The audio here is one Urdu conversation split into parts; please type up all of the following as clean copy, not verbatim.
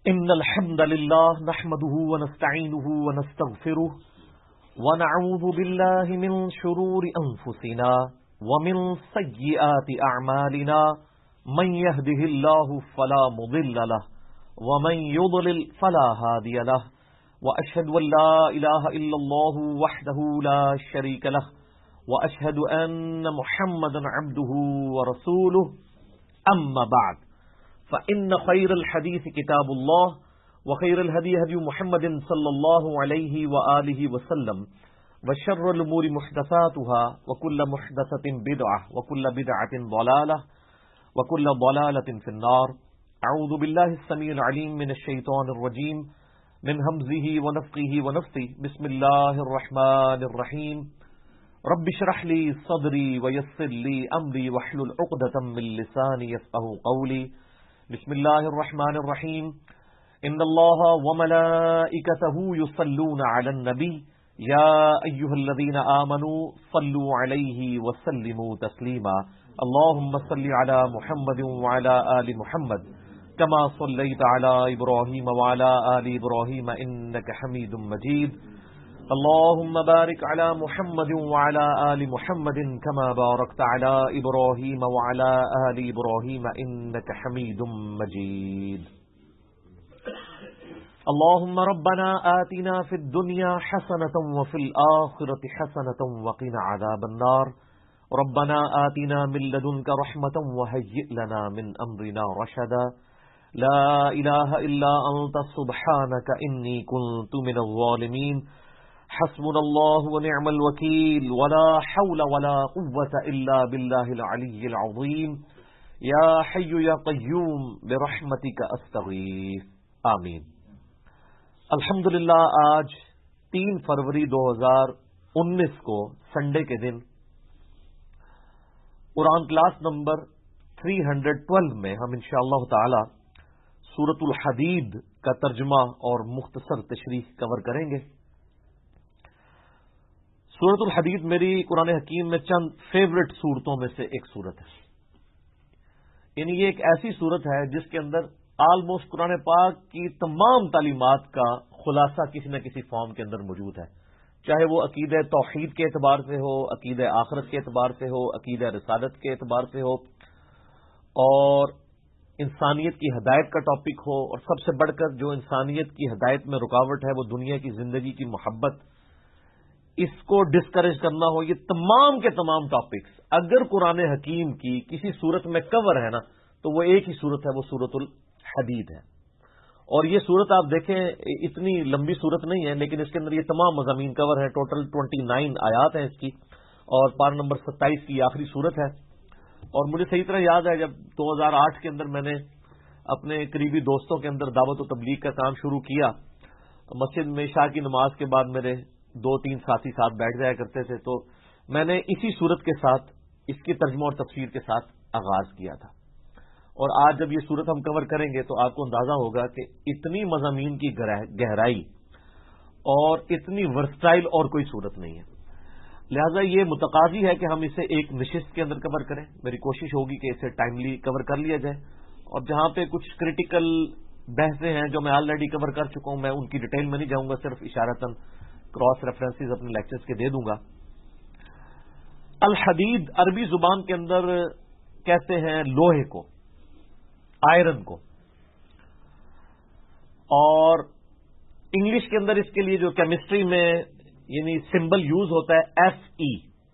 إن الحمد لله نحمده ونستعينه ونستغفره ونعوذ بالله من شرور أنفسنا ومن سيئات أعمالنا من يهده الله فلا مضل له ومن يضلل فلا هادي له وأشهد أن لا إله إلا الله وحده لا شريك له وأشهد أن محمدا عبده ورسوله أما بعد فإن خير الحديث كتاب الله وخير الهدي هدي محمد صلى الله عليه وآله وسلم وشر الأمور محدثاتها وكل محدثة بدعة وكل بدعة ضلالة وكل ضلالة في النار. أعوذ بالله السميع العليم من الشيطان الرجيم من همزه ونفخه ونفثه. بسم الله الرحمن الرحيم. رب اشرح لي صدري ويسر لي أمري واحلل عقدة من لساني يفقهوا قولي. بسم الله الرحمن الرحيم. إن الله وملائكته يصلون على النبي يا أيها الذين آمنوا صلوا عليه وسلموا تسليما. اللهم صل على محمد وعلى آل محمد كما صليت على إبراهيم وعلى آل إبراهيم إنك حميد مجيد. اللهم بارك على محمد وعلى آل محمد كما باركت على إبراهيم وعلى آل إبراهيم إنك حميد مجيد. اللهم ربنا آتنا في الدنيا حسنة وفي الآخرة حسنة وقنا عذاب النار. ربنا آتنا من لدنك رحمة وهيئ لنا من أمرنا رشدا. لا إله إلا أنت سبحانك إني كنت من الظالمين. حسبنا الله ونعم الوكيل ولا حول ولا قوة إلا بالله العلي العظيم. يا حي يا قيوم برحمتك أستغيث. آمین. الحمدللہ آج 3 فروری 2019 کو سنڈے کے دن قرآن کلاس نمبر 312 میں ہم انشاءاللہ تعالی سورۃ الحدید کا ترجمہ اور مختصر تشریح کور کریں گے. سورۃ الحدید میری قرآن حکیم میں چند فیورٹ صورتوں میں سے ایک صورت ہے. یعنی یہ ایک ایسی صورت ہے جس کے اندر آلموسٹ قرآن پاک کی تمام تعلیمات کا خلاصہ کسی نہ کسی فارم کے اندر موجود ہے، چاہے وہ عقیدہ توحید کے اعتبار سے ہو، عقیدہ آخرت کے اعتبار سے ہو، عقیدہ رسالت کے اعتبار سے ہو، اور انسانیت کی ہدایت کا ٹاپک ہو، اور سب سے بڑھ کر جو انسانیت کی ہدایت میں رکاوٹ ہے وہ دنیا کی زندگی کی محبت، اس کو ڈسکریج کرنا ہو. یہ تمام کے تمام ٹاپکس اگر قرآن حکیم کی کسی صورت میں کور ہے نا تو وہ ایک ہی صورت ہے، وہ سورۃ الحدید ہے. اور یہ صورت آپ دیکھیں اتنی لمبی صورت نہیں ہے، لیکن اس کے اندر یہ تمام مضامین کور ہیں. ٹوٹل 29 آیات ہیں اس کی، اور پارہ نمبر 27 کی آخری صورت ہے. اور مجھے صحیح طرح یاد ہے جب 2008 کے اندر میں نے اپنے قریبی دوستوں کے اندر دعوت و تبلیغ کا کام شروع کیا، مسجد میں عشاء کی نماز کے بعد میرے 2-3 ساتھی ساتھ بیٹھ جایا کرتے تھے، تو میں نے اسی صورت کے ساتھ اس کی ترجمہ اور تفسیر کے ساتھ آغاز کیا تھا. اور آج جب یہ صورت ہم کور کریں گے تو آپ کو اندازہ ہوگا کہ اتنی مضامین کی گہرائی اور اتنی ورسٹائل اور کوئی صورت نہیں ہے. لہذا یہ متقاضی ہے کہ ہم اسے ایک نشست کے اندر کور کریں. میری کوشش ہوگی کہ اسے ٹائملی کور کر لیا جائے، اور جہاں پہ کچھ کریٹیکل بحثیں ہیں جو میں آلریڈی کور کر چکا ہوں، میں ان کی ڈیٹیل میں نہیں جاؤں گا، صرف اشارتاً کراس ریفرنسز اپنے لیکچرز کے دے دوں گا. الحدید عربی زبان کے اندر کہتے ہیں لوہے کو، آئرن کو، اور انگلش کے اندر اس کے لیے جو کیمسٹری میں یعنی سمبل یوز ہوتا ہے Fe.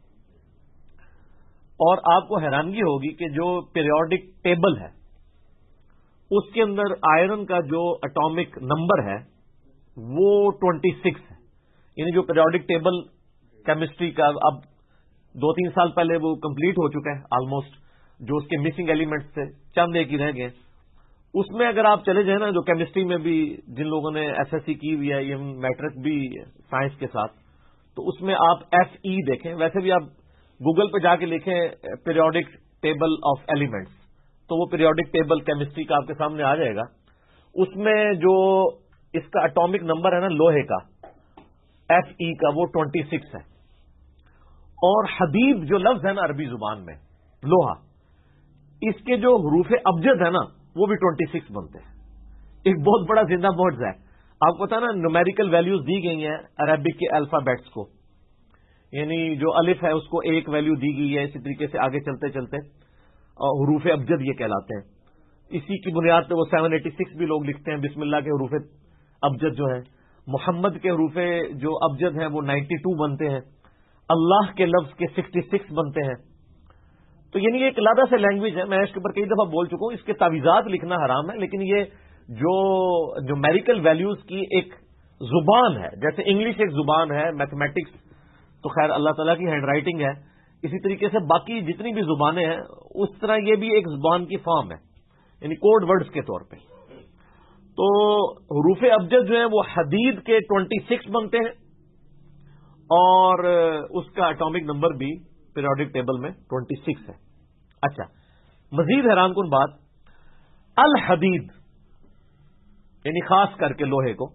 اور آپ کو حیرانگی ہوگی کہ جو پیریوڈک ٹیبل ہے اس کے اندر آئرن کا جو اٹامک نمبر ہے وہ 26 ہے. یعنی جو پیریوڈک ٹیبل کیمسٹری کا اب 2-3 سال پہلے وہ کمپلیٹ ہو چکا ہے آلموسٹ، جو اس کے مسنگ ایلیمنٹس تھے چند ایک ہی رہ گئے. اس میں اگر آپ چلے جائیں نا، جو کیمسٹری میں بھی جن لوگوں نے SSC کی ہوئی ہے، یہ میٹرک بھی سائنس کے ساتھ، تو اس میں آپ Fe دیکھیں. ویسے بھی آپ گوگل پہ جا کے لکھیں پیریوڈک ٹیبل آف ایلیمنٹس تو وہ پیریوڈک ٹیبل کیمسٹری کا آپ کے سامنے آ جائے گا. اس میں جو اس کا اٹامک نمبر ہے نا لوہے کا Fe کا، وہ 26 ہے. اور حدید جو لفظ ہے نا عربی زبان میں لوہا، اس کے جو حروف ابجد ہے نا وہ بھی 26 بنتے ہیں. ایک بہت بڑا زندہ معجزہ ہے. آپ کو پتا نا نومیریکل ویلیوز دی گئی ہیں عربک کے الفابیٹس کو، یعنی جو الف ہے اس کو ایک ویلیو دی گئی ہے، اسی طریقے سے آگے چلتے چلتے حروف ابجد یہ کہلاتے ہیں. اسی کی بنیاد پہ وہ 786 بھی لوگ لکھتے ہیں. بسم اللہ کے حروف ابجد جو ہیں، محمد کے حروف جو ابجد ہیں وہ 92 بنتے ہیں، اللہ کے لفظ کے 66 بنتے ہیں. تو یعنی یہ ایک علیحدہ سے لینگویج ہے. میں اس کے اوپر کئی دفعہ بول چکا ہوں، اس کے تعویذات لکھنا حرام ہے، لیکن یہ جو نیومیریکل ویلیوز کی ایک زبان ہے، جیسے انگلش ایک زبان ہے، میتھمیٹکس تو خیر اللہ تعالیٰ کی ہینڈ رائٹنگ ہے، اسی طریقے سے باقی جتنی بھی زبانیں ہیں اس طرح یہ بھی ایک زبان کی فارم ہے، یعنی کوڈ ورڈز کے طور پہ. تو حروف ابجد جو ہیں وہ حدید کے 26 بنتے ہیں، اور اس کا اٹامک نمبر بھی پیریوڈک ٹیبل میں 26 ہے. اچھا، مزید حیران کن بات، الحدید یعنی خاص کر کے لوہے کو،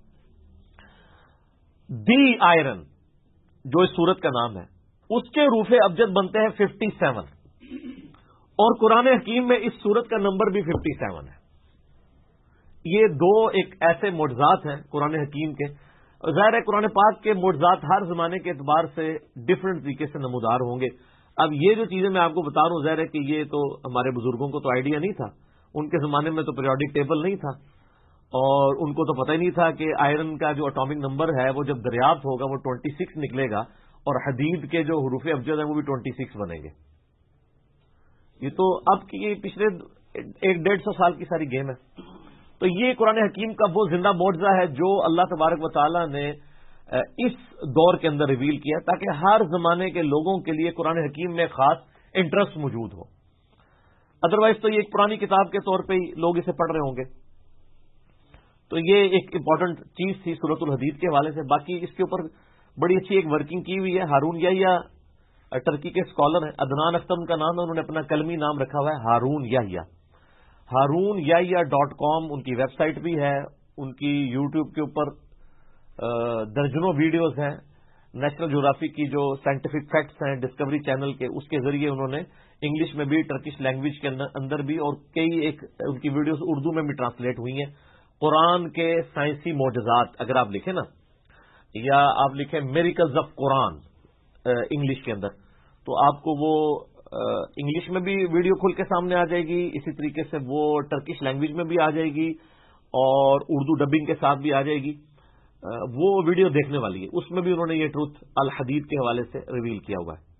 دی آئرن جو اس سورت کا نام ہے، اس کے حروف ابجد بنتے ہیں 57، اور قرآن حکیم میں اس سورت کا نمبر بھی 57 ہے. یہ دو ایک ایسے معجزات ہیں قرآن حکیم کے. ظاہر ہے قرآن پاک کے معجزات ہر زمانے کے اعتبار سے ڈفرنٹ طریقے سے نمودار ہوں گے. اب یہ جو چیزیں میں آپ کو بتا رہا ہوں، ظاہر ہے کہ یہ تو ہمارے بزرگوں کو تو آئیڈیا نہیں تھا، ان کے زمانے میں تو پیریوڈک ٹیبل نہیں تھا، اور ان کو تو پتہ ہی نہیں تھا کہ آئرن کا جو اٹامک نمبر ہے وہ جب دریافت ہوگا وہ 26 نکلے گا، اور حدید کے جو حروف ابجد ہیں وہ بھی 26 بنیں گے. یہ تو اب کی پچھلے 150 سال کی ساری گیم ہے. تو یہ قرآن حکیم کا وہ زندہ معجزہ ہے جو اللہ تبارک و تعالی نے اس دور کے اندر ریویل کیا، تاکہ ہر زمانے کے لوگوں کے لیے قرآن حکیم میں خاص انٹرسٹ موجود ہو. ادروائز تو یہ ایک پرانی کتاب کے طور پہ ہی لوگ اسے پڑھ رہے ہوں گے. تو یہ ایک امپورٹنٹ چیز تھی سورۃ الحدید کے حوالے سے. باقی اس کے اوپر بڑی اچھی ایک ورکنگ کی ہوئی ہے. ہارون یحییٰ ٹرکی کے اسکالر ہیں، عدنان اختم کا نام ہے، انہوں نے اپنا کلمی نام رکھا ہوا ہے ہارون یحییٰ. ہارون yahya.com ان کی ویب سائٹ بھی ہے. ان کی یوٹیوب کے اوپر درجنوں ویڈیوز ہیں. نیشنل جغرافی کی جو سائنٹیفک فیکٹس ہیں ڈسکوری چینل کے، اس کے ذریعے انہوں نے انگلش میں بھی، ٹرکش لینگویج کے اندر بھی، اور کئی ایک ان کی ویڈیوز اردو میں بھی ٹرانسلیٹ ہوئی ہیں. قرآن کے سائنسی معجزات اگر آپ لکھیں نا، یا آپ لکھیں میریکلز آف قرآن انگلش کے اندر، تو آپ کو وہ انگلش میں بھی ویڈیو کھل کے سامنے آ جائے گی، اسی طریقے سے وہ ٹرکش لینگویج میں بھی آ جائے گی، اور اردو ڈبنگ کے ساتھ بھی آ جائے گی. وہ ویڈیو دیکھنے والی ہے. اس میں بھی انہوں نے یہ ٹروتھ الحدید کے حوالے سے ریویل کیا ہوا ہے.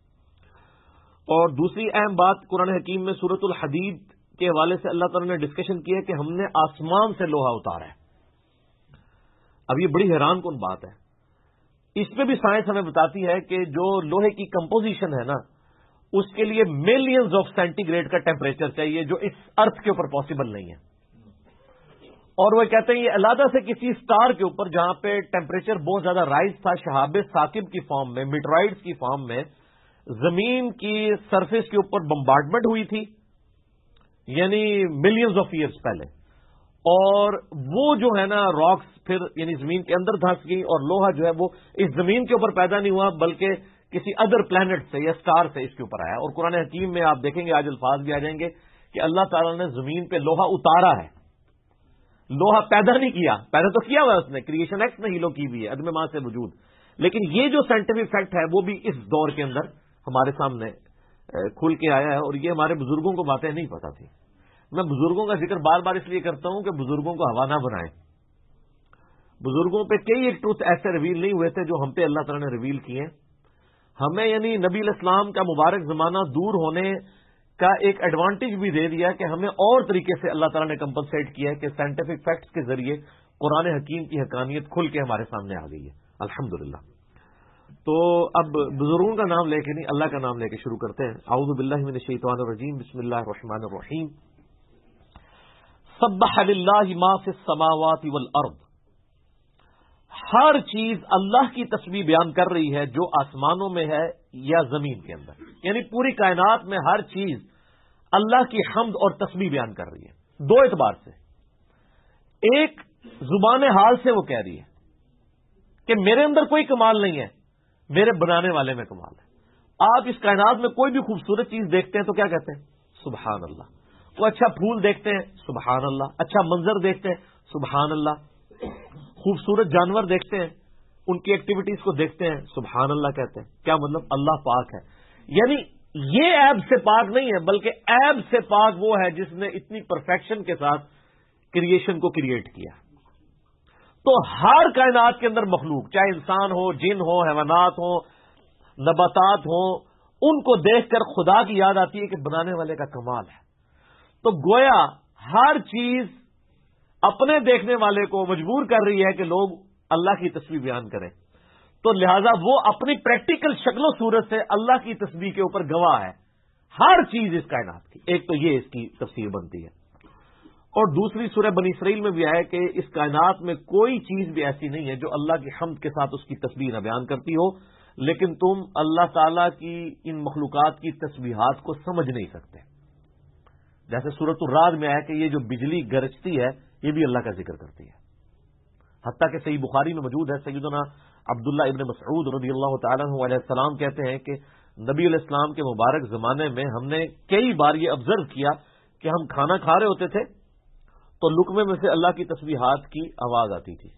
اور دوسری اہم بات قرآن حکیم میں سورۃ الحدید کے حوالے سے اللہ تعالیٰ نے ڈسکشن کی ہے کہ ہم نے آسمان سے لوہا اتارا ہے. اب یہ بڑی حیران کن بات ہے. اس میں بھی سائنس ہمیں بتاتی ہے کہ جو لوہے کی کمپوزیشن ہے نا، اس کے لیے ملینز آف سینٹی گریڈ کا ٹیمپریچر چاہیے، جو اس ارتھ کے اوپر پاسبل نہیں ہے. اور وہ کہتے ہیں یہ علیحدہ سے کسی سٹار کے اوپر جہاں پہ ٹیمپریچر بہت زیادہ رائز تھا، شہاب ثاقب کی فارم میں، میٹرائڈز کی فارم میں زمین کی سرفیس کے اوپر بمبارڈمنٹ ہوئی تھی، یعنی ملینز آف ایئرز پہلے، اور وہ جو ہے نا راکس پھر یعنی زمین کے اندر دھنس گئی، اور لوہا جو ہے وہ اس زمین کے اوپر پیدا نہیں ہوا بلکہ کسی ادر پلانٹ سے یا سٹار سے اس کے اوپر آیا. اور قرآن حکیم میں آپ دیکھیں گے آج الفاظ بھی آ جائیں گے کہ اللہ تعالیٰ نے زمین پہ لوہا اتارا ہے. لوہا پیدا نہیں کیا، پیدا تو کیا ہوا ہے اس نے، کریشن ایکس میں ہیلو کی ہوئی ہے، عدم ماں سے وجود. لیکن یہ جو سائنٹیفک فیکٹ ہے وہ بھی اس دور کے اندر ہمارے سامنے کھل کے آیا ہے، اور یہ ہمارے بزرگوں کو باتیں نہیں پتا تھی. میں بزرگوں کا ذکر بار بار اس لیے کرتا ہوں کہ بزرگوں کو ہوا نہ بنائیں. بزرگوں پہ کئی ایک ٹروتھ ایسے ریویل نہیں ہوئے تھے جو ہم پہ اللہ تعالیٰ نے ریویل کیے. ہمیں یعنی نبی علیہ السلام کا مبارک زمانہ دور ہونے کا ایک ایڈوانٹیج بھی دے دیا کہ ہمیں اور طریقے سے اللہ تعالیٰ نے کمپنسیٹ کیا ہے کہ سائنٹیفک فیکٹس کے ذریعے قرآن حکیم کی حقانیت کھل کے ہمارے سامنے آ گئی ہے الحمدللہ. تو اب بزرگوں کا نام لے کے نہیں، اللہ کا نام لے کے شروع کرتے ہیں. اعوذ باللہ من الشیطان الرجیم، بسم اللہ الرحمن الرحیم. سبح للہ ما فی السماوات والارض. ہر چیز اللہ کی تسبیح بیان کر رہی ہے جو آسمانوں میں ہے یا زمین کے اندر، یعنی پوری کائنات میں ہر چیز اللہ کی حمد اور تسبیح بیان کر رہی ہے. دو اعتبار سے، ایک زبان حال سے وہ کہہ رہی ہے کہ میرے اندر کوئی کمال نہیں ہے، میرے بنانے والے میں کمال ہے. آپ اس کائنات میں کوئی بھی خوبصورت چیز دیکھتے ہیں تو کیا کہتے ہیں؟ سبحان اللہ. وہ اچھا پھول دیکھتے ہیں، سبحان اللہ. اچھا منظر دیکھتے ہیں، سبحان اللہ. خوبصورت جانور دیکھتے ہیں, ان کی ایکٹیویٹیز کو دیکھتے ہیں, سبحان اللہ کہتے ہیں. کیا مطلب؟ اللہ پاک ہے. یعنی یہ عیب سے پاک نہیں ہے, بلکہ عیب سے پاک وہ ہے جس نے اتنی پرفیکشن کے ساتھ کریشن کو کریٹ کیا. تو ہر کائنات کے اندر مخلوق, چاہے انسان ہو, جن ہو, حیوانات ہو, نباتات ہو, ان کو دیکھ کر خدا کی یاد آتی ہے کہ بنانے والے کا کمال ہے. تو گویا ہر چیز اپنے دیکھنے والے کو مجبور کر رہی ہے کہ لوگ اللہ کی تسبیح بیان کریں. تو لہذا وہ اپنی پریکٹیکل شکل و صورت سے اللہ کی تسبیح کے اوپر گواہ ہے, ہر چیز اس کائنات کی. ایک تو یہ اس کی تفسیر بنتی ہے. اور دوسری سورہ بنی اسرائیل میں بھی آیا کہ اس کائنات میں کوئی چیز بھی ایسی نہیں ہے جو اللہ کی حمد کے ساتھ اس کی تسبیح نہ بیان کرتی ہو, لیکن تم اللہ تعالی کی ان مخلوقات کی تسبیحات کو سمجھ نہیں سکتے. جیسے سورۃ الرعد میں آیا کہ یہ جو بجلی گرجتی ہے یہ بھی اللہ کا ذکر کرتی ہے. حتیٰ کہ صحیح بخاری میں موجود ہے, سیدنا عبداللہ ابن مسعود رضی اللہ تعالیٰ عنہ علیہ السلام کہتے ہیں کہ نبی علیہ السلام کے مبارک زمانے میں ہم نے کئی بار یہ آبزرو کیا کہ ہم کھانا کھا رہے ہوتے تھے تو لقمے میں سے اللہ کی تسبیحات کی آواز آتی تھی.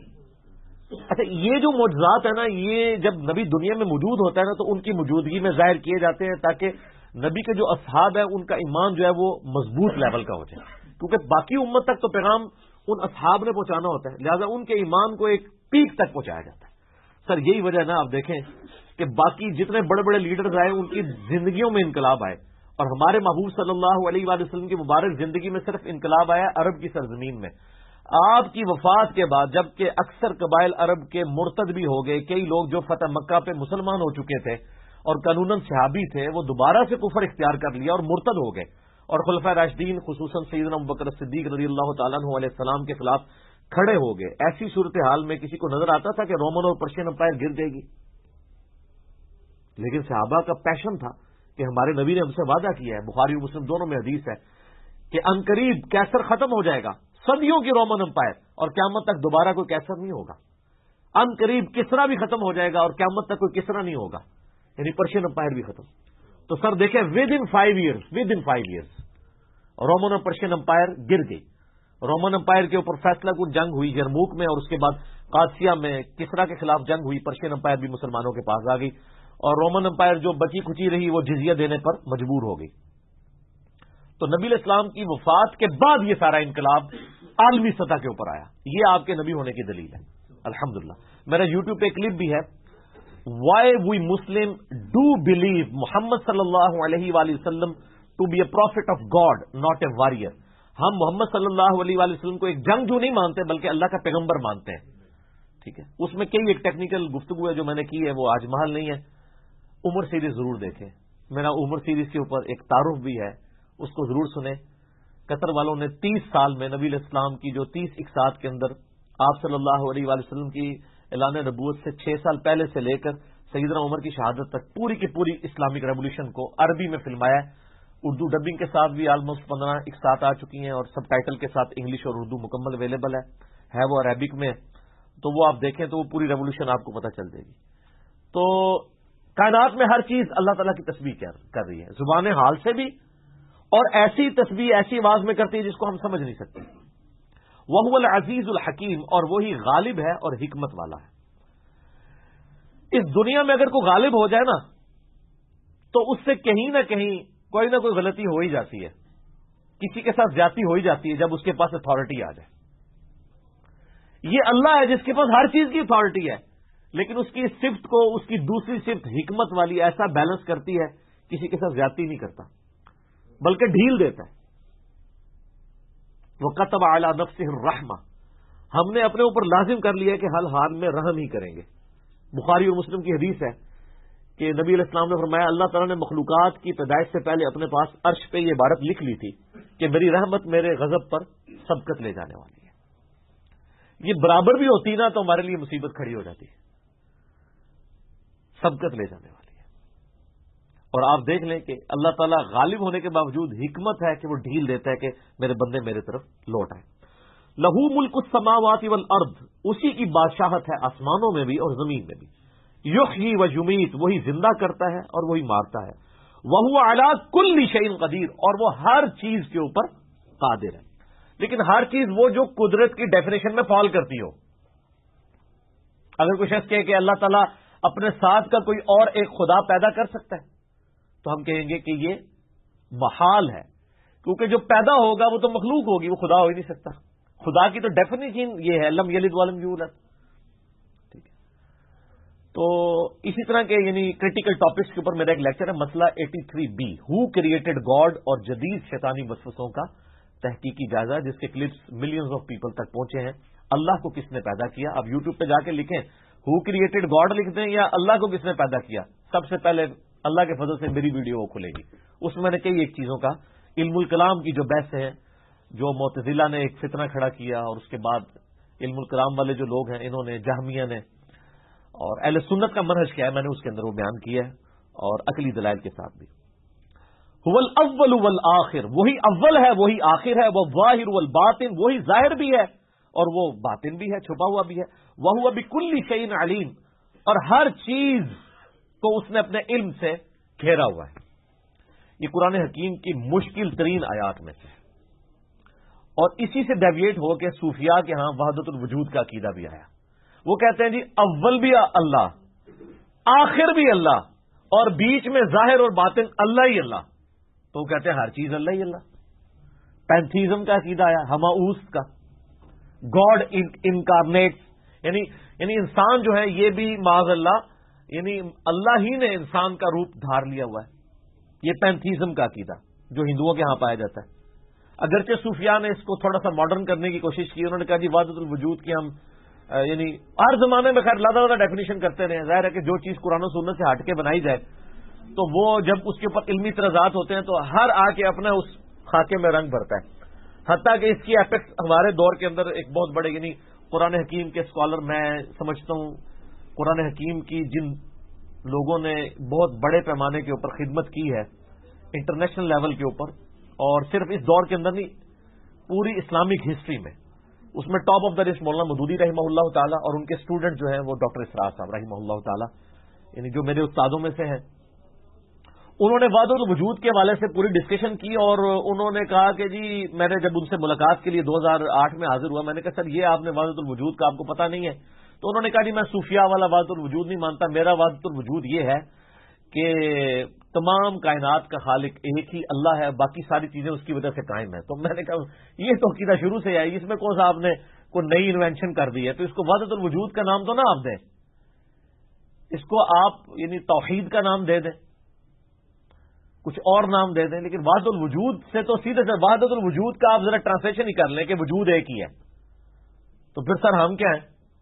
اچھا, یہ جو معجزات ہیں نا, یہ جب نبی دنیا میں موجود ہوتا ہے نا تو ان کی موجودگی میں ظاہر کیے جاتے ہیں تاکہ نبی کے جو اصحاب ہیں ان کا ایمان جو ہے وہ مضبوط لیول کا ہو جائے, کیونکہ باقی امت تک تو پیغام ان اصحاب نے پہنچانا ہوتا ہے, لہذا ان کے ایمان کو ایک پیک تک پہنچایا جاتا ہے. سر یہی وجہ ہے نا, آپ دیکھیں کہ باقی جتنے بڑے بڑے لیڈرز آئے ان کی زندگیوں میں انقلاب آئے, اور ہمارے محبوب صلی اللہ علیہ وآلہ وسلم کی مبارک زندگی میں صرف انقلاب آیا عرب کی سرزمین میں. آپ کی وفات کے بعد جبکہ اکثر قبائل عرب کے مرتد بھی ہو گئے, کئی لوگ جو فتح مکہ پہ مسلمان ہو چکے تھے اور قانوناً صحابی تھے وہ دوبارہ سے کفر اختیار کر لیا اور مرتد ہو گئے, اور خلفائے راشدین خصوصاً سیدنا ابوبکر صدیق رضی اللہ تعالیٰ عنہ علیہ السلام کے خلاف کھڑے ہو گئے. ایسی صورتحال میں کسی کو نظر آتا تھا کہ رومن اور پرشین امپائر گر جائے گی, لیکن صحابہ کا پیشن تھا کہ ہمارے نبی نے ہم سے وعدہ کیا ہے, بخاری و مسلم دونوں میں حدیث ہے کہ عنقریب کیسر ختم ہو جائے گا, صدیوں کی رومن امپائر, اور قیامت تک دوبارہ کوئی کیسر نہیں ہوگا. عنقریب کسرا بھی ختم ہو جائے گا اور قیامت تک کوئی کسرا نہیں ہوگا, یعنی پرشین امپائر بھی ختم. تو سر دیکھیں ود ان 5 ایئرز رومن اور پرشین امپائر گر گئی. رومن امپائر کے اوپر فیصلہ کن جنگ ہوئی یرموک میں, اور اس کے بعد قادسیہ میں کسرا کے خلاف جنگ ہوئی. پرشین امپائر بھی مسلمانوں کے پاس آ گئی, اور رومن امپائر جو بچی کچی رہی وہ جزیہ دینے پر مجبور ہو گئی. تو نبی علیہ السلام کی وفات کے بعد یہ سارا انقلاب عالمی سطح کے اوپر آیا. یہ آپ کے نبی ہونے کی دلیل ہے الحمدللہ. میرا یوٹیوب پہ کلپ بھی ہے, why we Muslim do believe Muhammad صلی اللہ علیہ وآلہ وسلم to be a prophet of God not a warrior. ہم محمد صلی اللہ علیہ وآلہ وسلم کو ایک جنگجو نہیں مانتے بلکہ اللہ کا پیغمبر مانتے ہیں. ٹھیک ہے, اس میں کئی ایک ٹیکنیکل گفتگو ہے جو میں نے کی ہے, وہ آج محل نہیں ہے. عمر سیریز ضرور دیکھیں, میرا عمر سیریز کے اوپر ایک تعارف بھی ہے, اس کو ضرور سنیں. قطر والوں نے 30 سال میں نبی علیہ السلام کی جو 30 اقساط کے اندر آپ صلی اللہ علیہ وآلہ وسلم کی اعلان نبوت سے 6 سال پہلے سے لے کر سیدنا عمر کی شہادت تک پوری کی پوری اسلامک ریولیوشن کو عربی میں فلمایا. اردو ڈبنگ کے ساتھ بھی آلموسٹ 15 اقساط آ چکی ہیں, اور سب ٹائٹل کے ساتھ انگلش اور اردو مکمل اویلیبل ہے وہ عربک میں. تو وہ آپ دیکھیں تو وہ پوری ریولیوشن آپ کو پتہ چل جائے گی. تو کائنات میں ہر چیز اللہ تعالیٰ کی تسبیح کر رہی ہے, زبان حال سے بھی, اور ایسی تسبیح ایسی آواز میں کرتی ہے جس کو ہم سمجھ نہیں سکتے. وَهُوَ الْعَزِيزُ الْحَكِيمُ, اور وہی غالب ہے اور حکمت والا ہے. اس دنیا میں اگر کوئی غالب ہو جائے نا تو اس سے کہیں نہ کہیں کوئی نہ کوئی غلطی ہو ہی جاتی ہے, کسی کے ساتھ زیادتی ہو ہی جاتی ہے جب اس کے پاس اتھارٹی آ جائے. یہ اللہ ہے جس کے پاس ہر چیز کی اتھارٹی ہے, لیکن اس کی صفت کو اس کی دوسری صفت حکمت والی ایسا بیلنس کرتی ہے, کسی کے ساتھ زیادتی نہیں کرتا بلکہ ڈھیل دیتا ہے. وَكَتَبَ عَلَى نَفْسِهِ الرَّحْمَةَ, ہم نے اپنے اوپر لازم کر لیا کہ ہر حال میں رحم ہی کریں گے. بخاری اور مسلم کی حدیث ہے کہ نبی علیہ السلام نے فرمایا اللہ تعالیٰ نے مخلوقات کی پیدائش سے پہلے اپنے پاس عرش پہ یہ عبارت لکھ لی تھی کہ میری رحمت میرے غضب پر سبقت لے جانے والی ہے. یہ برابر بھی ہوتی نا تو ہمارے لیے مصیبت کھڑی ہو جاتی ہے, سبقت لے جانے والی ہے. اور آپ دیکھ لیں کہ اللہ تعالیٰ غالب ہونے کے باوجود حکمت ہے کہ وہ ڈھیل دیتا ہے کہ میرے بندے میرے طرف لوٹ آئے. لہو ملک السماوات والارض, اسی کی بادشاہت ہے آسمانوں میں بھی اور زمین میں بھی. یحیی و یمیت, وہی زندہ کرتا ہے اور وہی مارتا ہے. وہو علی کل شیء قدیر, اور وہ ہر چیز کے اوپر قادر ہے. لیکن ہر چیز وہ جو قدرت کی ڈیفینیشن میں فال کرتی ہو. اگر کوئی شخص کہے کہ اللہ تعالیٰ اپنے ساتھ کا کوئی اور ایک خدا پیدا کر سکتا ہے تو ہم کہیں گے کہ یہ محال ہے، کیونکہ جو پیدا ہوگا وہ تو مخلوق ہوگی، وہ خدا ہو ہی نہیں سکتا. خدا کی تو ڈیفینیشن یہ ہے لم یلد ولم یولد. ٹھیک ہے، تو اسی طرح کے یعنی کریٹیکل ٹاپکس کے اوپر میرا ایک لیکچر ہے، مسئلہ 83B، ہو کریٹڈ گاڈ، اور جدید شیطانی وسوسوں کا تحقیقی جائزہ، جس کے کلپس ملینز آف پیپل تک پہنچے ہیں. اللہ کو کس نے پیدا کیا؟ اب یوٹیوب پہ جا کے لکھیں ہو کریٹڈ گاڈ لکھ دیں یا اللہ کو کس نے پیدا کیا، سب سے پہلے اللہ کے فضل سے میری ویڈیو وہ کھلے گی. اس میں نے کئی ایک چیزوں کا علم الکلام کی جو بحث ہے، جو معتزلہ نے ایک فتنہ کھڑا کیا، اور اس کے بعد علم الکلام والے جو لوگ ہیں انہوں نے، جہمیہ نے، اور اہل سنت کا منہج کیا ہے، میں نے اس کے اندر وہ بیان کیا ہے، اور عقلی دلائل کے ساتھ بھی. هو الاول والآخر، وہی اول ہے وہی آخر ہے، وہ ظاہر والباطن، وہی ظاہر بھی ہے اور وہ باطن بھی ہے، چھپا ہوا بھی ہے. وَهُوَ بِكُلِّ شَيْءٍ عَلِيمٌ، اور ہر چیز کو اس نے اپنے علم سے گھیرا ہوا ہے. یہ قرآن حکیم کی مشکل ترین آیات میں سے، اور اسی سے ڈیویٹ ہو کے صوفیاء کے ہاں وحدت الوجود کا عقیدہ بھی آیا. وہ کہتے ہیں جی اول بھی اللہ، آخر بھی اللہ، اور بیچ میں ظاہر اور باطن اللہ ہی اللہ. تو وہ کہتے ہیں ہر چیز اللہ ہی اللہ. پینتھیزم کا عقیدہ آیا، ہماؤس کا، گاڈ انکارنیٹ، یعنی انسان جو ہے یہ بھی معاذ اللہ، یعنی اللہ ہی نے انسان کا روپ دھار لیا ہوا ہے. یہ پینتھیزم کا عقیدہ جو ہندوؤں کے ہاں پایا جاتا ہے. اگرچہ صوفیاء نے اس کو تھوڑا سا ماڈرن کرنے کی کوشش کی، انہوں نے کہا جی وحدت الوجود کی ہم یعنی ہر زمانے میں خیر اللہ تعالیٰ ڈیفینیشن کرتے رہے. ظاہر ہے کہ جو چیز قرآن و سنت سے ہٹ کے بنائی جائے تو وہ جب اس کے اوپر علمی اعتراضات ہوتے ہیں تو ہر آ کے اپنا اس خاکے میں رنگ بھرتا ہے. حتیٰ کہ اس کی ایپیکس ہمارے دور کے اندر ایک بہت بڑے یعنی قرآن حکیم کے اسکالر، میں سمجھتا ہوں قرآن حکیم کی جن لوگوں نے بہت بڑے پیمانے کے اوپر خدمت کی ہے انٹرنیشنل لیول کے اوپر، اور صرف اس دور کے اندر نہیں پوری اسلامک ہسٹری میں، اس میں top of the list Maulana Maududi رحمہ اللہ تعالیٰ، اور ان کے اسٹوڈنٹ جو ہیں وہ ڈاکٹر اسرار صاحب رحمہ اللہ تعالیٰ، یعنی جو میرے استادوں میں سے ہیں. انہوں نے وحدت الوجود کے حوالے سے پوری ڈسکشن کی، اور انہوں نے کہا کہ جی میں نے جب ان سے ملاقات کے لیے 2008 میں حاضر ہوا، میں نے کہا سر یہ آپ نے وحدت الوجود کا آپ کو پتہ نہیں ہے؟ تو انہوں نے کہا جی میں صوفیاء والا وحدت الوجود نہیں مانتا، میرا وحدت الوجود یہ ہے کہ تمام کائنات کا خالق ایک ہی اللہ ہے، باقی ساری چیزیں اس کی وجہ سے قائم ہیں. تو میں نے کہا یہ تو عقیدہ شروع سے آئی، اس میں کون سا آپ نے کوئی نئی انوینشن کر دی ہے؟ تو اس کو وحدت الوجود کا نام تو نہ آپ دیں، اس کو آپ یعنی توحید کا نام دے دیں، کچھ اور نام دے دیں، لیکن وحدت الوجود سے تو سیدھے سے وحدت الوجود کا آپ ذرا ٹرانسلیشن ہی کر لیں کہ وجود ایک ہی ہے. تو پھر سر ہم کیا ہیں؟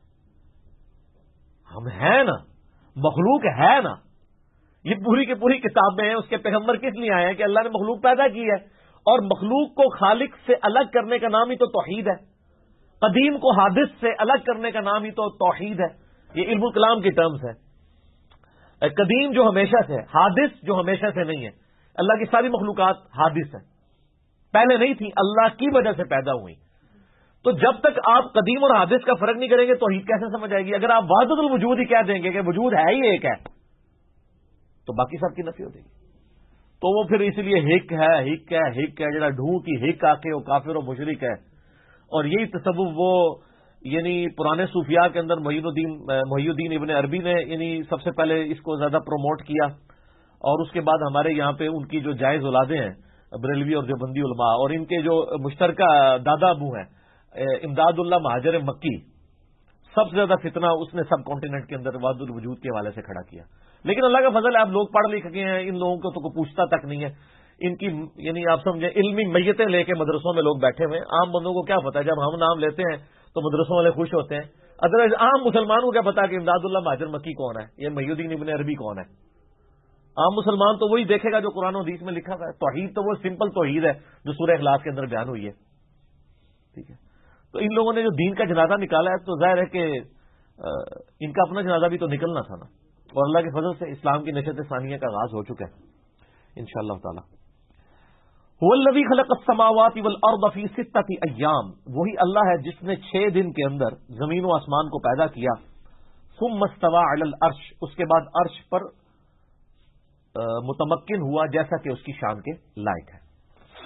ہم ہیں نا، مخلوق ہے نا. یہ پوری کی پوری کتابیں ہیں، اس کے پیغمبر کس لیے آئے ہیں کہ اللہ نے مخلوق پیدا کی ہے، اور مخلوق کو خالق سے الگ کرنے کا نام ہی تو توحید ہے. قدیم کو حادث سے الگ کرنے کا نام ہی تو توحید ہے. یہ علم الکلام کی ٹرمز ہے. قدیم جو ہمیشہ سے ہے، حادث جو ہمیشہ سے نہیں ہے. اللہ کی ساری مخلوقات حادث ہیں، پہلے نہیں تھی، اللہ کی وجہ سے پیدا ہوئی. تو جب تک آپ قدیم اور حادث کا فرق نہیں کریں گے توحید کیسے سمجھ آئے گی؟ اگر آپ وحدت الوجود ہی کہہ دیں گے کہ وجود ہے ہی ایک ہے تو باقی سب کی نفی ہو جائے گی. تو وہ پھر اس لیے ہک ہے جڑا ڈھونڈ کی ہک آ کے وہ کافر و مشرک ہے. اور یہی تصوف وہ یعنی پرانے صوفیاء کے اندر محی الدین ابن عربی نے یعنی سب سے پہلے اس کو زیادہ پروموٹ کیا، اور اس کے بعد ہمارے یہاں پہ ان کی جو جائز اولادیں ہیں بریلوی اور دیوبندی علماء، اور ان کے جو مشترکہ دادا ابو ہیں امداد اللہ مہاجر مکی، سب سے زیادہ فتنہ اس نے سب کانٹیننٹ کے اندر وحدت الوجود کے حوالے سے کھڑا کیا. لیکن اللہ کا فضل ہے آپ لوگ پڑھ لکھ گئے ہیں، ان لوگوں کو تو کوئی پوچھتا تک نہیں ہے. ان کی یعنی آپ سمجھیں علمی میتیں لے کے مدرسوں میں لوگ بیٹھے ہوئے ہیں. عام بندوں کو کیا پتا ہے؟ جب ہم نام لیتے ہیں تو مدرسوں والے خوش ہوتے ہیں. ادروائز عام مسلمانوں کو کیا پتا کہ امداد اللہ مہاجر مکی کون ہے، یہ محی الدین ابن عربی کون ہے؟ عام مسلمان تو وہی دیکھے گا جو قرآن و حدیث میں لکھا ہوا ہے. توحید تو وہ سمپل توحید ہے جو سورہ اخلاص کے اندر بیان ہوئی ہے. ٹھیک ہے، تو ان لوگوں نے جو دین کا جنازہ نکالا ہے تو ظاہر ہے کہ ان کا اپنا جنازہ بھی تو نکلنا تھا نا. اور اللہ کے فضل سے اسلام کی نشت ثانیہ کا آغاز ہو چکا ہے انشاءاللہ تعالی. هو الذی خلق السماوات والارض فی 6 ایام، وہی اللہ ہے جس نے 6 دن کے اندر زمین و آسمان کو پیدا کیا. ثم استوى علی العرش، اس کے بعد عرش پر متمکن ہوا جیسا کہ اس کی شان کے لائق ہے.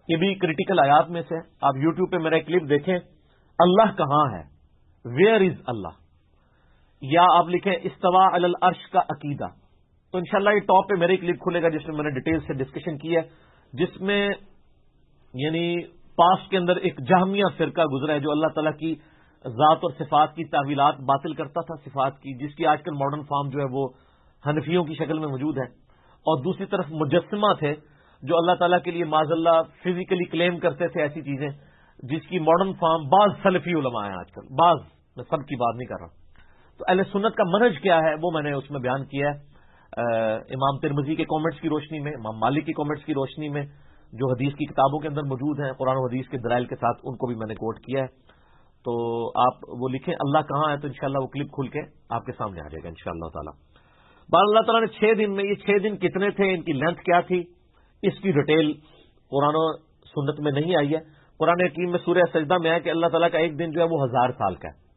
یہ بھی کریٹیکل آیات میں سے. آپ یوٹیوب پہ میرا کلپ دیکھیں, اللہ کہاں ہے, ویئر از اللہ, یا آپ لکھیں استوا علی العرش کا عقیدہ, تو انشاءاللہ یہ ٹاپ پہ میرے کلپ کھلے گا جس میں میں نے ڈیٹیل سے ڈسکشن کی ہے, جس میں یعنی پاس کے اندر ایک جہمیہ فرقہ گزرا ہے جو اللہ تعالیٰ کی ذات اور صفات کی تعویلات باطل کرتا تھا, صفات کی, جس کی آج کل ماڈرن فارم جو ہے وہ حنفیوں کی شکل میں موجود ہے. اور دوسری طرف مجسمہ تھے جو اللہ تعالیٰ کے لیے معاذ اللہ فزیکلی کلیم کرتے تھے ایسی چیزیں, جس کی ماڈرن فارم بعض سلفی علماء ہیں آج کل, بعض, میں سب کی بات نہیں کر رہا. تو اہل سنت کا منہج کیا ہے وہ میں نے اس میں بیان کیا ہے, امام ترمذی کے کامنٹس کی روشنی میں, امام مالک کی کامنٹس کی روشنی میں, جو حدیث کی کتابوں کے اندر موجود ہیں قرآن و حدیث کے دلائل کے ساتھ, ان کو بھی میں نے کوٹ کیا ہے. تو آپ وہ لکھیں اللہ کہاں ہے, تو انشاءاللہ وہ کلپ کھل کے آپ کے سامنے آ جائے گا انشاءاللہ تعالی. بار اللہ تعالیٰ نے 6 دن میں, یہ 6 دن کتنے تھے, ان کی لینتھ کیا تھی, اس کی ڈیٹیل قرآن و سنت میں نہیں آئی ہے. قرآن حکیم میں سورہ سجدہ میں ہے کہ اللہ تعالیٰ کا ایک دن جو ہے وہ 1000 سال کا ہے,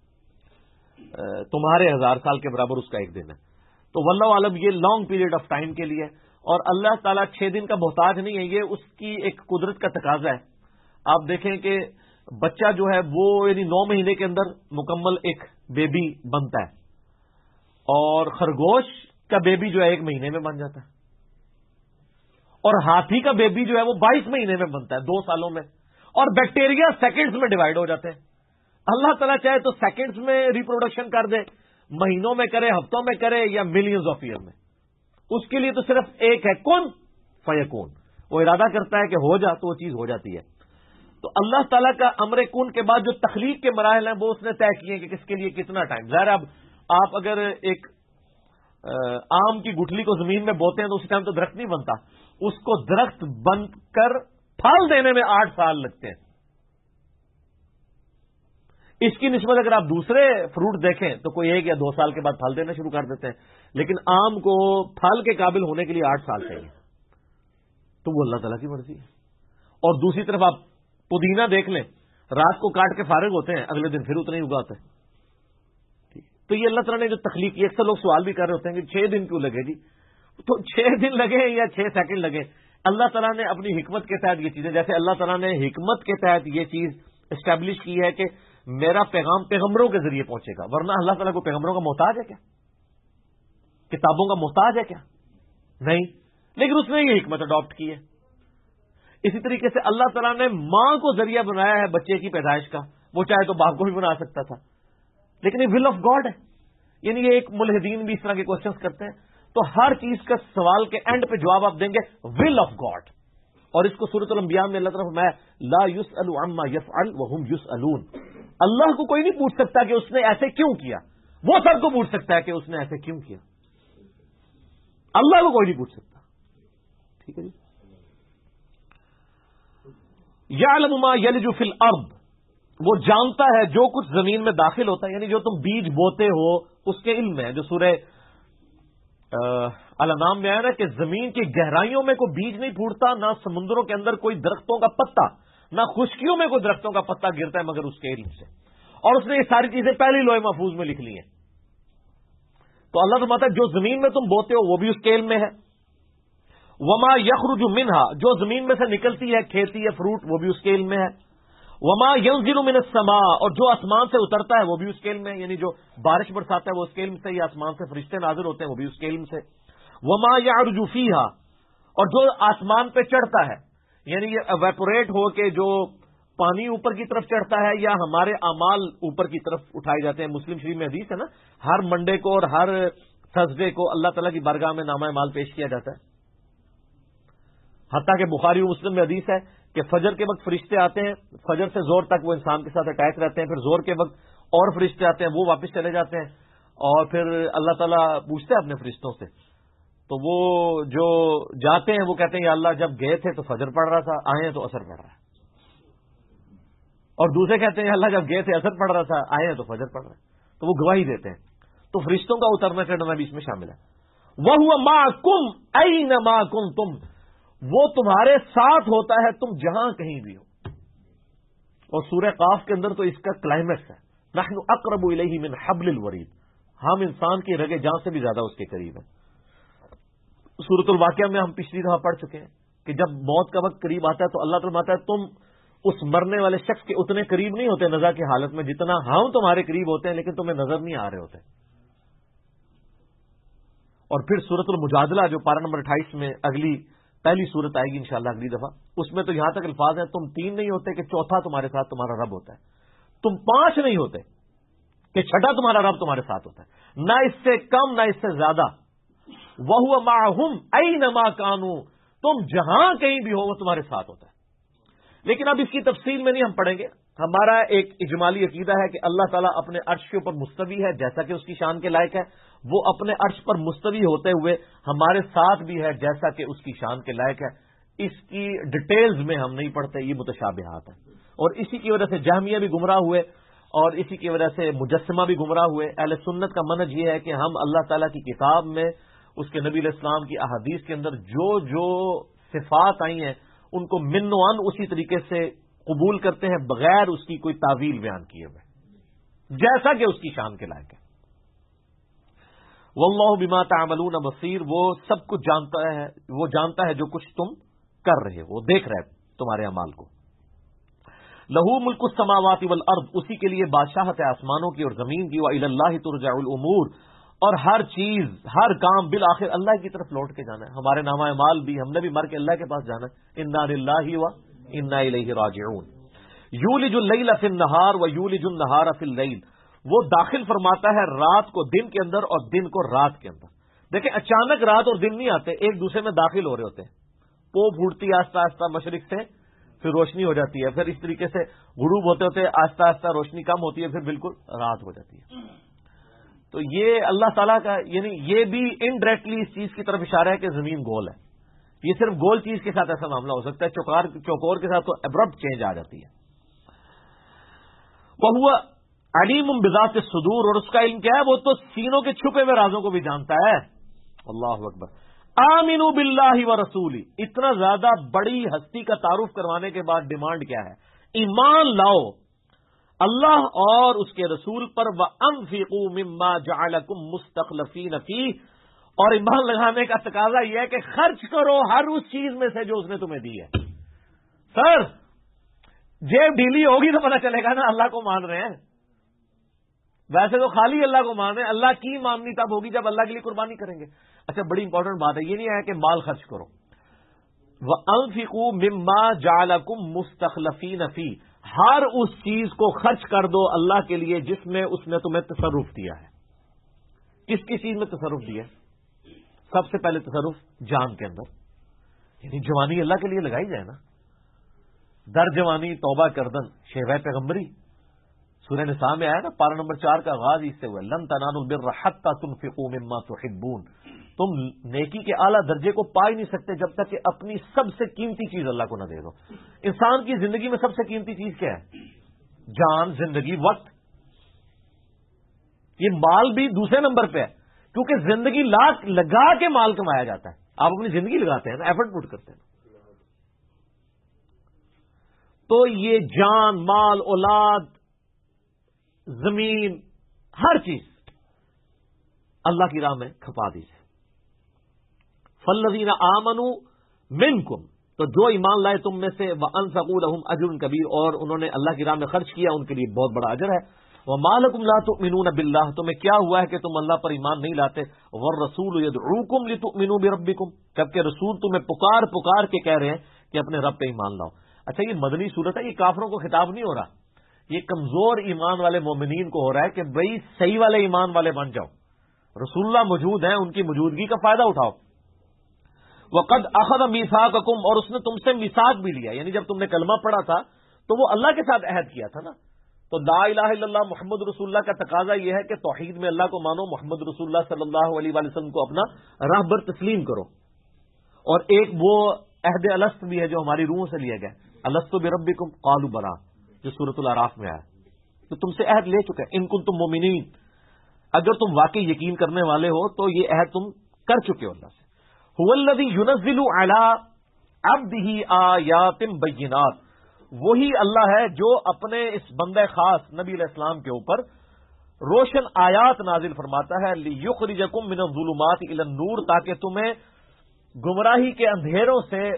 تمہارے 1000 سال کے برابر اس کا ایک دن ہے. تو واللہ عالم یہ لانگ پیریڈ آف ٹائم کے لیے, اور اللہ تعالیٰ 6 دن کا محتاج نہیں ہے, یہ اس کی ایک قدرت کا تقاضا ہے. آپ دیکھیں کہ بچہ جو ہے وہ یعنی 9 مہینے کے اندر مکمل ایک بیبی بنتا ہے, اور خرگوش کا بیبی جو ہے 1 مہینے میں بن جاتا ہے, اور ہاتھی کا بیبی جو ہے وہ 22 مہینے میں بنتا ہے, 2 سالوں میں, اور بیکٹیریا سیکنڈز میں ڈیوائڈ ہو جاتے ہیں. اللہ تعالیٰ چاہے تو سیکنڈز میں ریپروڈکشن کر دے, مہینوں میں کرے, ہفتوں میں کرے, یا ملینز آف ایئر میں, اس کے لیے تو صرف ایک ہے, کن فیکون. وہ ارادہ کرتا ہے کہ ہو جا تو وہ چیز ہو جاتی ہے. تو اللہ تعالیٰ کا امر کن کے بعد جو تخلیق کے مراحل ہیں وہ اس نے طے کیے کہ کس کے لیے کتنا ٹائم. ظاہر اب آپ اگر ایک آم کی گٹھلی کو زمین میں بوتے ہیں تو اسی ٹائم تو درخت نہیں بنتا, اس کو درخت بن کر پھل دینے میں 8 سال لگتے ہیں. اس کی نسبت اگر آپ دوسرے فروٹ دیکھیں تو کوئی 1 یا 2 سال کے بعد پھل دینا شروع کر دیتے ہیں, لیکن آم کو پھل کے قابل ہونے کے لیے 8 سال چاہیے. تو وہ اللہ تعالیٰ کی مرضی ہے. اور دوسری طرف آپ پودینہ دیکھ لیں, رات کو کاٹ کے فارغ ہوتے ہیں, اگلے دن پھر اتنا ہی اگاتے ہیں. تو یہ اللہ تعالیٰ نے جو تخلیق کی, اکثر لوگ سوال بھی کر رہے ہوتے ہیں کہ 6 دن کیوں لگے جی, تو 6 دن لگے یا 6 سیکنڈ لگے, اللہ تعالیٰ نے اپنی حکمت کے تحت یہ چیزیں, جیسے اللہ تعالیٰ نے حکمت کے تحت یہ چیز اسٹیبلش کی ہے کہ میرا پیغام پیغمبروں کے ذریعے پہنچے گا, ورنہ اللہ تعالیٰ کو پیغمبروں کا محتاج ہے کیا, کتابوں کا محتاج ہے کیا, نہیں. لیکن اس نے یہ حکمت اڈاپٹ کی ہے. اسی طریقے سے اللہ تعالیٰ نے ماں کو ذریعہ بنایا ہے بچے کی پیدائش کا, وہ چاہے تو باپ کو بھی بنا سکتا تھا, لیکن یہ ول آف گاڈ ہے. یعنی یہ ایک ملحدین بھی اس طرح کے کوشچنس کرتے ہیں, تو ہر چیز کا سوال کے اینڈ پہ جواب آپ دیں گے ول آف گاڈ. اور اس کو سورۃ الانبیاء میں اللہ تعالیٰ فرمایا لا یسأل عما یفعل وهم یسألون. اللہ کو کوئی نہیں پوچھ سکتا کہ اس نے ایسے کیوں کیا, وہ سب کو پوچھ سکتا ہے کہ اس نے ایسے کیوں کیا, اللہ کو کوئی نہیں پوچھ سکتا. ٹھیک ہے جی. یعلم ما یلج فی الارض, وہ جانتا ہے جو کچھ زمین میں داخل ہوتا ہے, یعنی جو تم بیج بوتے ہو اس کے علم ہے. جو سورہ الانعام میں آیا نا کہ زمین کی گہرائیوں میں کوئی بیج نہیں پھوٹتا, نہ سمندروں کے اندر کوئی درختوں کا پتا, نہ خشکیوں میں کوئی درختوں کا پتا گرتا ہے مگر اس کے علم سے. اور اس نے یہ ساری چیزیں پہلی لوح محفوظ میں لکھ لی ہیں. تو اللہ فرماتا ہے جو زمین میں تم بوتے ہو وہ بھی اس کے علم میں ہے. وما یخرج منہا, جو زمین میں سے نکلتی ہے کھیتی یا فروٹ وہ بھی اس کے علم میں ہے. وما ينزل من السماء, اور جو آسمان سے اترتا ہے وہ بھی اس کے علم میں, یعنی جو بارش برساتا ہے وہ اس کے علم سے, یا آسمان سے فرشتے نازل ہوتے ہیں وہ بھی اس کے علم سے. وما يعرج فيها, اور جو آسمان پہ چڑھتا ہے, یعنی یہ ایویپوریٹ ہو کے جو پانی اوپر کی طرف چڑھتا ہے یا ہمارے اعمال اوپر کی طرف اٹھائے جاتے ہیں. مسلم شریف میں حدیث ہے نا, ہر منڈے کو اور ہر تھرسڈے کو اللہ تعالیٰ کی بارگاہ میں نامہ اعمال پیش کیا جاتا ہے. حتیٰ کہ بخاری و مسلم میں حدیث ہے کہ فجر کے وقت فرشتے آتے ہیں, فجر سے زور تک وہ انسان کے ساتھ اٹیچ رہتے ہیں, پھر زور کے وقت اور فرشتے آتے ہیں, وہ واپس چلے جاتے ہیں, اور پھر اللہ تعالیٰ پوچھتے ہیں اپنے فرشتوں سے, تو وہ جو جاتے ہیں وہ کہتے ہیں یا اللہ جب گئے تھے تو فجر پڑھ رہا تھا, آئے ہیں تو اثر پڑھ رہا ہے. اور دوسرے کہتے ہیں یا اللہ جب گئے تھے اثر پڑھ رہا تھا, آئے ہیں تو فجر پڑھ رہا ہے. تو وہ گواہی دیتے ہیں. تو فرشتوں کا اترنا چڑھنا بھی اس میں شامل ہے. وَهُوَ مَعَكُمْ أَيْنَمَا كُنتُمْ, وہ تمہارے ساتھ ہوتا ہے تم جہاں کہیں بھی ہو. اور سورہ قاف کے اندر تو اس کا کلائمیکس ہے, نحن اقرب الیہ من حبل الورید, ہم انسان کی رگے جان سے بھی زیادہ اس کے قریب ہیں. سورۃ الواقعہ میں ہم پچھلی دفعہ پڑھ چکے ہیں کہ جب موت کا وقت قریب آتا ہے تو اللہ فرماتا ہے تم اس مرنے والے شخص کے اتنے قریب نہیں ہوتے نزا کی حالت میں جتنا ہم تمہارے قریب ہوتے ہیں، لیکن تمہیں نظر نہیں آ رہے ہوتے. اور پھر سورۃ المجادلہ جو پارہ نمبر 28 میں اگلی پہلی سورت آئے گی انشاءاللہ اگلی دفعہ، اس میں تو یہاں تک الفاظ ہیں تم 3 نہیں ہوتے کہ چوتھا تمہارے ساتھ تمہارا رب ہوتا ہے، تم 5 نہیں ہوتے کہ چھٹا تمہارا رب تمہارے ساتھ ہوتا ہے، نہ اس سے کم نہ اس سے زیادہ. وَهُوَ مَعَهُمْ أَيْنَمَا كَانُوا، تم جہاں کہیں بھی ہو وہ تمہارے ساتھ ہوتا ہے. لیکن اب اس کی تفصیل میں نہیں ہم پڑھیں گے. ہمارا ایک اجمالی عقیدہ ہے کہ اللہ تعالیٰ اپنے عرش کے اوپر مستوی ہے جیسا کہ اس کی شان کے لائق ہے، وہ اپنے عرش پر مستوی ہوتے ہوئے ہمارے ساتھ بھی ہے جیسا کہ اس کی شان کے لائق ہے. اس کی ڈیٹیلز میں ہم نہیں پڑھتے، یہ متشابہات ہیں، اور اسی کی وجہ سے جہمیہ بھی گمراہ ہوئے اور اسی کی وجہ سے مجسمہ بھی گمراہ ہوئے. اہل سنت کا منہج یہ ہے کہ ہم اللہ تعالیٰ کی کتاب میں اس کے نبی علیہ السلام کی احادیث کے اندر جو جو صفات آئی ہیں ان کو من و عن اسی طریقے سے قبول کرتے ہیں بغیر اس کی کوئی تعویل بیان کیے ہوئے جیسا کہ اس کی شان کے لائق ہے. واللہ بما تعملون بصیر، وہ سب کچھ جانتا ہے، وہ جانتا ہے جو کچھ تم کر رہے ہو، وہ دیکھ رہا ہے تمہارے اعمال کو. لہو ملک السماوات والارض، اسی کے لیے بادشاہت ہے آسمانوں کی اور زمین کی. وإلی اللہ ترجع الامور، اور ہر چیز ہر کام بالآخر اللہ کی طرف لوٹ کے جانا ہے. ہمارے نامہ اعمال بھی ہم نے بھی مر کے اللہ کے پاس جانا ہے. انا للہ و انا الیہ راجعون. یولج اللیل فی النہار و یولج النہار فی اللیل، وہ داخل فرماتا ہے رات کو دن کے اندر اور دن کو رات کے اندر. دیکھیں اچانک رات اور دن نہیں آتے، ایک دوسرے میں داخل ہو رہے ہوتے ہیں. پو پھوٹتی آہستہ آہستہ مشرق سے، پھر روشنی ہو جاتی ہے، پھر اس طریقے سے غروب ہوتے ہوتے آہستہ آہستہ روشنی کم ہوتی ہے، پھر بالکل رات ہو جاتی ہے. تو یہ اللہ تعالیٰ کا، یعنی یہ بھی انڈائریکٹلی اس چیز کی طرف اشارہ ہے کہ زمین گول ہے. یہ صرف گول چیز کے ساتھ ایسا معاملہ ہو سکتا ہے، چوکور کے ساتھ تو ابرپٹ چینج آ جاتی ہے. وَهُوَ عَلِيمٌ بِذَاتِ الصُّدُورِ، اور اس کا علم کیا ہے؟ وہ تو سینوں کے چھپے ہوئے رازوں کو بھی جانتا ہے. اللہ اکبر. آمنوا باللہ ورسولہ، اتنا زیادہ بڑی ہستی کا تعارف کروانے کے بعد ڈیمانڈ کیا ہے؟ ایمان لاؤ اللہ اور اس کے رسول پر. وَأَنفِقُوا مِمَّا جَعَلَكُم مُّسْتَخْلَفِينَ فِيهِ، اور ایمان لگانے کا تقاضا یہ ہے کہ خرچ کرو ہر اس چیز میں سے جو اس نے تمہیں دی ہے. سر جیب ڈھیلی ہوگی تو پتہ چلے گا نا اللہ کو مان رہے ہیں. ویسے تو خالی اللہ کو مان رہے ہیں، اللہ کی ماننی تب ہوگی جب اللہ کے لیے قربانی کریں گے. اچھا بڑی امپورٹنٹ بات ہے، یہ نہیں ہے کہ مال خرچ کرو. وَأَنفِقُوا مِمَّا جَعَلَكُم مُّسْتَخْلَفِينَ فِيهِ، ہر اس چیز کو خرچ کر دو اللہ کے لیے جس میں اس نے تمہیں تصرف دیا ہے. کس کی چیز میں تصرف دیا ہے؟ سب سے پہلے تصرف جان کے اندر، یعنی جوانی اللہ کے لیے لگائی جائے نا. در جوانی توبہ کردن شیوہ پیغمبری، سورہ نساء میں آیا نا، پارہ نمبر 4 کا آغاز اس سے ہوا، لن تنالوا البر حتى تنفقوا مما تحبون. تم نیکی کے اعلیٰ درجے کو پا ہی نہیں سکتے جب تک کہ اپنی سب سے قیمتی چیز اللہ کو نہ دے دو. انسان کی زندگی میں سب سے قیمتی چیز کیا ہے؟ جان، زندگی، وقت. یہ مال بھی دوسرے نمبر پہ ہے کیونکہ زندگی لگا کے مال کمایا جاتا ہے. آپ اپنی زندگی لگاتے ہیں نا، ایفرٹ پٹ کرتے ہیں. تو یہ جان، مال، اولاد، زمین، ہر چیز اللہ کی راہ میں کھپا دیجیے. فالذین آمنوا منکم، تو جو ایمان لائے تم میں سے، وانفقوا لهم اجر کبیر، اور انہوں نے اللہ کی راہ میں خرچ کیا، ان کے لیے بہت بڑا اجر ہے. وما لکم لا تؤمنون باللہ، تمہیں کیا ہوا ہے کہ تم اللہ پر ایمان نہیں لاتے. والرسول یدعوکم لتؤمنوا بربکم، جبکہ رسول تمہیں پکار کے کہہ رہے ہیں کہ اپنے رب پہ ایمان لاؤ. اچھا یہ مدنی صورت ہے، یہ کافروں کو خطاب نہیں ہو رہا، یہ کمزور ایمان والے مومنین کو ہو رہا ہے کہ بھئی صحیح والے ایمان والے بن جاؤ. رسول اللہ موجود ہیں، ان کی موجودگی کا فائدہ اٹھاؤ. وقد اخذ میثاقکم، اور اس نے تم سے میثاق بھی لیا، یعنی جب تم نے کلمہ پڑھا تھا تو وہ اللہ کے ساتھ عہد کیا تھا نا. تو لا الہ الا اللہ محمد رسول اللہ کا تقاضا یہ ہے کہ توحید میں اللہ کو مانو، محمد رسول اللہ صلی اللہ علیہ وآلہ وسلم کو اپنا راہبر تسلیم کرو. اور ایک وہ عہد الست بھی ہے جو ہماری روحوں سے لیا گیا، الست بربکم قالوا بلی، جو سورۃ الاعراف میں آیا. تو تم سے عہد لے چکے، ان کنتم مومنین، اگر تم واقعی یقین کرنے والے ہو تو یہ عہد تم کر چکے ہو اللہ سے. هو الذی ينزل علی عبدہ آیات بینات، وہی اللہ ہے جو اپنے اس بندہ خاص نبی علیہ السلام کے اوپر روشن آیات نازل فرماتا ہے. لیخرجکم من الظلمات الی النور، تاکہ تمہیں گمراہی کے اندھیروں سے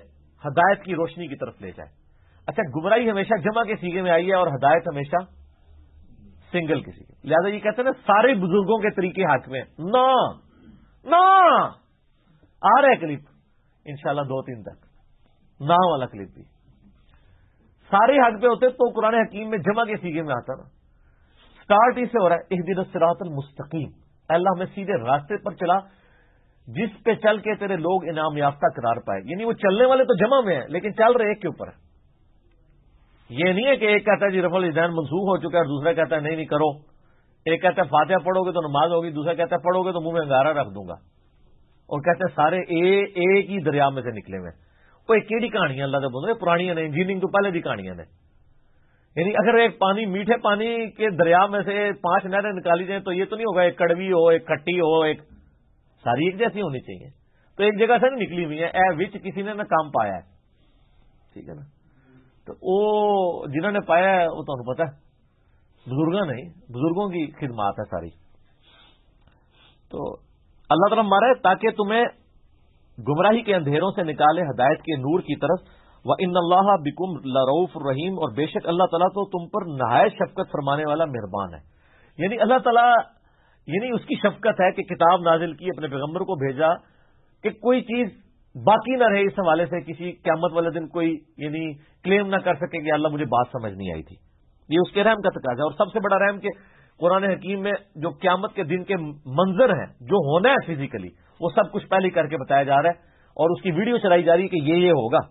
ہدایت کی روشنی کی طرف لے جائے. اچھا گمراہی ہمیشہ جمع کے سیغے میں آئی ہے اور ہدایت ہمیشہ سنگل کے سیغے. لہذا یہ کہتے ہیں نا سارے بزرگوں کے طریقے حق میں نہ آ رہا ہے کلپ انشاءاللہ 2-3 تک نہ والا کلپ بھی سارے حق پہ ہوتے تو قرآن حکیم میں جمع کے سیغے میں آتا نا. سٹارٹ ہی سے ہو رہا ہے اہدنا الصراط المستقیم. اللہ میں سیدھے راستے پر چلا جس پہ چل کے تیرے لوگ انعام یافتہ قرار پائے. یعنی وہ چلنے والے تو جمع میں ہیں لیکن چل رہے ایک کے اوپر ہے. یہ نہیں ہے کہ ایک کہتا ہے جی رفع الاذان منسوخ ہو چکا ہے اور دوسرا کہتا ہے نہیں کرو. ایک کہتا ہے فاتحہ پڑھو گے تو نماز ہوگی, دوسرا کہتا ہے پڑھو گے تو منہ میں انگارہ رکھ دوں گا. اور کہتے ہیں سارے ایک ہی دریا میں سے نکلے ہوئے. وہ ایک کیڑی کہانیاں اللہ سے بول رہے پرانی نے انجینئرنگ تو پہلے دی کہانیاں نے. یعنی اگر ایک پانی میٹھے پانی کے دریا میں سے 5 نہریں نکالی جائیں تو یہ تو نہیں ہوگا ایک کڑوی ہو ایک کھٹی ہو ایک ساری ایک جیسی ہونی چاہیے. تو ایک جگہ سے نہیں نکلی ہوئی ہے وچ کسی نے نہ کام پایا ہے. ٹھیک ہے نا. تو وہ جنہوں نے پایا ہے وہ تمہیں پتا ہے بزرگوں نہیں بزرگوں کی خدمات ہے ساری. تو اللہ تعالیٰ مارے تاکہ تمہیں گمراہی کے اندھیروں سے نکالے ہدایت کے نور کی طرف. وَإِنَّ اللَّهَ بِكُمْ لَرَوْفٌ رَحِيمٌ اور بے شک اللہ تعالیٰ تو تم پر نہایت شفقت فرمانے والا مہربان ہے. یعنی اللہ تعالیٰ یعنی اس کی شفقت ہے کہ کتاب نازل کی اپنے پیغمبر کو بھیجا کہ کوئی چیز باقی نہ رہے اس حوالے سے کسی قیامت والے دن کوئی یعنی کلیم نہ کر سکے کہ اللہ مجھے بات سمجھ نہیں آئی تھی. یہ اس کے رحم کا تقاضا ہے. اور سب سے بڑا رحم کہ قرآن حکیم میں جو قیامت کے دن کے منظر ہیں جو ہونا ہے فزیکلی وہ سب کچھ پہلے کر کے بتایا جا رہا ہے اور اس کی ویڈیو چلائی جا رہی ہے کہ یہ ہوگا.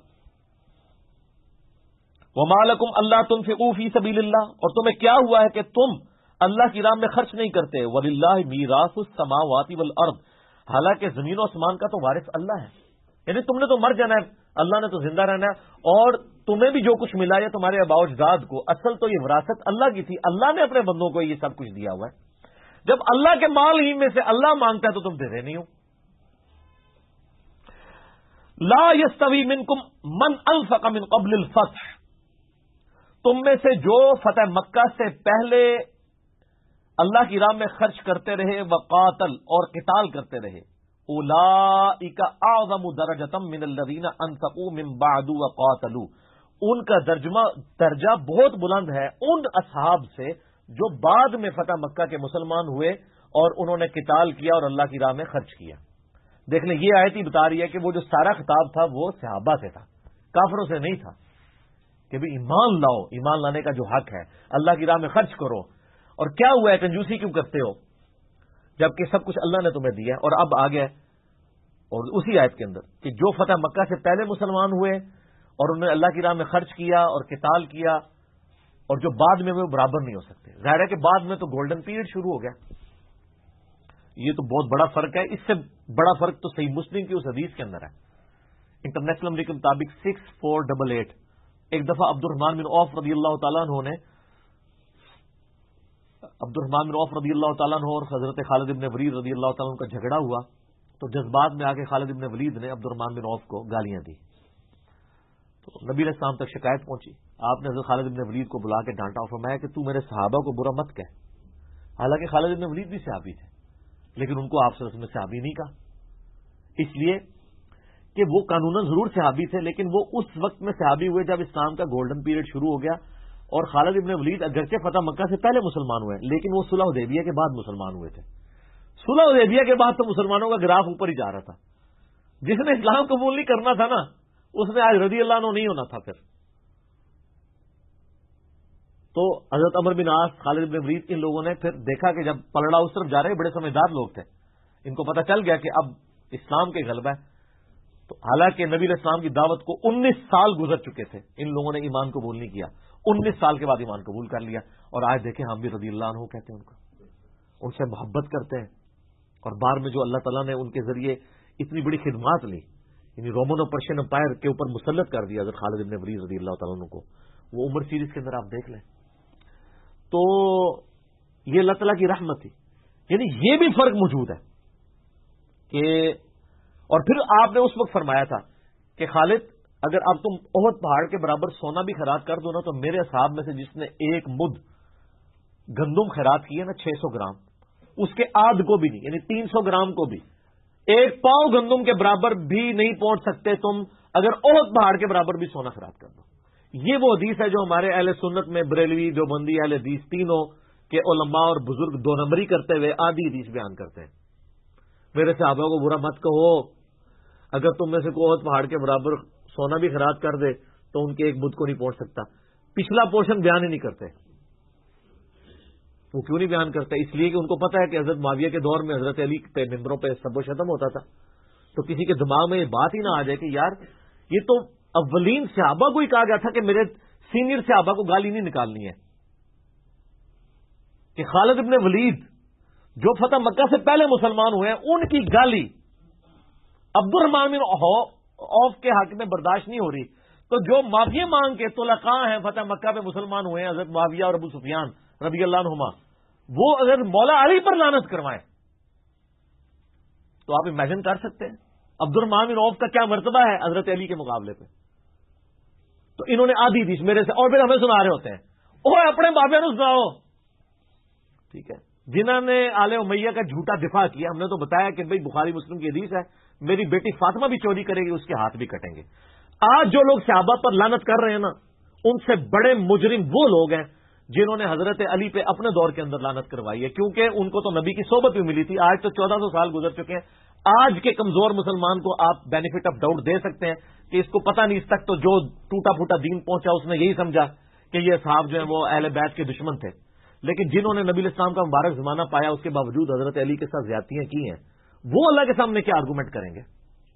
وَمَا لَكُمْ أَلَّا تُنْفِقُوا فِي سَبِيلِ اللَّهِ اور تمہیں کیا ہوا ہے کہ تم اللہ کی راہ میں خرچ نہیں کرتے. وَلِلَّهِ مِيرَاثُ السَّمَاوَاتِ وَالْأَرْضِ حالانکہ زمین و آسمان کا تو وارث اللہ ہے. یعنی تم نے تو مر جانا ہے اللہ نے تو زندہ رہنا ہے اور تمہیں بھی جو کچھ ملا ہے تمہارے آباء و اجداد کو اصل تو یہ وراثت اللہ کی تھی. اللہ نے اپنے بندوں کو یہ سب کچھ دیا ہوا ہے. جب اللہ کے مال ہی میں سے اللہ مانگتا ہے تو تم دے نہیں ہو. لا يستوی منکم من انفق من قبل الفتح تم میں سے جو فتح مکہ سے پہلے اللہ کی راہ میں خرچ کرتے رہے وقاتل اور قتال کرتے رہے. اولئک اعظم درجۃ من الذین انفقوا من بعد وقاتلوا ان کا درجہ بہت بلند ہے ان اصحاب سے جو بعد میں فتح مکہ کے مسلمان ہوئے اور انہوں نے قتال کیا اور اللہ کی راہ میں خرچ کیا. دیکھ لیں یہ آیت ہی بتا رہی ہے کہ وہ جو سارا خطاب تھا وہ صحابہ سے تھا کافروں سے نہیں تھا کہ بھی ایمان لاؤ ایمان لانے کا جو حق ہے اللہ کی راہ میں خرچ کرو. اور کیا ہوا ہے کنجوسی کیوں کرتے ہو جبکہ سب کچھ اللہ نے تمہیں دیا. اور اب آ گیا اور اسی آیت کے اندر کہ جو فتح مکہ سے پہلے مسلمان ہوئے اور انہوں نے اللہ کی راہ میں خرچ کیا اور قتال کیا اور جو بعد میں وہ برابر نہیں ہو سکتے. ظاہر ہے کہ بعد میں تو گولڈن پیریڈ شروع ہو گیا. یہ تو بہت بڑا فرق ہے. اس سے بڑا فرق تو صحیح مسلم کی اس حدیث کے اندر ہے. انٹرنیشنل نمبر کے مطابق 6488 ایک دفعہ عبد الرحمن بن عوف رضی اللہ تعالیٰ عنہ نے اور حضرت خالد بن ولید رضی اللہ تعالیٰ عنہ کا جھگڑا ہوا تو جذبات میں آ کے خالد بن ولید نے عبد الرحمن بن عوف کو گالیاں دی. تو نبی علیہ السلام تک شکایت پہنچی. آپ نے حضرت خالد بن ولید کو بلا کے ڈانٹا اور فرمایا کہ تو میرے صحابہ کو برا مت کہہ. حالانکہ خالد بن ولید بھی صحابی تھے لیکن ان کو آپ صلی اللہ علیہ وسلم نے صحابی نہیں کہا اس لیے کہ وہ قانوناً ضرور صحابی تھے لیکن وہ اس وقت میں صحابی ہوئے جب اسلام کا گولڈن پیریڈ شروع ہو گیا. اور خالد بن ولید اگرچہ فتح مکہ سے پہلے مسلمان ہوئے لیکن وہ صلح حدیبیہ کے بعد مسلمان ہوئے تھے. صلح حدیبیہ کے بعد تو مسلمانوں کا گراف اوپر ہی جا رہا تھا. جس نے اسلام قبول نہیں کرنا تھا نا اس نے آج رضی اللہ عنہ نہیں ہونا تھا. پھر تو حضرت عمر بن عاص خالد بن ولید ان لوگوں نے پھر دیکھا کہ جب پلڑا اس طرف جا رہے بڑے سمجھدار لوگ تھے ان کو پتہ چل گیا کہ اب اسلام کے غلبہ ہے. تو حالانکہ نبی علیہ السلام کی دعوت کو 19 سال گزر چکے تھے ان لوگوں نے ایمان قبول نہیں کیا. 19 سال کے بعد ایمان قبول کر لیا اور آج دیکھیں ہم بھی رضی اللہ عنہ کہتے ہیں ان کو ان سے محبت کرتے ہیں. اور بعد میں جو اللہ تعالیٰ نے ان کے ذریعے اتنی بڑی خدمات لی یعنی رومن اور پرشین امپائر کے اوپر مسلط کر دیا حضرت خالد بن ولید رضی اللہ تعالیٰ عنہ کو وہ عمر سیریز کے اندر آپ دیکھ لیں. تو یہ اللہ تعالیٰ کی رحمت تھی. یعنی یہ بھی فرق موجود ہے کہ اور پھر آپ نے اس وقت فرمایا تھا کہ خالد اگر اب تم احد پہاڑ کے برابر سونا بھی خیرات کر دو نا تو میرے اصحاب میں سے جس نے ایک مد گندم خیرات کی ہے نا 600 گرام اس کے آدھ کو بھی نہیں یعنی 300 گرام کو بھی ایک پاؤں گندم کے برابر بھی نہیں پہنچ سکتے تم اگر احد پہاڑ کے برابر بھی سونا خراب کر دو. یہ وہ حدیث ہے جو ہمارے اہل سنت میں بریلوی دیوبندی اہل حدیث تینوں کے علماء اور بزرگ دو نمبری کرتے ہوئے آدھی حدیث بیان کرتے ہیں. میرے صحابہ کو برا مت کہو، اگر تم میں سے کوئی احد پہاڑ کے برابر سونا بھی خراب کر دے تو ان کے ایک بدھ کو نہیں پہنچ سکتا. پچھلا پورشن بیان ہی نہیں کرتے. وہ کیوں نہیں بیان کرتے؟ اس لیے کہ ان کو پتا ہے کہ حضرت معاویہ کے دور میں حضرت علی پہ ممبروں پہ سب و شتم ہوتا تھا، تو کسی کے دماغ میں یہ بات ہی نہ آ جائے کہ یار یہ تو اولین صحابہ کو ہی کہا گیا تھا کہ میرے سینئر صحابہ کو گالی نہیں نکالنی ہے. کہ خالد ابن ولید جو فتح مکہ سے پہلے مسلمان ہوئے ہیں ان کی گالی عبد الرحمن بن عوف کے حق میں برداشت نہیں ہو رہی، تو جو معافی مانگ کے طلقاء ہیں فتح مکہ پہ مسلمان ہوئے ہیں حضرت معاویہ اور ابو سفیان رضی اللہ عنہما، وہ اگر مولا علی پر لعنت کروائیں تو آپ امیجن کر سکتے ہیں عبد الرحمن بن عوف کا کیا مرتبہ ہے حضرت علی کے مقابلے پہ. تو انہوں نے آدھی حدیث میرے سے اور پھر ہمیں سنا رہے ہوتے ہیں اوہ اپنے بابے نو سناؤ. ٹھیک ہے، جنہوں نے آل امیہ کا جھوٹا دفاع کیا، ہم نے تو بتایا کہ بھئی بخاری مسلم کی حدیث ہے میری بیٹی فاطمہ بھی چوری کرے گی اس کے ہاتھ بھی کٹیں گے. آج جو لوگ صحابہ پر لعنت کر رہے ہیں نا، ان سے بڑے مجرم وہ لوگ ہیں جنہوں نے حضرت علی پہ اپنے دور کے اندر لعنت کروائی ہے، کیونکہ ان کو تو نبی کی صحبت بھی ملی تھی. آج تو 1400 سال گزر چکے ہیں. آج کے کمزور مسلمان کو آپ بینیفٹ آف ڈاؤٹ دے سکتے ہیں کہ اس کو پتہ نہیں، اس تک تو جو ٹوٹا پھوٹا دین پہنچا اس نے یہی سمجھا کہ یہ اصحاب جو ہیں وہ اہل بیت کے دشمن تھے. لیکن جنہوں نے نبی اسلام کا مبارک زمانہ پایا اس کے باوجود حضرت علی کے ساتھ زیادتیاں کی ہیں، وہ اللہ کے سامنے کیا آرگومنٹ کریں گے؟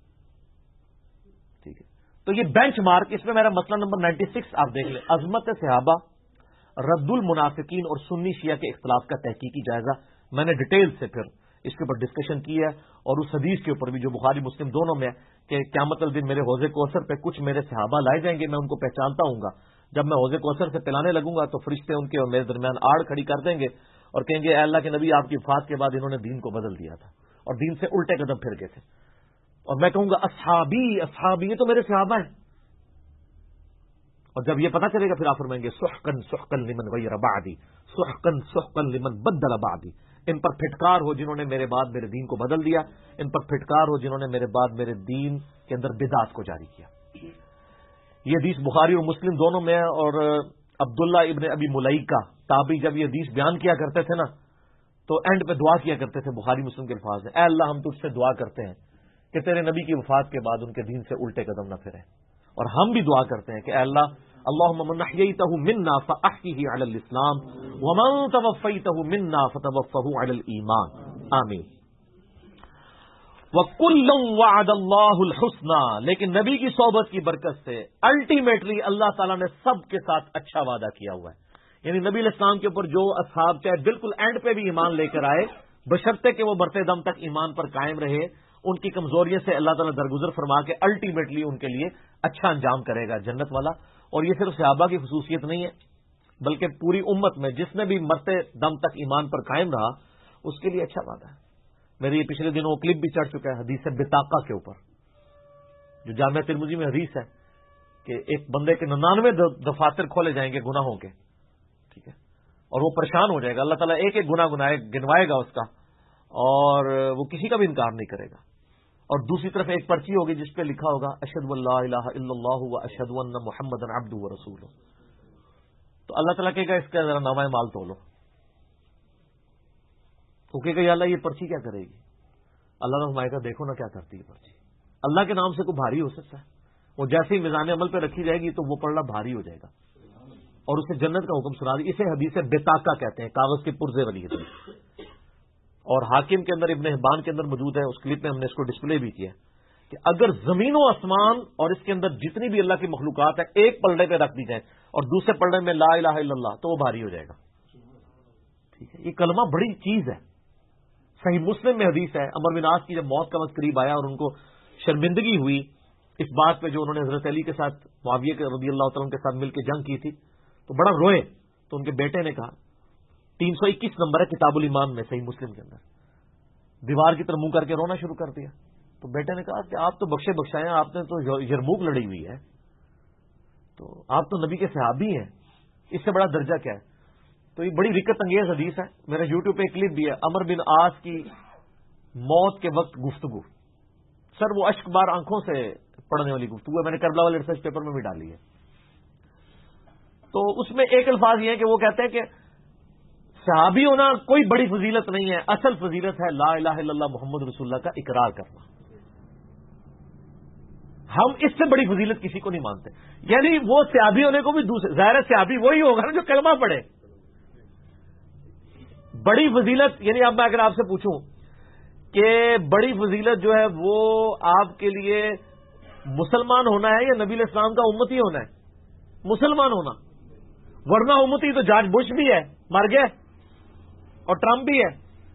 ٹھیک ہے، تو یہ بینچ مارک، اس میں میرا مسئلہ نمبر 96 آپ دیکھ لیں، عظمت صحابہ، رد المنافقین اور سنی شیعہ کے اختلاف کا تحقیقی جائزہ. میں نے ڈیٹیل سے پھر اس کے اوپر ڈسکشن کی ہے، اور اس حدیث کے اوپر بھی جو بخاری مسلم دونوں میں ہے کہ قیامت الدین میرے حوض کوثر پہ کچھ میرے صحابہ لائے جائیں گے، میں ان کو پہچانتا ہوں گا. جب میں حوض کوثر سے پلانے لگوں گا تو فرشتے ان کے اور میرے درمیان آڑ کھڑی کر دیں گے اور کہیں گے اے اللہ کے نبی، آپ کی وفات کے بعد انہوں نے دین کو بدل دیا تھا اور دین سے الٹے قدم پھر گئے تھے. اور میں کہوں گا اصحابی اصحابی، یہ تو میرے صحابہ ہیں. اور جب یہ پتا چلے گا پھر آپ فرمائیں گے سحقن سحقن لمن غیر بعدی، سحقن سحقن لمن بدل بعدی. ان پر پھٹکار ہو جنہوں نے میرے بعد میرے دین کو بدل دیا، ان پر پھٹکار ہو جنہوں نے میرے بعد میرے دین کے اندر بدعت کو جاری کیا. یہ حدیث بخاری اور مسلم دونوں میں ہے. اور عبداللہ ابن ابی ملیکہ تابعی جب یہ حدیث بیان کیا کرتے تھے نا تو اینڈ پہ دعا کیا کرتے تھے بخاری مسلم کے الفاظ ہیں، اے اللہ ہم تجھ سے دعا کرتے ہیں کہ تیرے نبی کی وفات کے بعد ان کے دین سے الٹے قدم نہ پھریں. اور ہم بھی دعا کرتے ہیں کہ اے اللہ اللہم من احییتہ منا فاحیہ علی الاسلام ومن توفیتہ منا فتوفہ علی الایمان، آمین. وَكُلًّا وَعَدَ اللَّهُ الْحُسْنَى، لیکن نبی کی صحبت کی برکت سے الٹیمیٹلی اللہ تعالیٰ نے سب کے ساتھ اچھا وعدہ کیا ہوا ہے. یعنی نبی علیہ السلام کے اوپر جو اصحاب چاہے بالکل اینڈ پہ بھی ایمان لے کر آئے، بشرطے کہ وہ مرتے دم تک ایمان پر قائم رہے، ان کی کمزوریوں سے اللہ تعالیٰ درگزر فرما کے الٹیمیٹلی ان کے لیے اچھا انجام کرے گا، جنت والا. اور یہ صرف صحابہ کی خصوصیت نہیں ہے بلکہ پوری امت میں جس نے بھی مرتے دم تک ایمان پر قائم رہا اس کے لیے اچھا وعدہ ہے. میرے یہ پچھلے دنوں کلپ بھی چڑھ چکا ہے حدیث بطاقہ کے اوپر، جو جامعہ ترمذی میں حدیث ہے کہ ایک بندے کے 99 دفاتر کھولے جائیں گے گناہوں کے، ٹھیک ہے، اور وہ پریشان ہو جائے گا. اللہ تعالیٰ ایک ایک گناہ گنوائے گا اس کا، اور وہ کسی کا بھی انکار نہیں کرے گا. اور دوسری طرف ایک پرچی ہوگی جس پہ لکھا ہوگا اشہد ان لا الہ الا اللہ واشہد ان محمدا عبدہ ورسولہ. تو اللہ تعالیٰ کہے گا اس کا ذرا نامہ مال تولو. تو کہے گا یا اللہ یہ پرچی کیا کرے گی؟ اللہ نے فرمائے گا دیکھو نا کیا کرتی ہے پرچی. اللہ کے نام سے کوئی بھاری ہو سکتا ہے؟ وہ جیسے ہی میزان عمل پہ رکھی جائے گی تو وہ پڑھنا بھاری ہو جائے گا اور اسے جنت کا حکم سنا دی. اسے حدیث بطاقہ کہتے ہیں، کاغذ کے پرزے والی حدیث. اور حاکم کے اندر ابن حبان کے اندر موجود ہے، اس کلپ میں ہم نے اس کو ڈسپلے بھی کیا کہ اگر زمین و آسمان اور اس کے اندر جتنی بھی اللہ کی مخلوقات ہے ایک پلڑے پہ رکھ دی جائیں اور دوسرے پلڑے میں لا الہ الا اللہ تو وہ بھاری ہو جائے گا. ٹھیک ہے، یہ کلمہ بڑی چیز ہے. صحیح مسلم میں حدیث ہے عمر بن عاص کی جب موت کا وقت قریب آیا اور ان کو شرمندگی ہوئی اس بات پہ جو انہوں نے حضرت علی کے ساتھ معاویہ کے رضی اللہ تعالیٰ کے ساتھ مل کے جنگ کی تھی تو بڑا روئے. تو ان کے بیٹے نے کہا 321 نمبر ہے کتاب الایمان میں صحیح مسلم کے اندر، دیوار کی طرف منہ کر کے رونا شروع کر دیا. تو بیٹے نے کہا کہ آپ تو بخشے بخشائے ہیں، آپ نے تو یرموک لڑی ہوئی ہے، تو آپ تو نبی کے صحابی ہیں، اس سے بڑا درجہ کیا ہے؟ تو یہ بڑی رکت انگیز حدیث ہے. میرا یوٹیوب پہ ایک کلپ بھی ہے عمر بن عاص کی موت کے وقت گفتگو. سر وہ اشک بار آنکھوں سے پڑھنے والی گفتگو ہے، میں نے کربلا والے ریسرچ پیپر میں بھی ڈالی ہے. تو اس میں ایک الفاظ یہ ہے کہ وہ کہتے ہیں کہ صحابی ہونا کوئی بڑی فضیلت نہیں ہے، اصل فضیلت ہے لا الہ الا اللہ محمد رسول اللہ کا اقرار کرنا. ہم اس سے بڑی فضیلت کسی کو نہیں مانتے. یعنی وہ صحابی ہونے کو بھی دوسرے، ظاہر صحابی وہی ہوگا نا جو کلمہ پڑھے. بڑی فضیلت یعنی اب میں اگر آپ سے پوچھوں کہ بڑی فضیلت جو ہے وہ آپ کے لیے مسلمان ہونا ہے یا نبی علیہ السلام کا امتی ہونا ہے؟ مسلمان ہونا. ورنہ امتی تو جارج بش بھی ہے، مر گئے، اور ٹرمپ بھی ہے.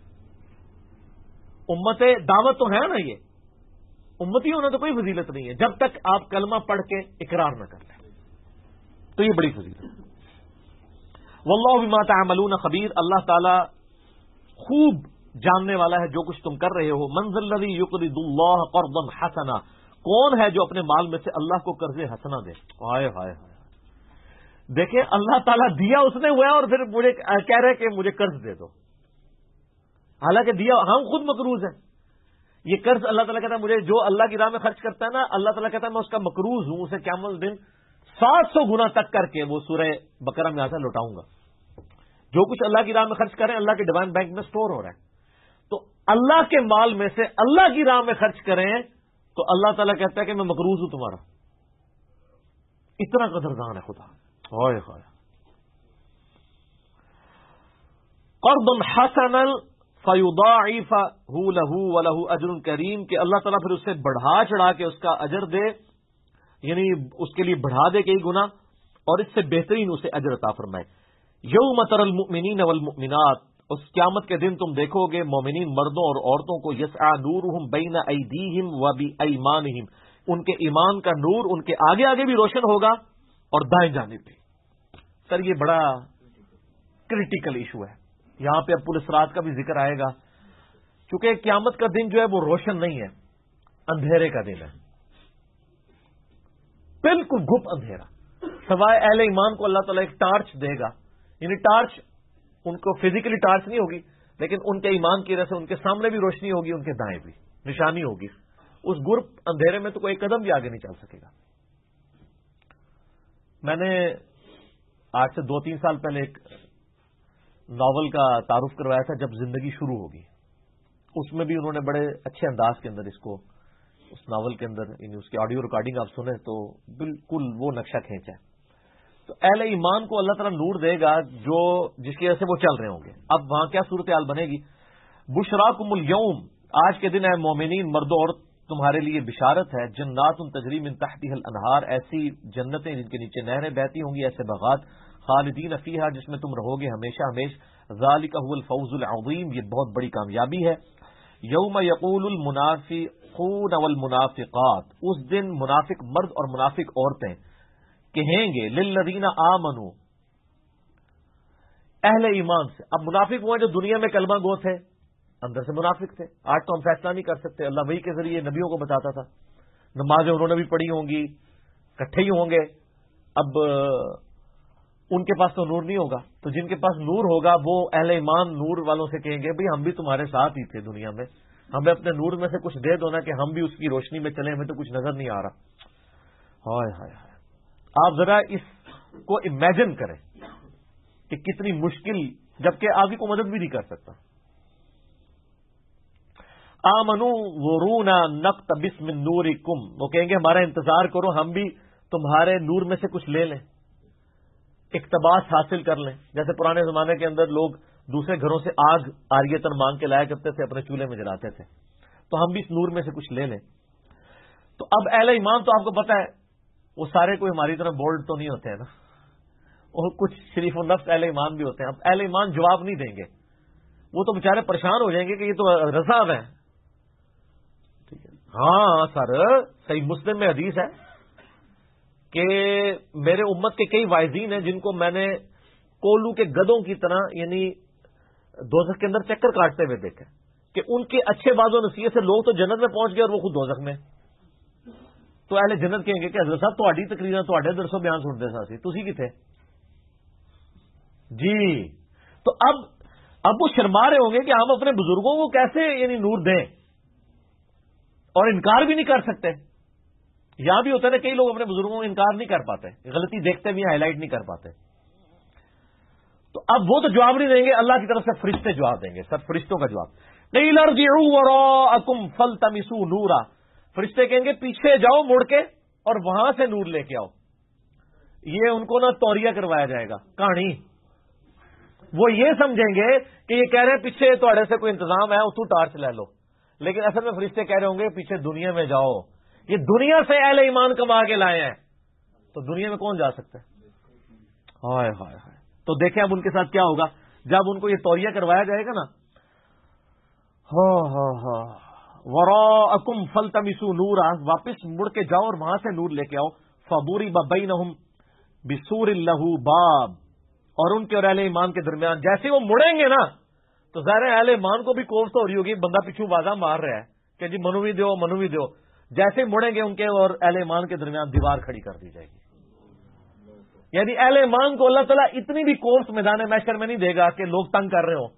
امت دعوت تو ہے نا، یہ امتی ہونا تو کوئی فضیلت نہیں ہے جب تک آپ کلمہ پڑھ کے اقرار نہ کر لیں. تو یہ بڑی فضیلت ہے. واللہ بما تعملون خبیر، اللہ تعالی خوب جاننے والا ہے جو کچھ تم کر رہے ہو. من ذا الذی یقرض اللہ قرضا حسنا، کون ہے جو اپنے مال میں سے اللہ کو قرض حسنا دے. ہائے ہائے ہائے، دیکھیں اللہ تعالیٰ دیا اس نے ہوا ہے اور پھر مجھے کہہ رہے کہ مجھے قرض دے دو. حالانکہ دیا ہم خود مقروض ہیں. یہ قرض اللہ تعالیٰ کہتا ہے مجھے جو اللہ کی راہ میں خرچ کرتا ہے نا، اللہ تعالیٰ کہتا ہے میں اس کا مقروض ہوں، اسے قیامت دن 700 گنا تک کر کے وہ سورہ بقرہ میں آتا لوٹاؤں گا. جو کچھ اللہ کی راہ میں خرچ کریں اللہ کے ڈیوائن بینک میں سٹور ہو رہا ہے. تو اللہ کے مال میں سے اللہ کی راہ میں خرچ کریں تو اللہ تعالیٰ کہتا ہے کہ میں مقروض ہوں تمہارا. اتنا قدردان ہے خدا. ہائے ہائے. قرض حسنا فیضاعفہ لہ ولہ اجر کریم، کہ اللہ تعالیٰ پھر اسے بڑھا چڑھا کے اس کا اجر دے، یعنی اس کے لیے بڑھا دے کئی گنا اور اس سے بہترین اسے اجر عطا فرمائے. یوم تری المؤمنین والمؤمنات، اس قیامت کے دن تم دیکھو گے مومنین مردوں اور عورتوں کو یسعی نورہم بین ایدیہم وبایمانہم، ان کے ایمان کا نور ان کے آگے آگے بھی روشن ہوگا اور دائیں جانب بھی. سر یہ بڑا کریٹیکل ایشو ہے. یہاں پہ اب پل صراط کا بھی ذکر آئے گا، کیونکہ قیامت کا دن جو ہے وہ روشن نہیں ہے، اندھیرے کا دن ہے، بالکل گھپ اندھیرا. سوائے اہل ایمان کو اللہ تعالیٰ ایک ٹارچ دے گا، یعنی ٹارچ ان کو فزیکلی ٹارچ نہیں ہوگی لیکن ان کے ایمان کی وجہ سے ان کے سامنے بھی روشنی ہوگی، ان کے دائیں بھی نشانی ہوگی. اس گھپ اندھیرے میں تو کوئی قدم بھی آگے نہیں چل سکے گا. میں نے آج سے 2-3 سال پہلے ایک ناول کا تعارف کروایا تھا، جب زندگی شروع ہوگی. اس میں بھی انہوں نے بڑے اچھے انداز کے اندر اس کو، اس ناول کے اندر یعنی اس کی آڈیو ریکارڈنگ آپ سنیں تو بالکل وہ نقشہ کھینچا ہے. تو اہل ایمان کو اللہ تعالیٰ نور دے گا جو جس کی وجہ سے وہ چل رہے ہوں گے. اب وہاں کیا صورتحال بنے گی؟ بشراکم الیوم، آج کے دن ہے مومنین مردوں اور تمہارے لیے بشارت ہے، جنات تجری من تحتها الانہار، ایسی جنتیں جن کے نیچے نہریں بہتی ہوں گی، ایسے باغات، خالدین فیہا، جس میں تم رہو گے ہمیشہ ہمیش. ذالک هو الفوز العظیم، یہ بہت بڑی کامیابی ہے. یوم یقول المنافقون والمنافقات، اس دن منافق مرد اور منافق عورتیں کہیں گے للذین آمنوا، اہل ایمان سے. اب منافق وہ ہیں جو دنیا میں کلمہ گو تھے، اندر سے منافق تھے. آج تو ہم فیصلہ نہیں کر سکتے، اللہ وحی کے ذریعے نبیوں کو بتاتا تھا، نمازیں انہوں نے بھی پڑھی ہوں گی، اکٹھے ہی ہوں گے. اب ان کے پاس تو نور نہیں ہوگا، تو جن کے پاس نور ہوگا وہ اہل ایمان نور والوں سے کہیں گے بھئی ہم بھی تمہارے ساتھ ہی تھے دنیا میں، ہمیں اپنے نور میں سے کچھ دے دو نا کہ ہم بھی اس کی روشنی میں چلیں، ہمیں تو کچھ نظر نہیں آ رہا. ہائے ہائے ہائے. آپ ذرا اس کو امیجن کریں کہ کتنی مشکل، جبکہ آگے کو مدد بھی نہیں کر سکتا. آمنو ورونا نقتبس من نورکم، وہ کہیں گے ہمارا انتظار کرو ہم بھی تمہارے نور میں سے کچھ لے لیں، اقتباس حاصل کر لیں. جیسے پرانے زمانے کے اندر لوگ دوسرے گھروں سے آگ آریتن مانگ کے لایا کرتے تھے، اپنے چولہے میں جلاتے تھے، تو ہم بھی اس نور میں سے کچھ لے لیں. تو اب اہل ایمان تو آپ کو پتا ہے وہ سارے کوئی ہماری طرح بولڈ تو نہیں ہوتے ہیں نا، اور کچھ شریف النفس اہل ایمان بھی ہوتے ہیں. اب اہل ایمان جواب نہیں دیں گے، وہ تو بےچارے پریشان ہو جائیں گے کہ یہ تو رضا ہے. ہاں سر، صحیح مسلم میں حدیث ہے کہ میرے امت کے کئی وائزین ہیں جن کو میں نے کولو کے گدوں کی طرح یعنی دوزخ کے اندر چکر کاٹتے ہوئے دیکھا کہ ان کے اچھے باز و نصیحت سے لوگ تو جنت میں پہنچ گئے اور وہ خود دوزخ میں. تو اہل جنت کہیں گے کہ حضرت صاحب تہاڈی تقریراں تہاڈے درس و بیان سنتے سا تسی کتھے جی. تو اب وہ شرما رہے ہوں گے کہ ہم اپنے بزرگوں کو کیسے یعنی نور دیں، اور انکار بھی نہیں کر سکتے. یہاں بھی ہوتا ہے نا، کئی لوگ اپنے بزرگوں کو انکار نہیں کر پاتے، غلطی دیکھتے بھی ہائی لائٹ نہیں کر پاتے. تو اب وہ تو جواب نہیں دیں گے، اللہ کی طرف سے فرشتے جواب دیں گے، سب فرشتوں کا جواب. قیل ارجعوا وراءکم فالتمسوا نورا، فرشتے کہیں گے پیچھے جاؤ مڑ کے اور وہاں سے نور لے کے آؤ. یہ ان کو نہ توریہ کروایا جائے گا کہانی. وہ یہ سمجھیں گے کہ یہ کہہ رہے ہیں پیچھے تھوڑے سے کوئی انتظام ہے اتو ٹارچ لے لو، لیکن اصل میں فرشتے کہہ رہے ہوں گے پیچھے دنیا میں جاؤ، یہ دنیا سے اہل ایمان کما کے لائے ہیں، تو دنیا میں کون جا سکتا ہے؟ ہائے ہائے ہائے. تو دیکھیں اب ان کے ساتھ کیا ہوگا جب ان کو یہ توریہ کروایا جائے گا نا. وراءکم فالتمسوا نورا، واپس مڑ کے جاؤ اور وہاں سے نور لے کے آؤ. فضرب بینہم بسور لہ باب، اور ان کے اور اہل ایمان کے درمیان جیسے وہ مڑیں گے نا تو ظاہر ہے اہل ایمان کو بھی کوفت ہو رہی ہوگی، بندہ پیچھو بازا مار رہا ہے کہ جی منوی دیو منوی دیو. جیسے مڑیں گے ان کے اور اہل ایمان کے درمیان دیوار کھڑی کر دی جائے گی. یعنی اہل ایمان کو اللہ تعالیٰ اتنی بھی کوفت میدان محشر میں نہیں دے گا کہ لوگ تنگ کر رہے ہوں.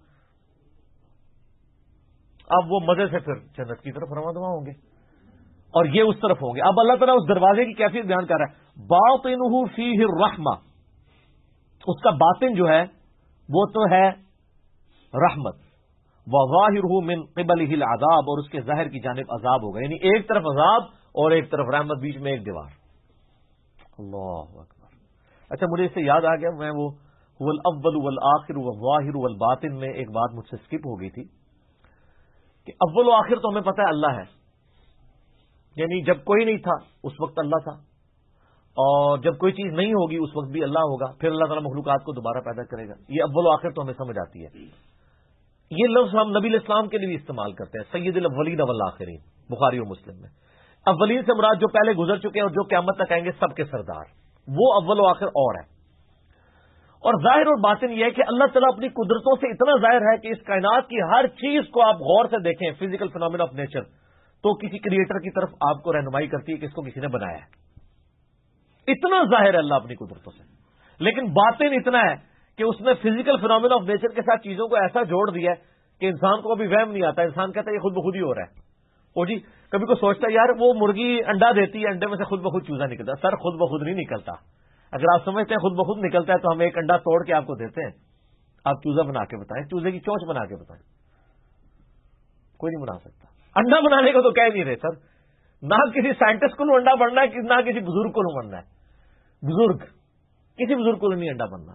اب وہ مزے سے پھر جنت کی طرف رواں دواں ہوں گے اور یہ اس طرف ہوں گے. اب اللہ تعالیٰ اس دروازے کی کیفیت بیان کر رہا ہے. باطنہ فیہ الرحمہ، اس کا باطن جو ہے وہ تو ہے رحمت. وظاہرہ من قبلہ العذاب، اور اس کے ظاہر کی جانب عذاب ہوگا، یعنی ایک طرف عذاب اور ایک طرف رحمت، بیچ میں ایک دیوار. اللہ اکبر. اچھا مجھے اس سے یاد آ گیا، میں وہ هو الاول والآخر والظاہر والباطن میں ایک بات مجھ سے اسکپ ہو گئی تھی کہ اول و آخر تو ہمیں پتہ ہے اللہ ہے، یعنی جب کوئی نہیں تھا اس وقت اللہ تھا، اور جب کوئی چیز نہیں ہوگی اس وقت بھی اللہ ہوگا، پھر اللہ تعالیٰ مخلوقات کو دوبارہ پیدا کرے گا. یہ اول و آخر تو ہمیں سمجھ آتی ہے. یہ لفظ ہم نبی الاسلام کے لیے بھی استعمال کرتے ہیں، سید الاولین والآخرین، بخاری و مسلم میں. اولین سے مراد جو پہلے گزر چکے ہیں اور جو قیامت تک آئیں گے سب کے سردار، وہ اول و آخر اور ہے. اور ظاہر اور باطن یہ ہے کہ اللہ تعالیٰ اپنی قدرتوں سے اتنا ظاہر ہے کہ اس کائنات کی ہر چیز کو آپ غور سے دیکھیں، فزیکل فینومینا آف نیچر، تو کسی کریٹر کی طرف آپ کو رہنمائی کرتی ہے کہ اس کو کسی نے بنایا ہے. اتنا ظاہر ہے اللہ اپنی قدرتوں سے. لیکن باطن اتنا ہے کہ اس نے فزیکل فینومینا آف نیچر کے ساتھ چیزوں کو ایسا جوڑ دیا ہے کہ انسان کو ابھی وہم نہیں آتا. انسان کہتا ہے یہ خود بخود ہی ہو رہا ہے. او جی کبھی کوئی سوچتا ہے یار وہ مرغی انڈا دیتی ہے، انڈے میں سے خود بخود چوزا نکلتا ہے. سر خود بخود نہیں نکلتا. اگر آپ سمجھتے ہیں خود بخود نکلتا ہے تو ہم ایک انڈا توڑ کے آپ کو دیتے ہیں، آپ چوزا بنا کے بتائیں، چوزے کی چونچ بنا کے بتائیں. کوئی نہیں بنا سکتا. انڈا بنانے کو تو کہہ نہیں رہے سر. نہ کسی سائنٹسٹ کو انڈا بننا ہے، نہ کسی بزرگ کو بننا ہے. بزرگ کسی بزرگ کو نہیں انڈا بننا.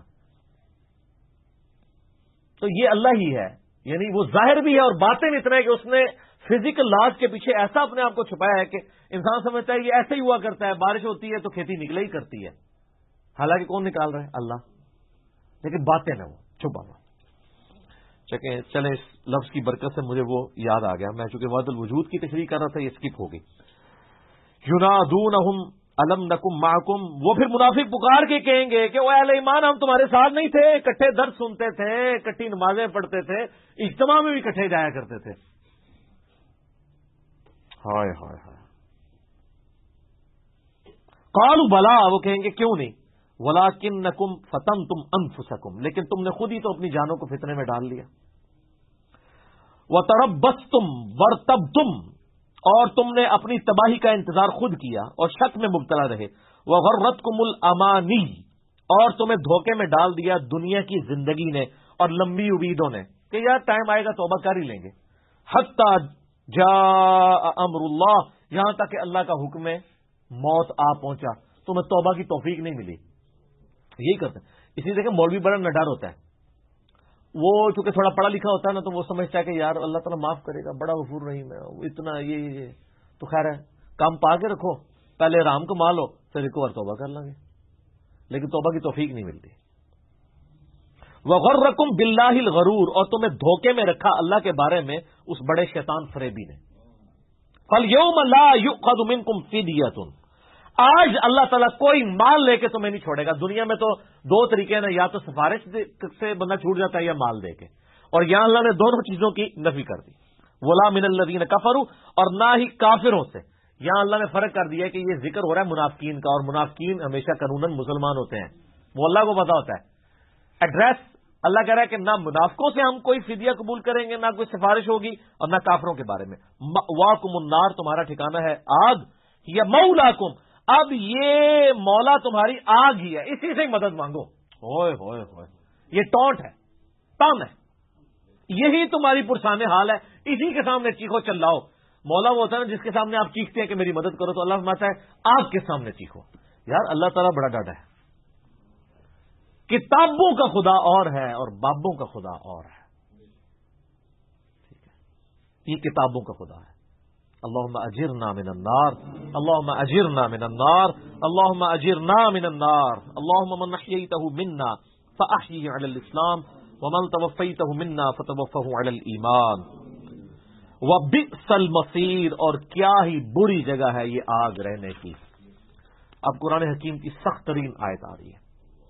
تو یہ اللہ ہی ہے، یعنی وہ ظاہر بھی ہے اور باطن اتنا ہے کہ اس نے فزیکل لاز کے پیچھے ایسا اپنے آپ کو چھپایا ہے کہ انسان سمجھتا ہے یہ ایسے ہی ہوا کرتا ہے، بارش ہوتی ہے تو کھیتی نکلے ہی کرتی ہے، حالانکہ کون نکال رہا ہے؟ اللہ. لیکن باطن ہے وہ چھپا ہوا. چلیں اس لفظ کی برکت سے مجھے وہ یاد آ گیا، میں چونکہ وحدت الوجود کی تشریح کر رہا تھا، یہ اسکپ ہو گئی. ینادونہم الم نکم معکم، وہ پھر منافق پکار کے کہیں گے کہ وہ اہل ایمان ہم تمہارے ساتھ نہیں تھے، اکٹھے درس سنتے تھے، اکٹھی نمازیں پڑھتے تھے، اجتماع میں بھی اکٹھے جایا کرتے تھے. ہائے ہائے ہائے. قالوا بلا، وہ کہیں گے کیوں نہیں، ولکنکم فتنتم انفسکم، لیکن تم نے خود ہی تو اپنی جانوں کو فتنے میں ڈال لیا. وتربصتم وارتبتم، اور تم نے اپنی تباہی کا انتظار خود کیا اور شک میں مبتلا رہے. وغرتکم الامانی، اور تمہیں دھوکے میں ڈال دیا دنیا کی زندگی نے اور لمبی امیدوں نے کہ یار ٹائم آئے گا توبہ کر ہی لیں گے. حتی جاء امر اللہ، یہاں تک کہ اللہ کا حکم ہے، موت آ پہنچا، تمہیں توبہ کی توفیق نہیں ملی. یہی کرتے ہیں. اسی دیکھیں مولوی بڑا نڈر ہوتا ہے، وہ چونکہ تھوڑا پڑھا لکھا ہوتا ہے نا تو وہ سمجھتا ہے کہ یار اللہ تعالیٰ معاف کرے گا، بڑا غفور رحیم ہے، اتنا یہ تو خیر ہے، کام پا کے رکھو، پہلے رام کما لو پھر ایک اور توبہ کر لیں گے. لیکن توبہ کی توفیق نہیں ملتی. وغرکم باللہ الغرور، اور تمہیں دھوکے میں رکھا اللہ کے بارے میں اس بڑے شیطان فریبی نے. فالیوم لا یؤخذ منکم فدیۃ، آج اللہ تعالیٰ کوئی مال لے کے تمہیں نہیں چھوڑے گا. دنیا میں تو دو طریقے ہیں، یا تو سفارش سے بندہ چھوٹ جاتا ہے یا مال دے کے، اور یہاں اللہ نے دونوں چیزوں کی نفی کر دی. ولا من الذین کفروا، اور نہ ہی کافروں سے. یہاں اللہ نے فرق کر دیا ہے کہ یہ ذکر ہو رہا ہے منافقین کا، اور منافقین ہمیشہ قانوناً مسلمان ہوتے ہیں، وہ اللہ کو پتا ہوتا ہے. ایڈریس اللہ کہہ رہا ہے کہ نہ منافقوں سے ہم کوئی فدیہ قبول کریں گے، نہ کوئی سفارش ہوگی، اور نہ کافروں کے بارے میں. مأواکم النار، تمہارا ٹھکانہ ہے آگ. یا مولاکم، اب یہ مولا تمہاری آگ ہی ہے، اسی سے ہی مدد مانگو. ہوئے ہوئے ہوئے، یہ ٹونٹ ہے، تن ہے، یہی تمہاری پرسان حال ہے، اسی کے سامنے چیخو چلاؤ. مولا وہ ہوتا ہے نا جس کے سامنے آپ چیختے ہیں کہ میری مدد کرو، تو اللہ فرماتا ہے آگ کے سامنے چیخو. یار اللہ تعالیٰ بڑا ڈاڈا ہے. کتابوں کا خدا اور ہے اور بابوں کا خدا اور ہے. ٹھیک ہے، یہ کتابوں کا خدا ہے. اللہم اجرنا من النار، اللہم اجرنا من النار، اللہم اجرنا من النار. اللہم من احییتہ منا فاحیہ علی الاسلام ومن توفیتہ منا فتوفہ علی الایمان. وبئس المصیر، اور کیا ہی بری جگہ ہے یہ آگ رہنے کی. اب قرآن حکیم کی سخت ترین آیت آ رہی ہے.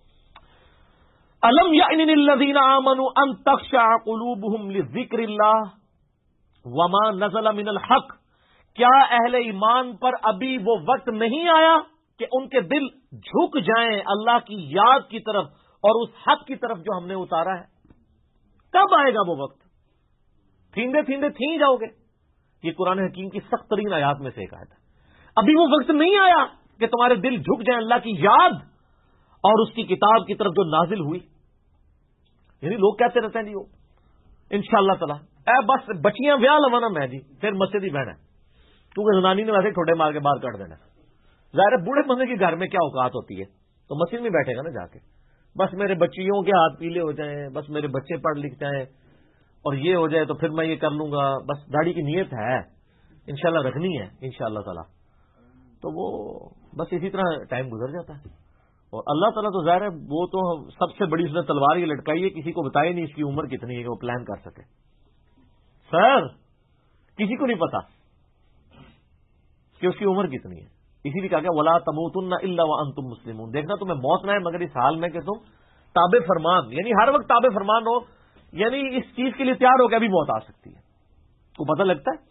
الم یعن للذین آمنوا ان تخشع قلوبہم لذکر اللہ وما نزل من الحق. کیا اہل ایمان پر ابھی وہ وقت نہیں آیا کہ ان کے دل جھک جائیں اللہ کی یاد کی طرف اور اس حق کی طرف جو ہم نے اتارا ہے؟ کب آئے گا وہ وقت؟ تھیندے تھیندے تھیں جاؤ گے. یہ قرآن حکیم کی سخت ترین آیات میں سے ایک آیت ہے. ابھی وہ وقت نہیں آیا کہ تمہارے دل جھک جائیں اللہ کی یاد اور اس کی کتاب کی طرف جو نازل ہوئی. یعنی لوگ کہتے رہتے ہیں جی وہ انشاءاللہ تعالی بس بچیاں ویاہ لوانا میں جی پھر مسجد ہی بہنا ہے، کیونکہ زنانی نے ویسے ٹھوڈے مار کے باہر کر دینا. ظاہر ہے بوڑھے بندے کے گھر میں کیا اوقات ہوتی ہے، تو مسجد میں بیٹھے گا نا جا کے. بس میرے بچیوں کے ہاتھ پیلے ہو جائیں، بس میرے بچے پڑھ لکھ جائیں اور یہ ہو جائے تو پھر میں یہ کر لوں گا. بس داڑھی کی نیت ہے انشاءاللہ رکھنی ہے انشاءاللہ تعالی، تو وہ بس اسی طرح ٹائم گزر جاتا ہے. اور اللہ تعالیٰ تو ظاہر ہے وہ تو سب سے بڑی اس نے تلوار یہ لٹکائی ہے، کسی کو بتائی نہیں اس کی عمر کتنی ہے کہ وہ پلان کر سکے. سر کسی کو نہیں پتا کہ اس کی عمر کتنی ہے. اسی لیے کہا کہ ولا تموتن الا وانتم مسلمون. دیکھنا تمہیں موت نہ ہے مگر اس حال میں کہ تم تابع فرمان، یعنی ہر وقت تابع فرمان ہو، یعنی اس چیز کے لیے تیار ہو کہ ابھی موت آ سکتی ہے. کو پتہ لگتا ہے؟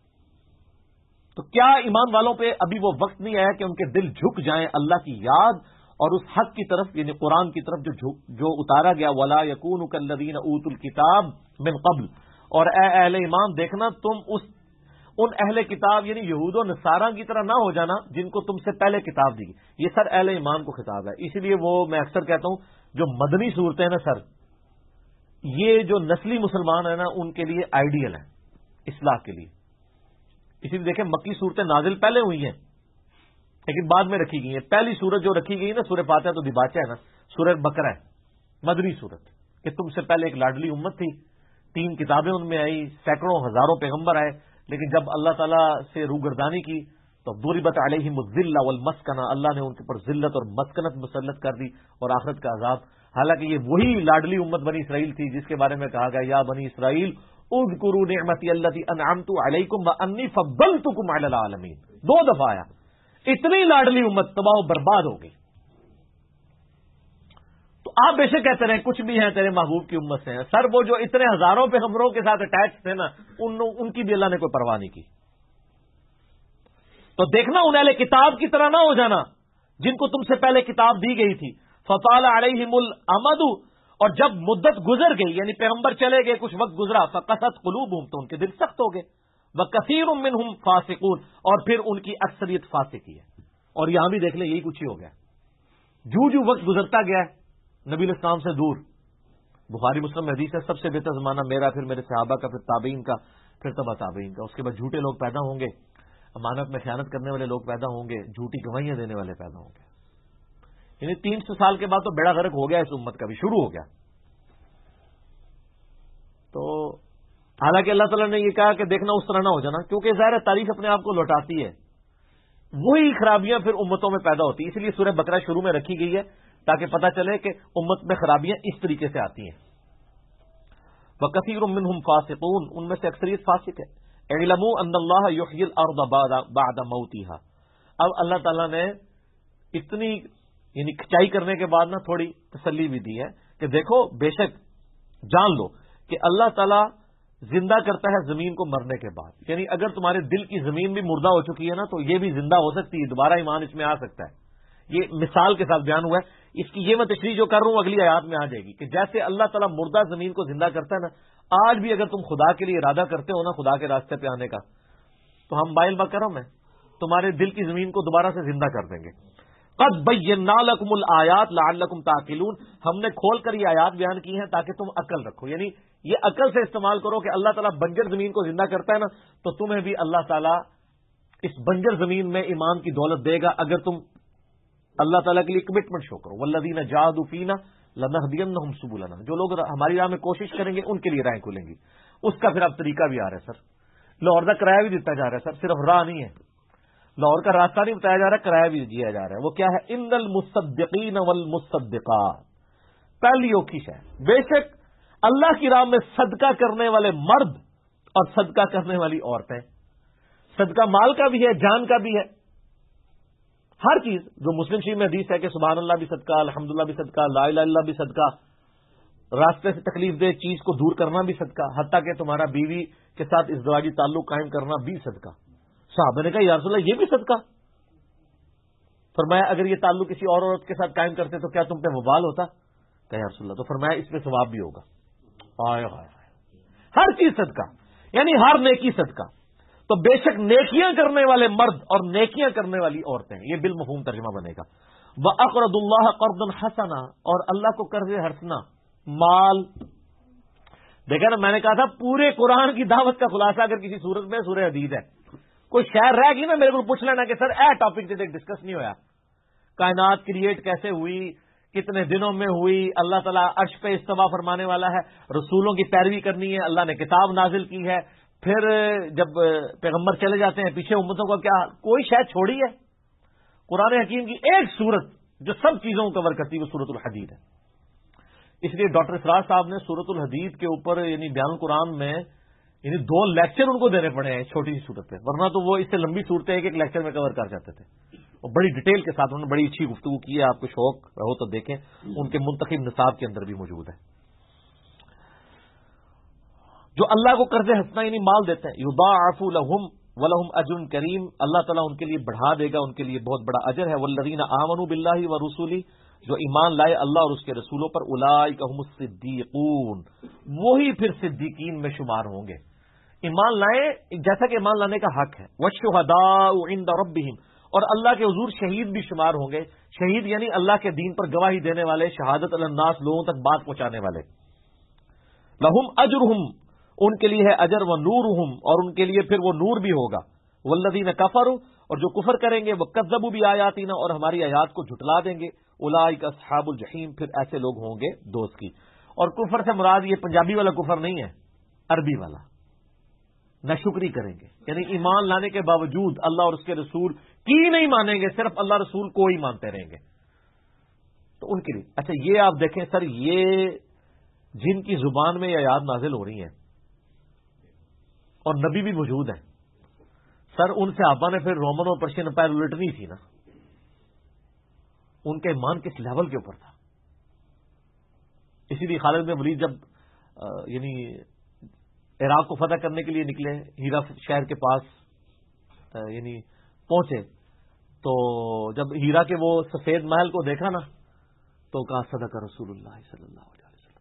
تو کیا ایمان والوں پہ ابھی وہ وقت نہیں آیا کہ ان کے دل جھک جائیں اللہ کی یاد اور اس حق کی طرف، یعنی قرآن کی طرف جو اتارا گیا. ولا یکونوا کالذین اوتوا الکتاب من قبل. اور اے اہل ایمان دیکھنا تم ان اہل کتاب یعنی یہود و نصاراں کی طرح نہ ہو جانا جن کو تم سے پہلے کتاب دی. یہ سر اہل ایمان کو خطاب ہے. اسی لیے وہ میں اکثر کہتا ہوں جو مدنی صورتیں ہیں نا سر، یہ جو نسلی مسلمان ہیں نا ان کے لیے آئیڈیل ہیں اصلاح کے لیے. اسی لیے دیکھیں مکی صورتیں نازل پہلے ہوئی ہیں لیکن بعد میں رکھی گئی ہیں. پہلی صورت جو رکھی گئی نا سورہ فاتحہ تو دباچہ ہے نا، سورہ بقرہ ہے مدنی صورت کہ تم سے پہلے ایک لاڈلی امت تھی، 3 کتابیں ان میں آئی، سینکڑوں ہزاروں پیغمبر آئے، لیکن جب اللہ تعالیٰ سے روگردانی کی تو ضربت علیہم الذلہ والمسکنہ، اللہ نے ان کے اوپر ذلت اور مسکنت مسلط کر دی اور آخرت کا عذاب. حالانکہ یہ وہی لاڈلی امت بنی اسرائیل تھی جس کے بارے میں کہا گیا یا بنی اسرائیل اذکروا نعمتی التی انعمت علیکم وانی فضلتکم علی العالمین. 2 دفعہ آیا. اتنی لاڈلی امت تباہ و برباد ہو گئی. تو آپ بے شک کہتے رہے کچھ بھی ہیں تیرے محبوب کی امت سے ہیں. سر وہ جو اتنے ہزاروں پیغمبروں کے ساتھ اٹیچ تھے نا ان کی بھی اللہ نے کوئی پرواہ نہیں کی. تو دیکھنا ان اہل کتاب کی طرح نہ ہو جانا جن کو تم سے پہلے کتاب دی گئی تھی. فطال علیہم الامد، اور جب مدت گزر گئی یعنی پیغمبر چلے گئے کچھ وقت گزرا، فقست قلوبہم، تو ان کے دل سخت ہو گئے. وکثیر منہم فاسقون، اور پھر ان کی اکثریت فاسق ہی ہے. اور یہاں بھی دیکھ لیں یہی کچھ ہی ہو گیا. جو وقت گزرتا گیا ہے نبی علیہ السلام سے دور. بخاری مسلم حدیث ہے سب سے بہتر زمانہ میرا، پھر میرے صحابہ کا، پھر تابعین کا، پھر تبع تابعین کا. اس کے بعد جھوٹے لوگ پیدا ہوں گے، امانت میں خیانت کرنے والے لوگ پیدا ہوں گے، جھوٹی گواہیاں دینے والے پیدا ہوں گے. یعنی 300 سال کے بعد تو بیڑا غرق ہو گیا اس امت کا بھی، شروع ہو گیا. تو حالانکہ اللہ تعالیٰ نے یہ کہا کہ دیکھنا اس طرح نہ ہو جانا، کیونکہ ظاہر تاریخ اپنے آپ کو لوٹاتی ہے. وہی خرابیاں پھر امتوں میں پیدا ہوتی ہیں. اس لیے سورہ بقرہ شروع میں رکھی گئی ہے تاکہ پتہ چلے کہ امت میں خرابیاں اس طریقے سے آتی ہیں. وَكَثِيرٌ مِّنْهُمْ فَاسِقُونَ، ان میں سے اکثریت فاسق ہے. اعلموا ان اللہ یحیی الارض بعد موتها. اب اللہ تعالیٰ نے اتنی یعنی کھچائی کرنے کے بعد نا تھوڑی تسلی بھی دی ہے کہ دیکھو بے شک جان لو کہ اللہ تعالیٰ زندہ کرتا ہے زمین کو مرنے کے بعد. یعنی اگر تمہارے دل کی زمین بھی مردہ ہو چکی ہے نا تو یہ بھی زندہ ہو سکتی ہے، دوبارہ ایمان اس میں آ سکتا ہے. یہ مثال کے ساتھ بیان ہوا ہے. اس کی یہ میں تشریح جو کر رہا ہوں اگلی آیات میں آ جائے گی کہ جیسے اللہ تعالیٰ مردہ زمین کو زندہ کرتا ہے نا، آج بھی اگر تم خدا کے لیے ارادہ کرتے ہو نا خدا کے راستے پہ آنے کا، تو ہم بائل بک کرو میں تمہارے دل کی زمین کو دوبارہ سے زندہ کر دیں گے. قد بینا لکم الآیات لعلکم تعقلون، ہم نے کھول کر یہ آیات بیان کی ہیں تاکہ تم عقل رکھو. یعنی یہ عقل سے استعمال کرو کہ اللہ تعالیٰ بنجر زمین کو زندہ کرتا ہے نا، تو تمہیں بھی اللہ تعالیٰ اس بنجر زمین میں ایمان کی دولت دے گا اگر تم اللہ تعالیٰ کے لیے کمٹمنٹ شو کرو. والذین جاہدوا فینا لنہدینہم سبلنا، جو لوگ ہماری راہ میں کوشش کریں گے ان کے لیے راہیں کھلیں گی. اس کا پھر اب طریقہ بھی آ رہا ہے سر، لاہور کا کرایہ بھی دیتا جا رہا ہے سر، صرف راہ نہیں ہے، لاہور کا راستہ نہیں بتایا جا رہا، کرایہ بھی دیا جا رہا ہے. وہ کیا ہے؟ ان المصدقین والمصدقات. پہلی اوکھش ہے، بے شک اللہ کی راہ میں صدقہ کرنے والے مرد اور صدقہ کرنے والی عورتیں. صدقہ مال کا بھی ہے، جان کا بھی ہے، ہر چیز. جو مسلم شریف میں حدیث ہے کہ سبحان اللہ بھی صدقہ، الحمدللہ بھی صدقہ، لا الہ الا اللہ بھی صدقہ، راستے سے تکلیف دہ چیز کو دور کرنا بھی صدقہ، حتیٰ کہ تمہارا بیوی کے ساتھ ازدواجی تعلق قائم کرنا بھی صدقہ. صحابہ نے کہا یا رسول اللہ یہ بھی صدقہ؟ فرمایا اگر یہ تعلق کسی اور عورت کے ساتھ قائم کرتے تو کیا تم پہ وبال ہوتا؟ کہا یا رسول اللہ. تو فرمایا اس پہ ثواب بھی ہوگا. آئے ہائے، ہر چیز صدقہ، یعنی ہر نیکی صدقہ. تو بے شک نیکیاں کرنے والے مرد اور نیکیاں کرنے والی عورتیں، یہ بالمفہوم ترجمہ بنے گا. وَأَقْرَضُوا اللَّهَ قَرْضًا حَسَنًا، اور اللہ کو قرض حسنہ، مال. دیکھا نا، میں نے کہا تھا پورے قرآن کی دعوت کا خلاصہ اگر کسی صورت میں سورہ حدید ہے. کوئی شہر رہ گئی نا میرے کو پوچھ لینا کہ سر اے ٹاپک سے ڈسکس نہیں ہوا، کائنات کریٹ کیسے ہوئی، کتنے دنوں میں ہوئی، اللہ تعالیٰ عرش پہ استوا فرمانے والا ہے، رسولوں کی پیروی کرنی ہے، اللہ نے کتاب نازل کی ہے، پھر جب پیغمبر چلے جاتے ہیں پیچھے امتوں کا کیا کوئی شاید چھوڑی ہے؟ قرآن حکیم کی ایک سورت جو سب چیزوں کو کور کرتی ہے وہ سورۃ الحدید ہے. اس لیے ڈاکٹر اسرار صاحب نے سورۃ الحدید کے اوپر یعنی بیان القرآن میں یعنی 2 لیکچر ان کو دینے پڑے ہیں چھوٹی سی صورت پہ، ورنہ تو وہ اس سے لمبی صورتیں ایک لیکچر میں کور کر جاتے تھے. اور بڑی ڈیٹیل کے ساتھ انہوں نے بڑی اچھی گفتگو کی ہے. آپ کو شوق ہو تو دیکھیں، ان کے منتخب نصاب کے اندر بھی موجود ہے. جو اللہ کو قرض حسنہ یعنی مال دیتے ہیں، یضاعف لهم ولهم اجر کریم، اللہ تعالیٰ ان کے لیے بڑھا دے گا، ان کے لیے بہت بڑا اجر ہے. والذین آمنوا باللہ ورسولہ، جو ایمان لائے اللہ اور اس کے رسولوں پر، اولئک هم الصدیقون، وہی پھر صدیقین میں شمار ہوں گے. ایمان لائے جیسا کہ ایمان لانے کا حق ہے. والشہداء عند ربہم، اور اللہ کے حضور شہید بھی شمار ہوں گے. شہید یعنی اللہ کے دین پر گواہی دینے والے، شہادت علی الناس، لوگوں تک بات پہنچانے والے. لہم اجرہم، ان کے لیے ہے اجر، و نورہم، اور ان کے لیے پھر وہ نور بھی ہوگا. والذین کفروا، اور جو کفر کریں گے، وہ کذبوا بآیاتنا، اور ہماری آیات کو جھٹلا دیں گے. اولئک اصحاب الجحیم، پھر ایسے لوگ ہوں گے دوست کی. اور کفر سے مراد یہ پنجابی والا کفر نہیں ہے، عربی والا. ناشکری کریں گے یعنی ایمان لانے کے باوجود اللہ اور اس کے رسول کی نہیں مانیں گے، صرف اللہ رسول کو ہی مانتے رہیں گے. تو ان کے لیے اچھا یہ آپ دیکھیں سر، یہ جن کی زبان میں یہ آیات نازل ہو رہی ہیں اور نبی بھی موجود ہیں سر، ان صحابہ نے پھر رومن اور پرشین امپائر الٹنی تھی نا، ان کا ایمان کس لیول کے اوپر تھا. اسی لیے خالد بن ولید جب یعنی عراق کو فتح کرنے کے لیے نکلے، ہیرا شہر کے پاس یعنی پہنچے، تو جب ہیرا کے وہ سفید محل کو دیکھا نا تو کہا صدق رسول اللہ صلی اللہ علیہ وسلم.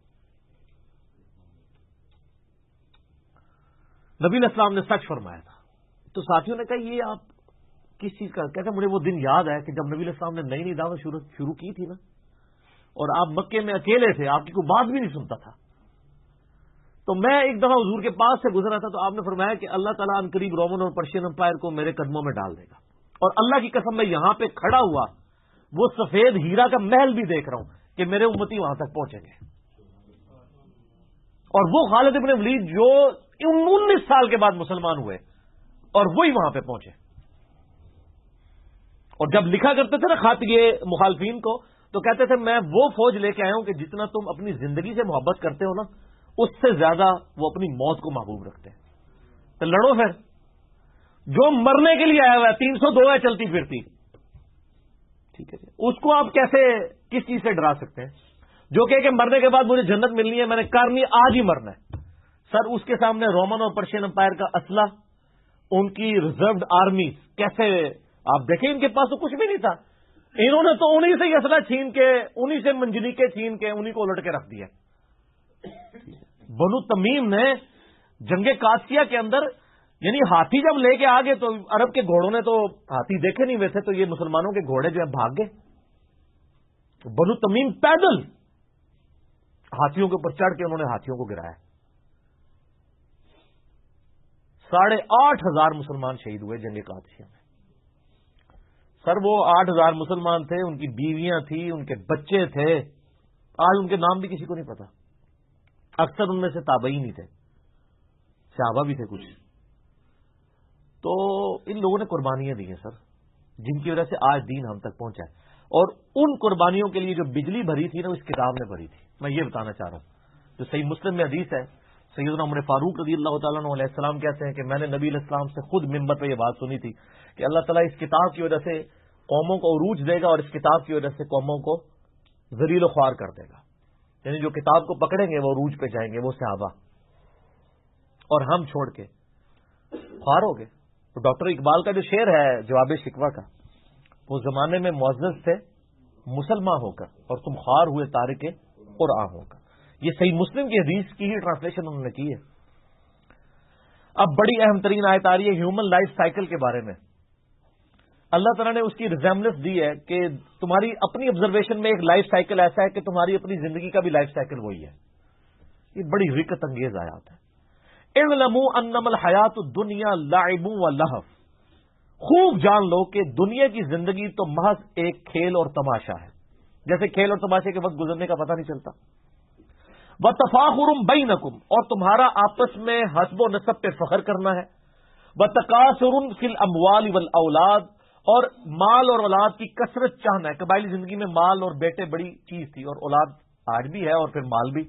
نبی علیہ السلام نے سچ فرمایا تھا. تو ساتھیوں نے کہا یہ آپ کس چیز کا؟ کہتے مجھے وہ دن یاد ہے کہ جب نبی علیہ السلام نے نئی نئی دعوت شروع کی تھی نا، اور آپ مکے میں اکیلے تھے، آپ کی کوئی بات بھی نہیں سنتا تھا. تو میں ایک دفعہ حضور کے پاس سے گزرا تھا، تو آپ نے فرمایا کہ اللہ تعالیٰ ان قریب رومن اور پرشین امپائر کو میرے قدموں میں ڈال دے گا. اور اللہ کی قسم میں یہاں پہ کھڑا ہوا وہ سفید ہیرا کا محل بھی دیکھ رہا ہوں کہ میرے امتی وہاں تک پہنچیں گے. اور وہ خالد بن ولید جو 19 سال کے بعد مسلمان ہوئے اور وہی وہاں پہ پہنچے. اور جب لکھا کرتے تھے نا خط یہ مخالفین کو، تو کہتے تھے میں وہ فوج لے کے آیا ہوں کہ جتنا تم اپنی زندگی سے محبت کرتے ہو نا، اس سے زیادہ وہ اپنی موت کو محبوب رکھتے ہیں. تو لڑو پھر. جو مرنے کے لیے آیا ہوا ہے 302 ہے چلتی پھرتی، ٹھیک ہے، اس کو آپ کیسے کس چیز سے ڈرا سکتے ہیں؟ جو کہ مرنے کے بعد مجھے جنت ملنی ہے، میں نے کرنی آج ہی مرنا ہے. سر اس کے سامنے رومن اور پرشین امپائر کا اسلحہ، ان کی ریزروڈ آرمی کیسے، آپ دیکھیں ان کے پاس تو کچھ بھی نہیں تھا. انہوں نے تو انہی سے اسلحہ چھین کے، انہی سے منجنیقیں چھین کے انہی کو الٹ کے رکھ دیا. بنو تمیم نے جنگ قادسیہ کے اندر یعنی ہاتھی جب لے کے آگے تو عرب کے گھوڑوں نے تو ہاتھی دیکھے نہیں ہوئے تھے، تو یہ مسلمانوں کے گھوڑے جو ہے بھاگ گئے۔ بنو تمیم پیدل ہاتھیوں کے اوپر چڑھ کے انہوں نے ہاتھیوں کو گرایا۔ 8,500 مسلمان شہید ہوئے جنگ قادسیہ میں۔ سر وہ 8,000 مسلمان تھے، ان کی بیویاں تھیں، ان کے بچے تھے، آج ان کے نام بھی کسی کو نہیں پتا، اکثر ان میں سے تابعین نہیں تھے، صحابہ بھی تھے کچھ۔ تو ان لوگوں نے قربانیاں دی ہیں سر، جن کی وجہ سے آج دین ہم تک پہنچا ہے، اور ان قربانیوں کے لیے جو بجلی بھری تھی نا، اس کتاب نے بھری تھی۔ میں یہ بتانا چاہ رہا ہوں، جو صحیح مسلم میں حدیث ہے، سیدنا عمر فاروق رضی اللہ تعالیٰ عنہ علیہ السلام کہتے ہیں کہ میں نے نبی علیہ السلام سے خود منبر پہ یہ بات سنی تھی کہ اللہ تعالیٰ اس کتاب کی وجہ سے قوموں کو عروج دے گا، اور اس کتاب کی وجہ سے قوموں کو ذلیل و خوار کر دے گا، یعنی جو کتاب کو پکڑیں گے وہ عروج پہ جائیں گے، وہ صحابہ، اور ہم چھوڑ کے خوار ہو گئے۔ تو ڈاکٹر اقبال کا جو شعر ہے جواب شکوہ کا، وہ زمانے میں معزز تھے مسلمان ہو کر، اور تم خوار ہوئے تارک قرآن ہو کر۔ یہ صحیح مسلم کی حدیث کی ہی ٹرانسلیشن انہوں نے کی ہے۔ اب بڑی اہم ترین آیت آ رہی ہے ہیومن لائف سائیکل کے بارے میں۔ اللہ تعالیٰ نے اس کی ریزیمبلنس دی ہے کہ تمہاری اپنی آبزرویشن میں ایک لائف سائیکل ایسا ہے کہ تمہاری اپنی زندگی کا بھی لائف سائیکل وہی ہے۔ یہ بڑی رکت انگیز آیات ہے۔ اعلموا انما الحیات الدنیا لعب و لہو، خوب جان لو کہ دنیا کی زندگی تو محض ایک کھیل اور تماشا ہے، جیسے کھیل اور تماشے کے وقت گزرنے کا پتہ نہیں چلتا۔ وَتَفَاخُرٌ بَيْنَكُمْ، اور تمہارا آپس میں حسب و نسب پہ فخر کرنا ہے۔ وَتَكَاثُرٌ فِي الْأَمْوَالِ وَالْأَوْلَادِ، اور مال اور اولاد کی کثرت چاہنا ہے۔ قبائلی زندگی میں مال اور بیٹے بڑی چیز تھی، اور اولاد آج بھی ہے، اور پھر مال بھی۔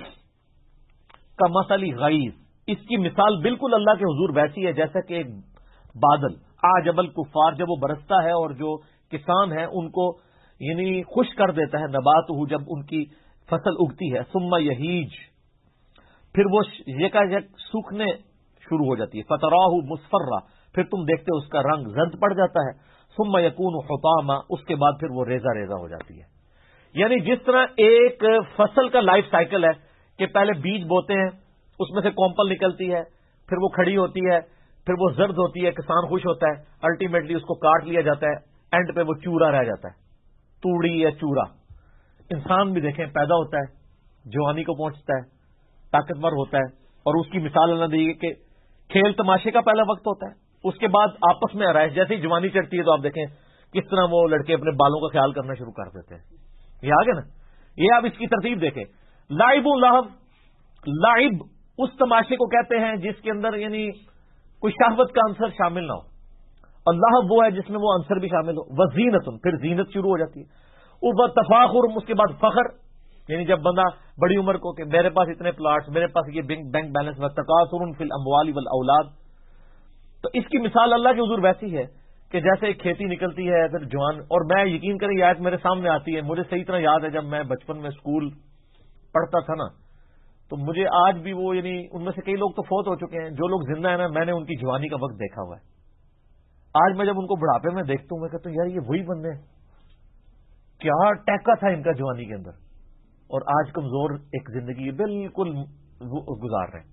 کَمَثَلِ غَیث، اس کی مثال بالکل اللہ کے حضور ویسی ہے جیسا کہ ایک بادل، اعجب الکفار، جب وہ برستا ہے اور جو کسان ہیں ان کو یعنی خوش کر دیتا ہے، نبات ہو، جب ان کی فصل اگتی ہے، ثم یہیج، پھر وہ یکایک سوکھنے شروع ہو جاتی ہے، فتراہ مصفرہ، پھر تم دیکھتے ہو اس کا رنگ زرد پڑ جاتا ہے، ثم یکون حطاما، اس کے بعد پھر وہ ریزہ ریزہ ہو جاتی ہے۔ یعنی جس طرح ایک فصل کا لائف سائیکل ہے کہ پہلے بیج بوتے ہیں، اس میں سے کومپل نکلتی ہے، پھر وہ کھڑی ہوتی ہے، پھر وہ زرد ہوتی ہے، کسان خوش ہوتا ہے، الٹیمیٹلی اس کو کاٹ لیا جاتا ہے، اینڈ پہ وہ چورا رہ جاتا ہے، توڑی یا چورا۔ انسان بھی دیکھیں پیدا ہوتا ہے، جوانی کو پہنچتا ہے، طاقتور ہوتا ہے، اور اس کی مثال اللہ دی کہ کھیل تماشے کا پہلا وقت ہوتا ہے، اس کے بعد آپس میں آرائش، جیسے ہی جوانی چڑھتی ہے تو آپ دیکھیں کس طرح وہ لڑکے اپنے بالوں کا خیال کرنا شروع کر دیتے ہیں۔ یہ آگے نا، یہ آپ اس کی ترتیب دیکھیں۔ لائب و لہو، لائب اس تماشے کو کہتے ہیں جس کے اندر یعنی کوئی شہوت کا عنصر شامل نہ ہو، اور لہو وہ ہے جس میں وہ عنصر بھی شامل ہو۔ وزینت، پھر زینت شروع ہو جاتی ہے۔ اور تفاخر، اس کے بعد فخر، یعنی جب بندہ بڑی عمر کو کہ میرے پاس اتنے پلاٹس، میرے پاس یہ بینک بیلنس، وتکاثر فی الاموال والاولاد، تو اس کی مثال اللہ کے حضور ویسی ہے کہ جیسے ایک کھیتی نکلتی ہے پھر جوان، اور میں یقین کریں یہ آیت میرے سامنے آتی ہے، مجھے صحیح طرح یاد ہے جب میں بچپن میں اسکول پڑھتا تھا نا، تو مجھے آج بھی وہ یعنی ان میں سے کئی لوگ تو فوت ہو چکے ہیں، جو لوگ زندہ ہیں نا، میں نے ان کی جوانی کا وقت دیکھا ہوا ہے۔ آج میں جب ان کو بڑھاپے میں دیکھتا ہوں میں کہتا ہوں یار یہ وہی بندے ہیں، کیا ٹیکا تھا ان کا جوانی کے اندر، اور آج کمزور ایک زندگی بالکل گزار رہے ہیں،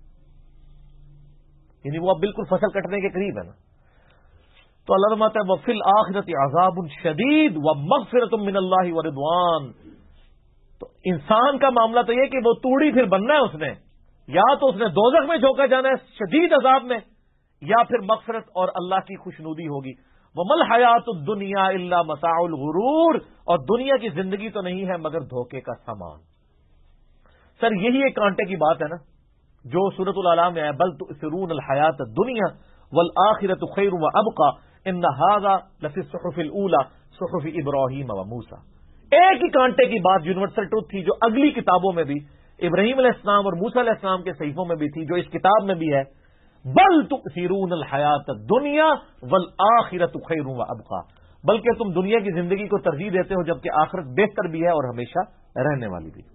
یعنی وہ اب بالکل فصل کٹنے کے قریب ہے نا۔ تو اللہ فرماتا ہے وَفِي الْآخِرَةِ عَذَابٌ شَدِيدٌ وَمَغْفِرَةٌ مِّنَ اللَّهِ وَرِضْوَانٌ، تو انسان کا معاملہ تو یہ کہ وہ توڑی پھر بننا ہے، اس نے یا تو اس نے دوزخ میں جھونکا جانا ہے شدید عذاب میں، یا پھر مغفرت اور اللہ کی خوشنودی ہوگی۔ وَمَا الْحَيَاةُ الدُّنْيَا إِلَّا مَتَاعُ الْغُرُورِ، اور دنیا کی زندگی تو نہیں ہے مگر دھوکے کا سامان۔ سر یہی ایک کانٹے کی بات ہے نا جو سورۃ الاعلیٰ میں ہے، بل تؤثرون الحیاۃ الدنیا والآخرۃ خیر وابقیٰ ان ھذا لفی الصحف الاولیٰ صحف ابراہیم وموسیٰ۔ ایک ہی کانٹے کی بات یونیورسل ٹروتھ تھی جو اگلی کتابوں میں بھی ابراہیم علیہ السلام اور موسیٰ علیہ السلام کے صحیفوں میں بھی تھی، جو اس کتاب میں بھی ہے، بل تؤثرون الحیاۃ الدنیا والآخرۃ خیر وابقیٰ، بلکہ تم دنیا کی زندگی کو ترجیح دیتے ہو جبکہ آخرت بہتر بھی ہے اور ہمیشہ رہنے والی بھی۔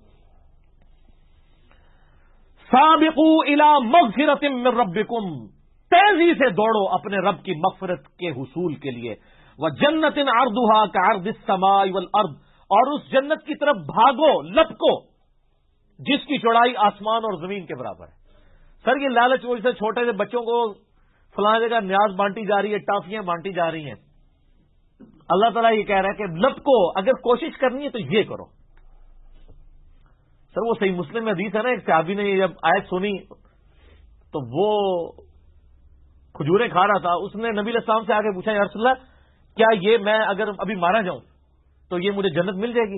سابقوا الی مغفرۃ من ربکم، تیزی سے دوڑو اپنے رب کی مغفرت کے حصول کے لیے، وجنۃ عرضھا کعرض السماء والارض، اور اس جنت کی طرف بھاگو، لپکو جس کی چوڑائی آسمان اور زمین کے برابر ہے۔ سر یہ لالچ وہ جیسے چھوٹے سے بچوں کو فلاں جگہ نیاز بانٹی جا رہی ہے، ٹافیاں بانٹی جا رہی ہیں. اللہ تعالیٰ یہ کہہ رہا ہے کہ لپکو، اگر کوشش کرنی ہے تو یہ کرو. سر وہ صحیح مسلم میں حدیث ہے نا، ایک صحابی نے جب آیت سنی تو وہ کھجوریں کھا رہا تھا، اس نے نبی علیہ السلام سے آگے پوچھا، یا رسول اللہ کیا یہ میں اگر ابھی مارا جاؤں تو یہ مجھے جنت مل جائے گی؟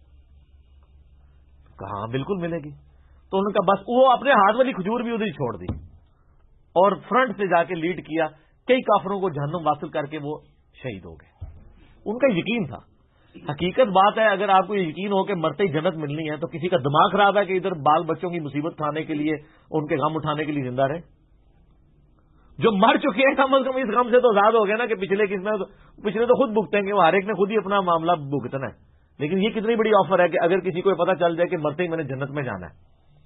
کہا ہاں بالکل ملے گی. تو انہوں نے کہا بس. وہ اپنے ہاتھ والی کھجور بھی ادھر ہی چھوڑ دی اور فرنٹ سے جا کے لیڈ کیا. کئی کافروں کو جہنم واصل کر کے وہ شہید ہو گئے. ان کا یقین تھا. حقیقت بات ہے، اگر آپ کو یقین ہو کہ مرتے ہی جنت ملنی ہے تو کسی کا دماغ خراب ہے کہ ادھر بال بچوں کی مصیبت کھانے کے لیے، ان کے غم اٹھانے کے لیے زندہ رہے. جو مر چکے ہیں کم از کم اس غم سے تو آزاد ہو گئے نا کہ پچھلے تو خود بھگتیں گے، وہ ہر ایک نے خود ہی اپنا معاملہ بھگتنا ہے. لیکن یہ کتنی بڑی آفر ہے کہ اگر کسی کو پتا چل جائے کہ مرتے ہی میں نے جنت میں جانا ہے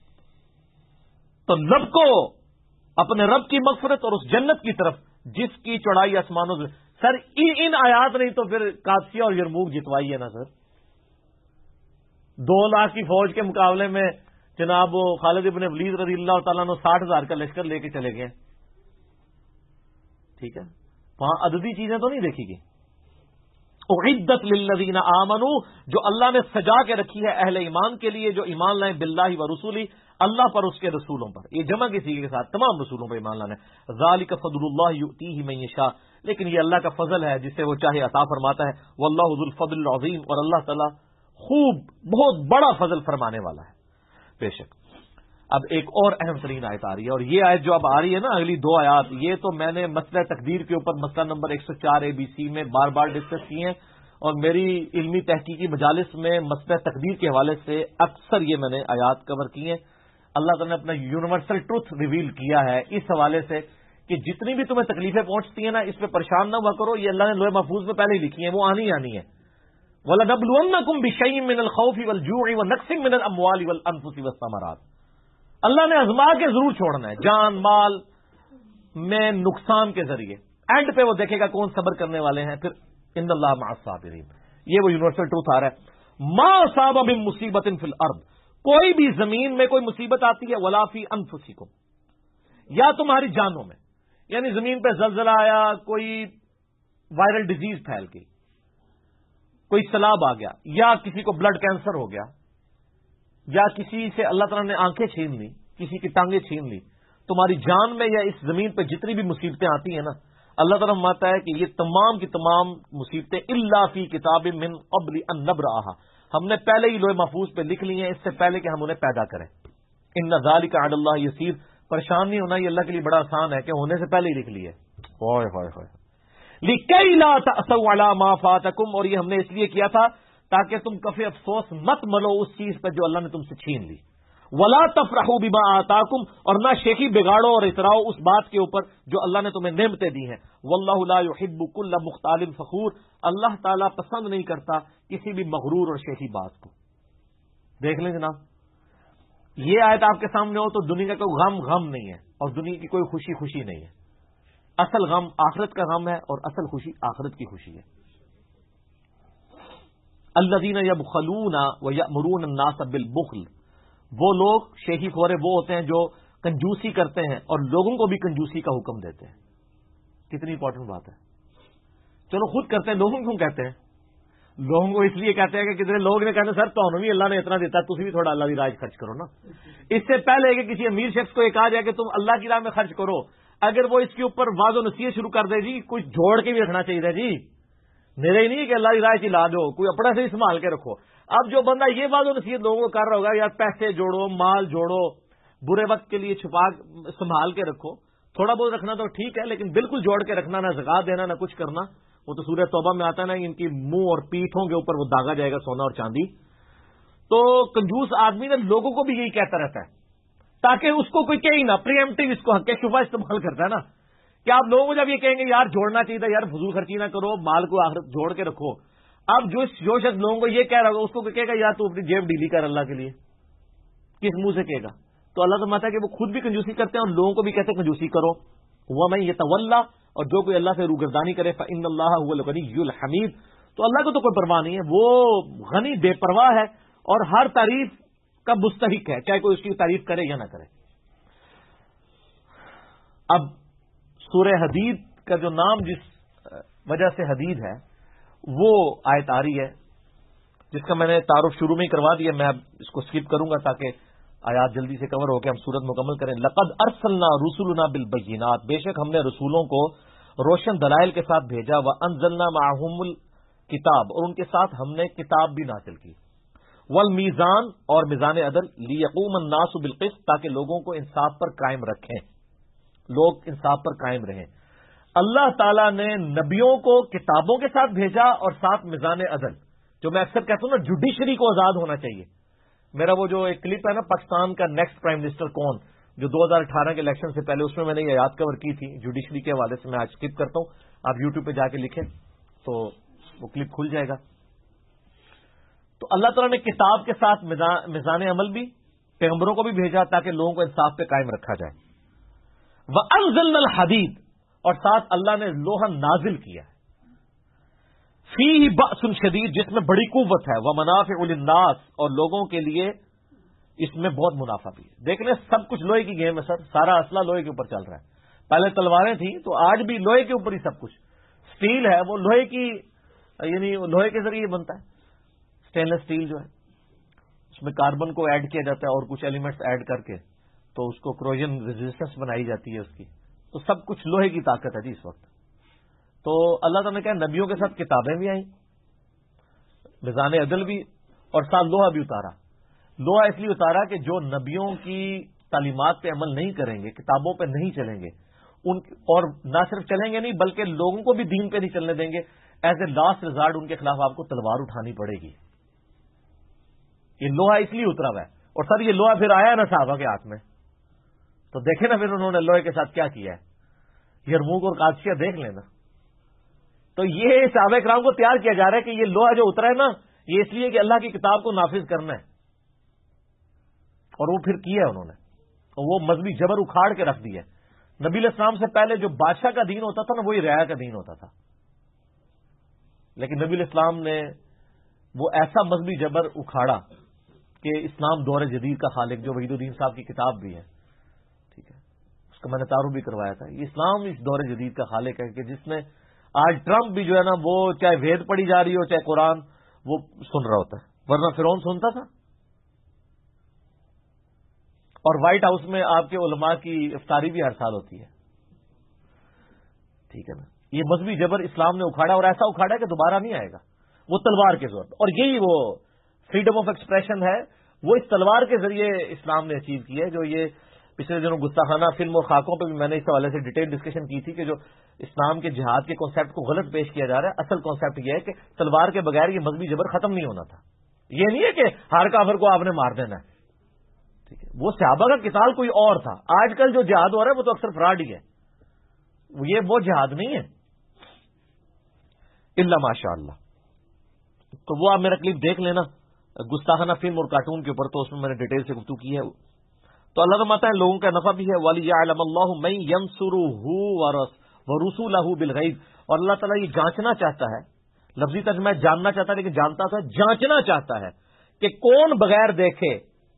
تو لب کو اپنے رب کی مغفرت اور اس جنت کی طرف جس کی چوڑائی آسمانوں سے. سر ان آیات نہیں تو پھر قادسیہ اور یرموک جتوائی ہے نا سر. 2 لاکھ کی فوج کے مقابلے میں جناب وہ خالد ابن ولید رضی اللہ تعالیٰ نے 60,000 کا لشکر لے کے چلے گئے. ٹھیک ہے، وہاں عددی چیزیں تو نہیں دیکھی گی. اعدت للذین آمنوا، جو اللہ نے سجا کے رکھی ہے اہل ایمان کے لیے جو ایمان لائیں باللہ و رسولی، اللہ پر اس کے رسولوں پر. یہ جمع کسی کے ساتھ تمام رسولوں پر ایمان لانا ہے. ذالک فضل اللہ یؤتیہ من یشاء، لیکن یہ اللہ کا فضل ہے جسے وہ چاہے عطا فرماتا ہے. واللہ ذو الفضل العظیم، اور اللہ تعالی خوب بہت بڑا فضل فرمانے والا ہے. بے شک. اب ایک اور اہم ترین آیت آ رہی ہے، اور یہ آیت جو اب آ رہی ہے نا اگلی 2 آیات، یہ تو میں نے مسئلہ تقدیر کے اوپر مسئلہ نمبر 104 ABC میں بار بار ڈسکس کی ہیں، اور میری علمی تحقیقی مجالس میں مسئلہ تقدیر کے حوالے سے اکثر یہ میں نے آیات کور کی ہیں. اللہ تعالیٰ نے اپنا یونیورسل ٹروتھ ریویل کیا ہے اس حوالے سے کہ جتنی بھی تمہیں تکلیفیں پہنچتی ہیں نا اس پہ پریشان نہ ہوا کرو، یہ اللہ نے لوح محفوظ میں پہلے ہی لکھی ہیں، وہ آنی آنی ہے. وَلَنَبْلُوَنَّكُمْ بِشَيْءٍ مِّنَ الْخَوْفِ وَالْجُوعِ وَنَقْصٍ مِّنَ الْأَمْوَالِ وَالْأَنفُسِ وَالثَّمَرَاتِ. اللہ نے آزما کے ضرور چھوڑنا ہے، جان مال میں نقصان کے ذریعے. اینڈ پہ وہ دیکھے گا کون صبر کرنے والے ہیں. پھر ان اللہ مع الصابرین، یہ وہ یونیورسل ٹروتھ آ رہا ہے. ما اصاب من مصیبت فی الارض، کوئی بھی زمین میں کوئی مصیبت آتی ہے، ولا فی انفسکم، یا تمہاری جانوں میں، یعنی زمین پہ زلزلہ آیا، کوئی وائرل ڈیزیز پھیل گئی، کوئی سیلاب آ گیا، یا کسی کو بلڈ کینسر ہو گیا، یا کسی سے اللہ تعالیٰ نے آنکھیں چھین لی، کسی کی ٹانگیں چھین لی، تمہاری جان میں یا اس زمین پہ جتنی بھی مصیبتیں آتی ہیں نا، اللہ تعالیٰ فرماتا ہے کہ یہ تمام کی تمام مصیبتیں الا فی کتاب من قبل ان نبرأھا، ہم نے پہلے ہی لوح محفوظ پہ لکھ لی ہیں اس سے پہلے کہ ہم انہیں پیدا کریں. ان ذالک علی اللہ یسیر، پریشان نہیں ہونا، یہ اللہ کے لیے بڑا آسان ہے کہ ہونے سے پہلے ہی لکھ لی ہے. اوئے ہوئے ہوئے. لکی لا تأسوا علی ما فاتکم، اور یہ ہم نے اس لیے کیا تھا تاکہ تم کفے افسوس مت ملو اس چیز پر جو اللہ نے تم سے چھین لی. ولا تفرحوا بما آتاکم، اور نہ شیخی بگاڑو اور اتراؤ اس بات کے اوپر جو اللہ نے تمہیں نعمتیں دی ہیں. واللہ لا يحب كل مختال فخور، اللہ تعالیٰ پسند نہیں کرتا کسی بھی مغرور اور شیخی بات کو. دیکھ لیں جناب، یہ آیت آپ کے سامنے ہو تو دنیا کا کوئی غم غم نہیں ہے اور دنیا کی کوئی خوشی خوشی نہیں ہے. اصل غم آخرت کا غم ہے اور اصل خوشی آخرت کی خوشی ہے. الذین یبخلون ویأمرون الناس بالبخل، وہ لوگ شیخی خورے وہ ہوتے ہیں جو کنجوسی کرتے ہیں اور لوگوں کو بھی کنجوسی کا حکم دیتے ہیں. کتنی امپورٹنٹ بات ہے. چلو خود کرتے ہیں، لوگوں کیوں کہتے ہیں؟ لوگوں کو اس لیے کہتے ہیں کہ کتنے لوگ نے کہتے ہیں سر تو بھی اللہ نے اتنا دیتا ہے، تسی بھی تھوڑا اللہ کی راہ خرچ کرو نا. اس سے پہلے کہ کسی امیر شخص کو یہ کہا جائے کہ تم اللہ کی راہ میں خرچ کرو، اگر وہ اس کے اوپر واضح و نصیحت شروع کر دے جی کچھ جوڑ کے بھی رکھنا چاہیے جی، میرے ہی نہیں کہ اللہ کی راہ چلا دو، کوئی اپنا سے ہی سنبھال کے رکھو. اب جو بندہ یہ واضح و نصیحت لوگوں کو کر رہا ہوگا یار پیسے جوڑو، مال جوڑو، برے وقت کے لیے چھپا سنبھال کے رکھو، تھوڑا بہت رکھنا تو ٹھیک ہے لیکن بالکل جوڑ کے رکھنا، نہ زکات دینا نہ کچھ کرنا. وہ تو سورہ توبہ میں آتا ہے نا، ان کی منہ اور پیٹھوں کے اوپر وہ داغا جائے گا سونا اور چاندی. تو کنجوس آدمی نے لوگوں کو بھی یہی کہتا رہتا ہے تاکہ اس کو کوئی کہے نہ، پری ایمپٹیو اس کو حق شبہ استعمال کرتا ہے نا کہ آپ لوگوں کو جب یہ کہیں گے یار جوڑنا چاہیے تھا، یار فضول خرچی نہ کرو، مال کو آخرت جوڑ کے رکھو. اب جو شخص لوگوں کو یہ کہہ رہا ہوگا اس کو کہے گا یار تو اپنی جیب ڈیلی کر اللہ کے لیے، کس منہ سے کہے گا؟ تو اللہ تو ماتا ہے کہ وہ خود بھی کنجوسی کرتے ہیں اور لوگوں کو بھی کہتے ہیں کنجوسی کرو. وَمَن يَتَوَلَّ، اور جو کوئی اللہ سے روگردانی کرے فَإِنَّ اللَّهَ هُوَ الْغَنِيُّ الْحَمِيدُ، تو اللہ کو تو کوئی پرواہ نہیں ہے، وہ غنی بے پرواہ ہے اور ہر تعریف کا مستحق ہے، چاہے کوئی اس کی تعریف کرے یا نہ کرے. اب سورہ حدید کا جو نام جس وجہ سے حدید ہے وہ آیت آ رہی ہے، جس کا میں نے تعارف شروع میں ہی کروا دیا. میں اب اس کو سکپ کروں گا تاکہ آیات جلدی سے کور ہو کے ہم سورت مکمل کریں. لقد ارسلنا رسلنا بالبینات، بے شک ہم نے رسولوں کو روشن دلائل کے ساتھ بھیجا. وانزلنا معهم الکتاب، اور ان کے ساتھ ہم نے کتاب بھی نازل کی. والمیزان، اور میزان عدل. لیقوم الناس بالقسط، تاکہ لوگوں کو انصاف پر قائم رکھیں، لوگ انصاف پر قائم رہیں. اللہ تعالیٰ نے نبیوں کو کتابوں کے ساتھ بھیجا اور ساتھ میزان عدل. جو میں اکثر کہتا ہوں نا، جوڈیشری کو آزاد ہونا چاہیے. میرا وہ جو ایک کلپ ہے نا، پاکستان کا نیکسٹ پرائم منسٹر کون، جو 2018 کے الیکشن سے پہلے، اس میں نے یہ آیات کور کی تھی جوڈیشری کے حوالے سے. میں آج سکپ کرتا ہوں، آپ یوٹیوب پہ جا کے لکھیں تو وہ کلپ کھل جائے گا. تو اللہ تعالیٰ نے کتاب کے ساتھ میزان عمل بھی، پیغمبروں کو بھی بھیجا تاکہ لوگوں کو انصاف پہ قائم رکھا جائے. وَأَنزَلْنَا الْحَدِيدَ، اور ساتھ اللہ نے لوہا نازل کیا ہے. فِيهِ بَأْسٌ شَدِيدٌ، جس میں بڑی قوت ہے. وَمَنَافِعُ لِلنَّاسِ، اور لوگوں کے لیے اس میں بہت منافع بھی ہے. دیکھ لیں سب کچھ لوہے کی گیم ہے سر، سارا اسلحہ لوہے کے اوپر چل رہا ہے. پہلے تلواریں تھیں تو آج بھی لوہے کے اوپر ہی سب کچھ. سٹیل ہے وہ لوہے کی، یعنی لوہے کے ذریعے بنتا ہے. اسٹین لیس اسٹیل جو ہے اس میں کاربن کو ایڈ کیا جاتا ہے اور کچھ ایلیمنٹس ایڈ کر کے تو اس کو کروجن ریزسٹنس بنائی جاتی ہے اس کی. تو سب کچھ لوہے کی طاقت ہے جی اس وقت. تو اللہ تعالیٰ نے کہا نبیوں کے ساتھ کتابیں بھی آئیں، میزان عدل بھی، اور ساتھ لوہا بھی اتارا. لوہا اس لیے اتارا کہ جو نبیوں کی تعلیمات پہ عمل نہیں کریں گے، کتابوں پہ نہیں چلیں گے، اور نہ صرف چلیں گے نہیں بلکہ لوگوں کو بھی دین پہ نہیں چلنے دیں گے، ایز اے لاسٹ ریزارٹ ان کے خلاف آپ کو تلوار اٹھانی پڑے گی. یہ لوہا اس لیے اترا ہوا ہے. اور سر یہ لوہا پھر آیا نا صحابہ کے ہاتھ میں، تو دیکھیں نا پھر انہوں نے لوہے کے ساتھ کیا کیا ہے. یرموک اور قادسیہ دیکھ لینا. تو یہ صحابہ کرام کو تیار کیا جا رہا ہے کہ یہ لوہا جو اترا ہے نا، یہ اس لیے کہ اللہ کی کتاب کو نافذ کرنا ہے. اور وہ پھر کیا ہے انہوں نے، وہ مذہبی جبر اکھاڑ کے رکھ دیا. نبی علیہ السلام سے پہلے جو بادشاہ کا دین ہوتا تھا نا، وہی رعایا کا دین ہوتا تھا. لیکن نبی علیہ السلام نے وہ ایسا مذہبی جبر اکھاڑا کہ اسلام دور جدید کا خالق، جو وحید الدین صاحب کی کتاب بھی ہے، ٹھیک ہے، اس کا میں نے تعارف بھی کروایا تھا. یہ اسلام اس دور جدید کا خالق ہے کہ جس میں آج ٹرمپ بھی جو ہے نا، وہ چاہے وید پڑھی جا رہی ہو چاہے قرآن، وہ سن رہا ہوتا ہے، ورنہ فرعون سنتا تھا. اور وائٹ ہاؤس میں آپ کے علماء کی افطاری بھی ہر سال ہوتی ہے. ٹھیک ہے نا. یہ مذہبی جبر اسلام نے اکھاڑا، اور ایسا اکھاڑا کہ دوبارہ نہیں آئے گا. وہ تلوار کے زور پر، اور یہی وہ فریڈم آف ایکسپریشن ہے، وہ اس تلوار کے ذریعے اسلام نے اچیو کی ہے. جو یہ پچھلے دنوں گستاخانہ فلم اور خاکوں پہ بھی میں نے اس حوالے سے ڈیٹیل ڈسکشن کی تھی کہ جو اسلام کے جہاد کے کانسیپٹ کو غلط پیش کیا جا رہا ہے. اصل کانسیپٹ یہ ہے کہ تلوار کے بغیر یہ مذہبی جبر ختم نہیں ہونا تھا. یہ نہیں ہے کہ ہر کافر کو آپ نے مار دینا ہے. ٹھیک ہے، وہ صحابہ کا قتال کوئی اور تھا. آج کل جو جہاد ہو رہا ہے وہ تو اکثر فراڈ ہی ہے، یہ وہ جہاد نہیں ہے الا ماشاء اللہ. تو وہ آپ میرا کلپ دیکھ لینا گستاخانہ فلم اور کارٹون کے اوپر، تو اس میں میں نے ڈیٹیل سے گفتگو کی ہے. تو اللہ فرماتا ہے لوگوں کا نفع بھی ہے. وَلِيَعْلَمَ اللَّهُ مَن يَنصُرُهُ وَرُسُولَهُ بِالْغَيْبِ، اور اللہ تعالیٰ یہ جانچنا چاہتا ہے، لفظی ترجمہ جاننا چاہتا ہے لیکن جانتا تھا، جانچنا چاہتا ہے کہ کون بغیر دیکھے،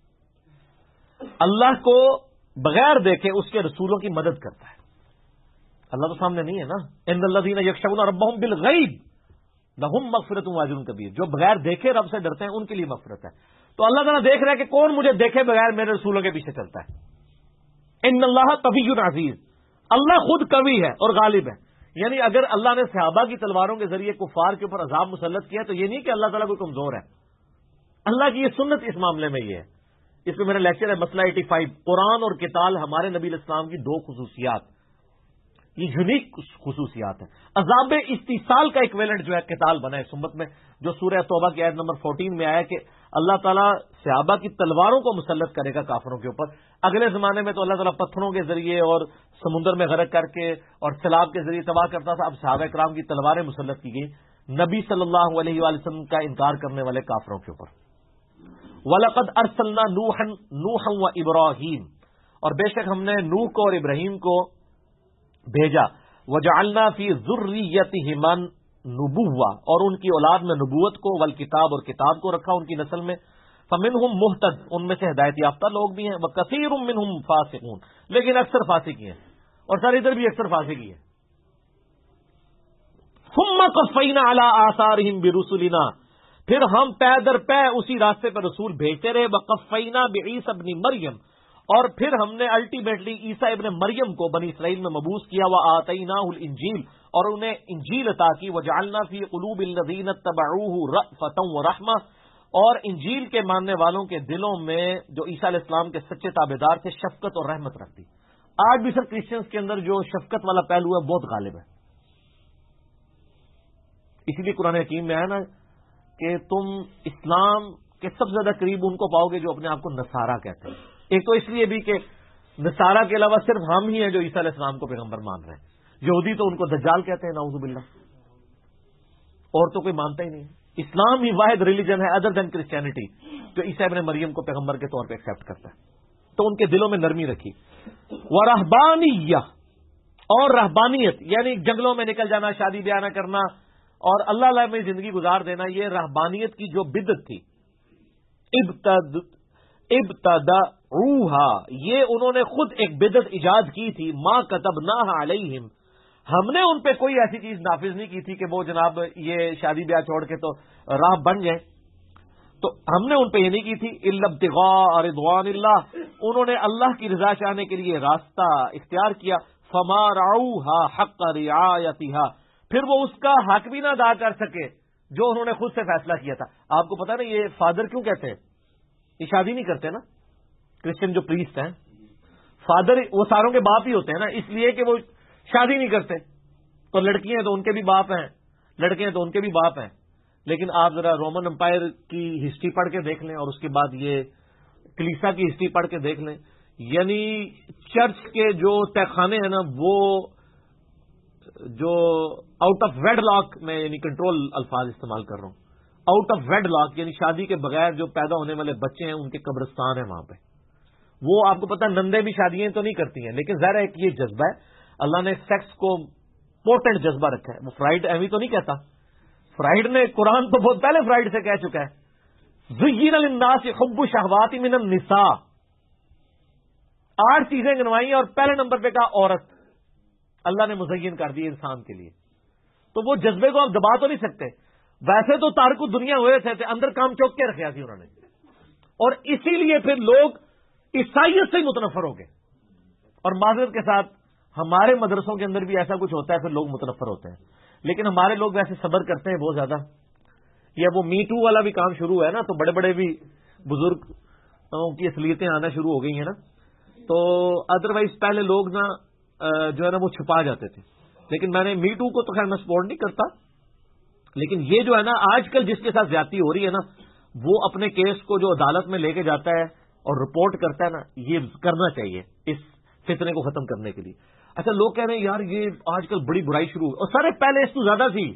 اللہ کو بغیر دیکھے اس کے رسولوں کی مدد کرتا ہے. اللہ تو سامنے نہیں ہے نا. ان الذین یخشون ربهم بالغیب لهم مغفرۃ واجر کبیر، جو بغیر دیکھے رب سے ڈرتے ہیں ان کے لیے مغفرت ہے. تو اللہ تعالیٰ دیکھ رہا ہے کہ کون مجھے دیکھے بغیر میرے رسولوں کے پیچھے چلتا ہے. ان اللہ قوی عزیز، اللہ خود قوی ہے اور غالب ہے. یعنی اگر اللہ نے صحابہ کی تلواروں کے ذریعے کفار کے اوپر عذاب مسلط کیا تو یہ نہیں کہ اللہ تعالیٰ کوئی کمزور ہے. اللہ کی یہ سنت اس معاملے میں یہ ہے. اس میں میرا لیکچر ہے مسئلہ 85، قرآن اور قتال ہمارے نبی علیہ السلام کی دو خصوصیات، یہ یونیک خصوصیات ہیں. عذاب استیصال کا ایکویلنٹ جو ہے قتال بنا ہے اس امت میں، جو سورہ توبہ کی آیت نمبر 14 میں آیا کہ اللہ تعالیٰ صحابہ کی تلواروں کو مسلط کرے گا کافروں کے اوپر. اگلے زمانے میں تو اللہ تعالیٰ پتھروں کے ذریعے اور سمندر میں غرق کر کے اور سیلاب کے ذریعے تباہ کرتا تھا. اب صحابہ کرام کی تلواریں مسلط کی گئی نبی صلی اللہ علیہ وآلہ وسلم کا انکار کرنے والے کافروں کے اوپر. وَلَقَدْ أَرْسَلْنَا نُوحًا وَإِبْرَاهِيمَ، اور بے شک ہم نے نوح کو اور ابراہیم کو بھیجا. وَجَعَلْنَا فِي ذُرِّيَّتِهِمَا النُّبُوَّةَ، اور ان کی اولاد میں نبوت کو، والکتاب اور کتاب کو رکھا ان کی نسل میں. فَمِنْهُمْ مُهْتَدٌ، ان میں سے ہدایت یافتہ لوگ بھی ہیں. وَكَثِيرٌ مِّنْهُمْ فَاسِقُونَ، لیکن اکثر فاسق ہیں. اور سر ادھر بھی اکثر فاسقی ہے. ثم قفینا علی آثارہم برسلنا، پھر ہم پے در پے اسی راستے پر رسول بھیجتے رہے. وقفینا بعیسی ابن مریم، اور پھر ہم نے الٹیمیٹلی عیسیٰ ابن مریم کو بنی اسرائیل میں مبعوث کیا. وآتیناہ الانجیل، اور انہیں انجیل عطا کی. وجعلنا فی قلوب الذین اتبعوہ رأفۃ ورحمہ، اور انجیل کے ماننے والوں کے دلوں میں جو عیسیٰ علیہ السلام کے سچے تابعدار تھے شفقت اور رحمت رکھ دی. آج بھی سر کرسچنس کے اندر جو شفقت والا پہلو ہے بہت غالب ہے. اسی لیے قرآن حکیم میں ہے نا کہ تم اسلام کے سب سے زیادہ قریب ان کو پاؤ گے جو اپنے آپ کو نصارہ کہتے ہیں. ایک تو اس لیے بھی کہ نصارہ کے علاوہ صرف ہم ہی ہیں جو عیسیٰ علیہ السلام کو پیغمبر مان رہے ہیں. یہودی تو ان کو دجال کہتے ہیں نعوذ باللہ، اور تو کوئی مانتا ہی نہیں. اسلام ہی واحد ریلیجن ہے ادر دین کرسچینٹی جو عیسیٰ ابن مریم کو پیغمبر کے طور پہ ایکسپٹ کرتا ہے. تو ان کے دلوں میں نرمی رکھی. ورہبانیہ، اور رہبانیت یعنی جنگلوں میں نکل جانا، شادی بیاہ نہ کرنا اور اللہ اللہ میں زندگی گزار دینا، یہ رہبانیت کی جو بدعت تھی. ابتدعوہا، یہ انہوں نے خود ایک بدعت ایجاد کی تھی. ما کتبناہا علیہم، ہم نے ان پہ کوئی ایسی چیز نافذ نہیں کی تھی کہ وہ جناب یہ شادی بیاہ چھوڑ کے تو راہ بن جائیں. تو ہم نے ان پہ یہ نہیں کی تھی. الا ابتغاء رضوان اللہ، انہوں نے اللہ کی رضا چاہنے کے لیے راستہ اختیار کیا. فما رعوہا حق رعایتہا، پھر وہ اس کا حق بھی نہ ادا کر سکے جو انہوں نے خود سے فیصلہ کیا تھا. آپ کو پتا نا یہ فادر کیوں کہتے ہیں؟ یہ شادی نہیں کرتے نا کرسچن جو پریسٹ ہیں. فادر وہ ساروں کے باپ ہی ہوتے ہیں نا، اس لیے کہ وہ شادی نہیں کرتے. تو لڑکیاں تو ان کے بھی باپ ہیں، لڑکے ہیں تو ان کے بھی باپ ہیں. لیکن آپ ذرا رومن امپائر کی ہسٹری پڑھ کے دیکھ لیں اور اس کے بعد یہ کلیسا کی ہسٹری پڑھ کے دیکھ لیں. یعنی چرچ کے جو تہ خانے ہیں نا، وہ جو آؤٹ آف ویڈ لاک، میں یعنی کنٹرول الفاظ استعمال کر رہا ہوں، آؤٹ آف ویڈ لاک یعنی شادی کے بغیر جو پیدا ہونے والے بچے ہیں ان کے قبرستان ہیں وہاں پہ. وہ آپ کو پتا نندے بھی شادیاں تو نہیں کرتی ہیں، لیکن ظاہر ہے کہ یہ جذبہ ہے. اللہ نے سیکس کو پورٹنٹ جذبہ رکھا ہے. وہ فرائڈ ایوی تو نہیں کہتا. فرائڈ نے قرآن تو بہت پہلے فرائڈ سے کہہ چکا ہے زین للناس حب الشہوات من النساء. 8 چیزیں گنوائی اور پہلے نمبر پہ کہا عورت. اللہ نے مزین کر دی انسان کے لیے. تو وہ جذبے کو آپ دبا تو نہیں سکتے. ویسے تو تارک دنیا ہوئے تھے اندر کام چوک کے رکھا تھی انہوں نے، اور اسی لیے پھر لوگ عیسائیت سے ہی متنفر ہو گئے. اور معذرت کے ساتھ ہمارے مدرسوں کے اندر بھی ایسا کچھ ہوتا ہے، پھر لوگ متنفر ہوتے ہیں. لیکن ہمارے لوگ ویسے صبر کرتے ہیں بہت زیادہ. یہ وہ می ٹو والا بھی کام شروع ہے نا، تو بڑے بڑے بھی بزرگ کی اصلیتیں آنا شروع ہو گئی ہیں نا. تو ادروائز پہلے لوگ نا جو ہے نا وہ چھپا جاتے تھے. لیکن میں نے می ٹو کو تو خیر میں سپورٹ نہیں کرتا، لیکن یہ جو ہے نا آج کل جس کے ساتھ زیادتی ہو رہی ہے نا، وہ اپنے کیس کو جو عدالت میں لے کے جاتا ہے اور رپورٹ کرتا ہے نا، یہ کرنا چاہیے اس فتنے کو ختم کرنے کے لیے. اچھا لوگ کہہ رہے ہیں یار یہ آج کل بڑی برائی شروع ہوئی، اور سر پہلے اس کو زیادہ تھی،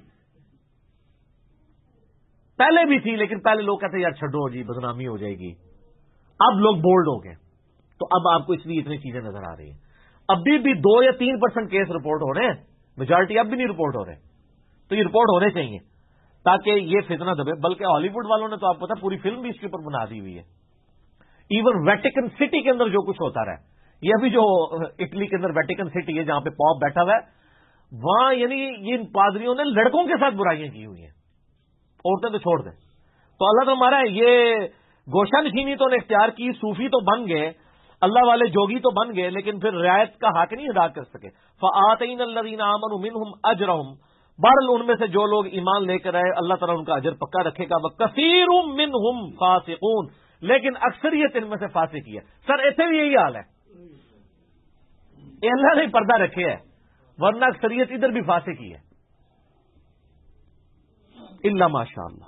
پہلے بھی تھی، لیکن پہلے لوگ کہتے ہیں یار چھڈو جی بدنامی ہو جائے گی. اب لوگ بولڈ ہو گئے، تو اب آپ کو اس لیے اتنی چیزیں نظر آ رہی ہیں. ابھی بھی 2 یا 3% کیس رپورٹ ہو رہے ہیں، میجارٹی اب بھی نہیں رپورٹ ہو رہے. تو یہ رپورٹ ہونے چاہیے تاکہ یہ فتنہ دبے. بلکہ ہالی ووڈ والوں نے تو آپ کو پتا پوری فلم بھی اس کے اوپر بنا دی ہوئی ہے. ایون ویٹیکن سٹی کے اندر جو کچھ ہوتا رہا ہے، یہ ابھی جو اٹلی کے اندر ویٹیکن سٹی ہے جہاں پہ پاپ بیٹھا ہوا ہے، وہاں یعنی ان پادریوں نے لڑکوں کے ساتھ برائیاں کی ہوئی ہیں. عورتیں تو چھوڑ دیں. تو اللہ تو ہمارا یہ گوشہ نشینی تو نے اختیار کی، صوفی تو بن گئے، اللہ والے جوگی تو بن گئے، لیکن پھر رعایت کا حق نہیں ادا کر سکے. فآتینا الذین آمنوا منہم اجرہم، بہرحال ان میں سے جو لوگ ایمان لے کر آئے اللہ تعالیٰ ان کا اجر پکا رکھے گا. وکثیر منہم فاسقون، لیکن اکثریت ان میں سے فاسق ہی ہے. سر ایسے بھی یہی حال ہے، اللہ نے پردہ رکھے ہے، ورنہ اکثریت ادھر بھی فاسق ہی ہے. الا ماشاء اللہ.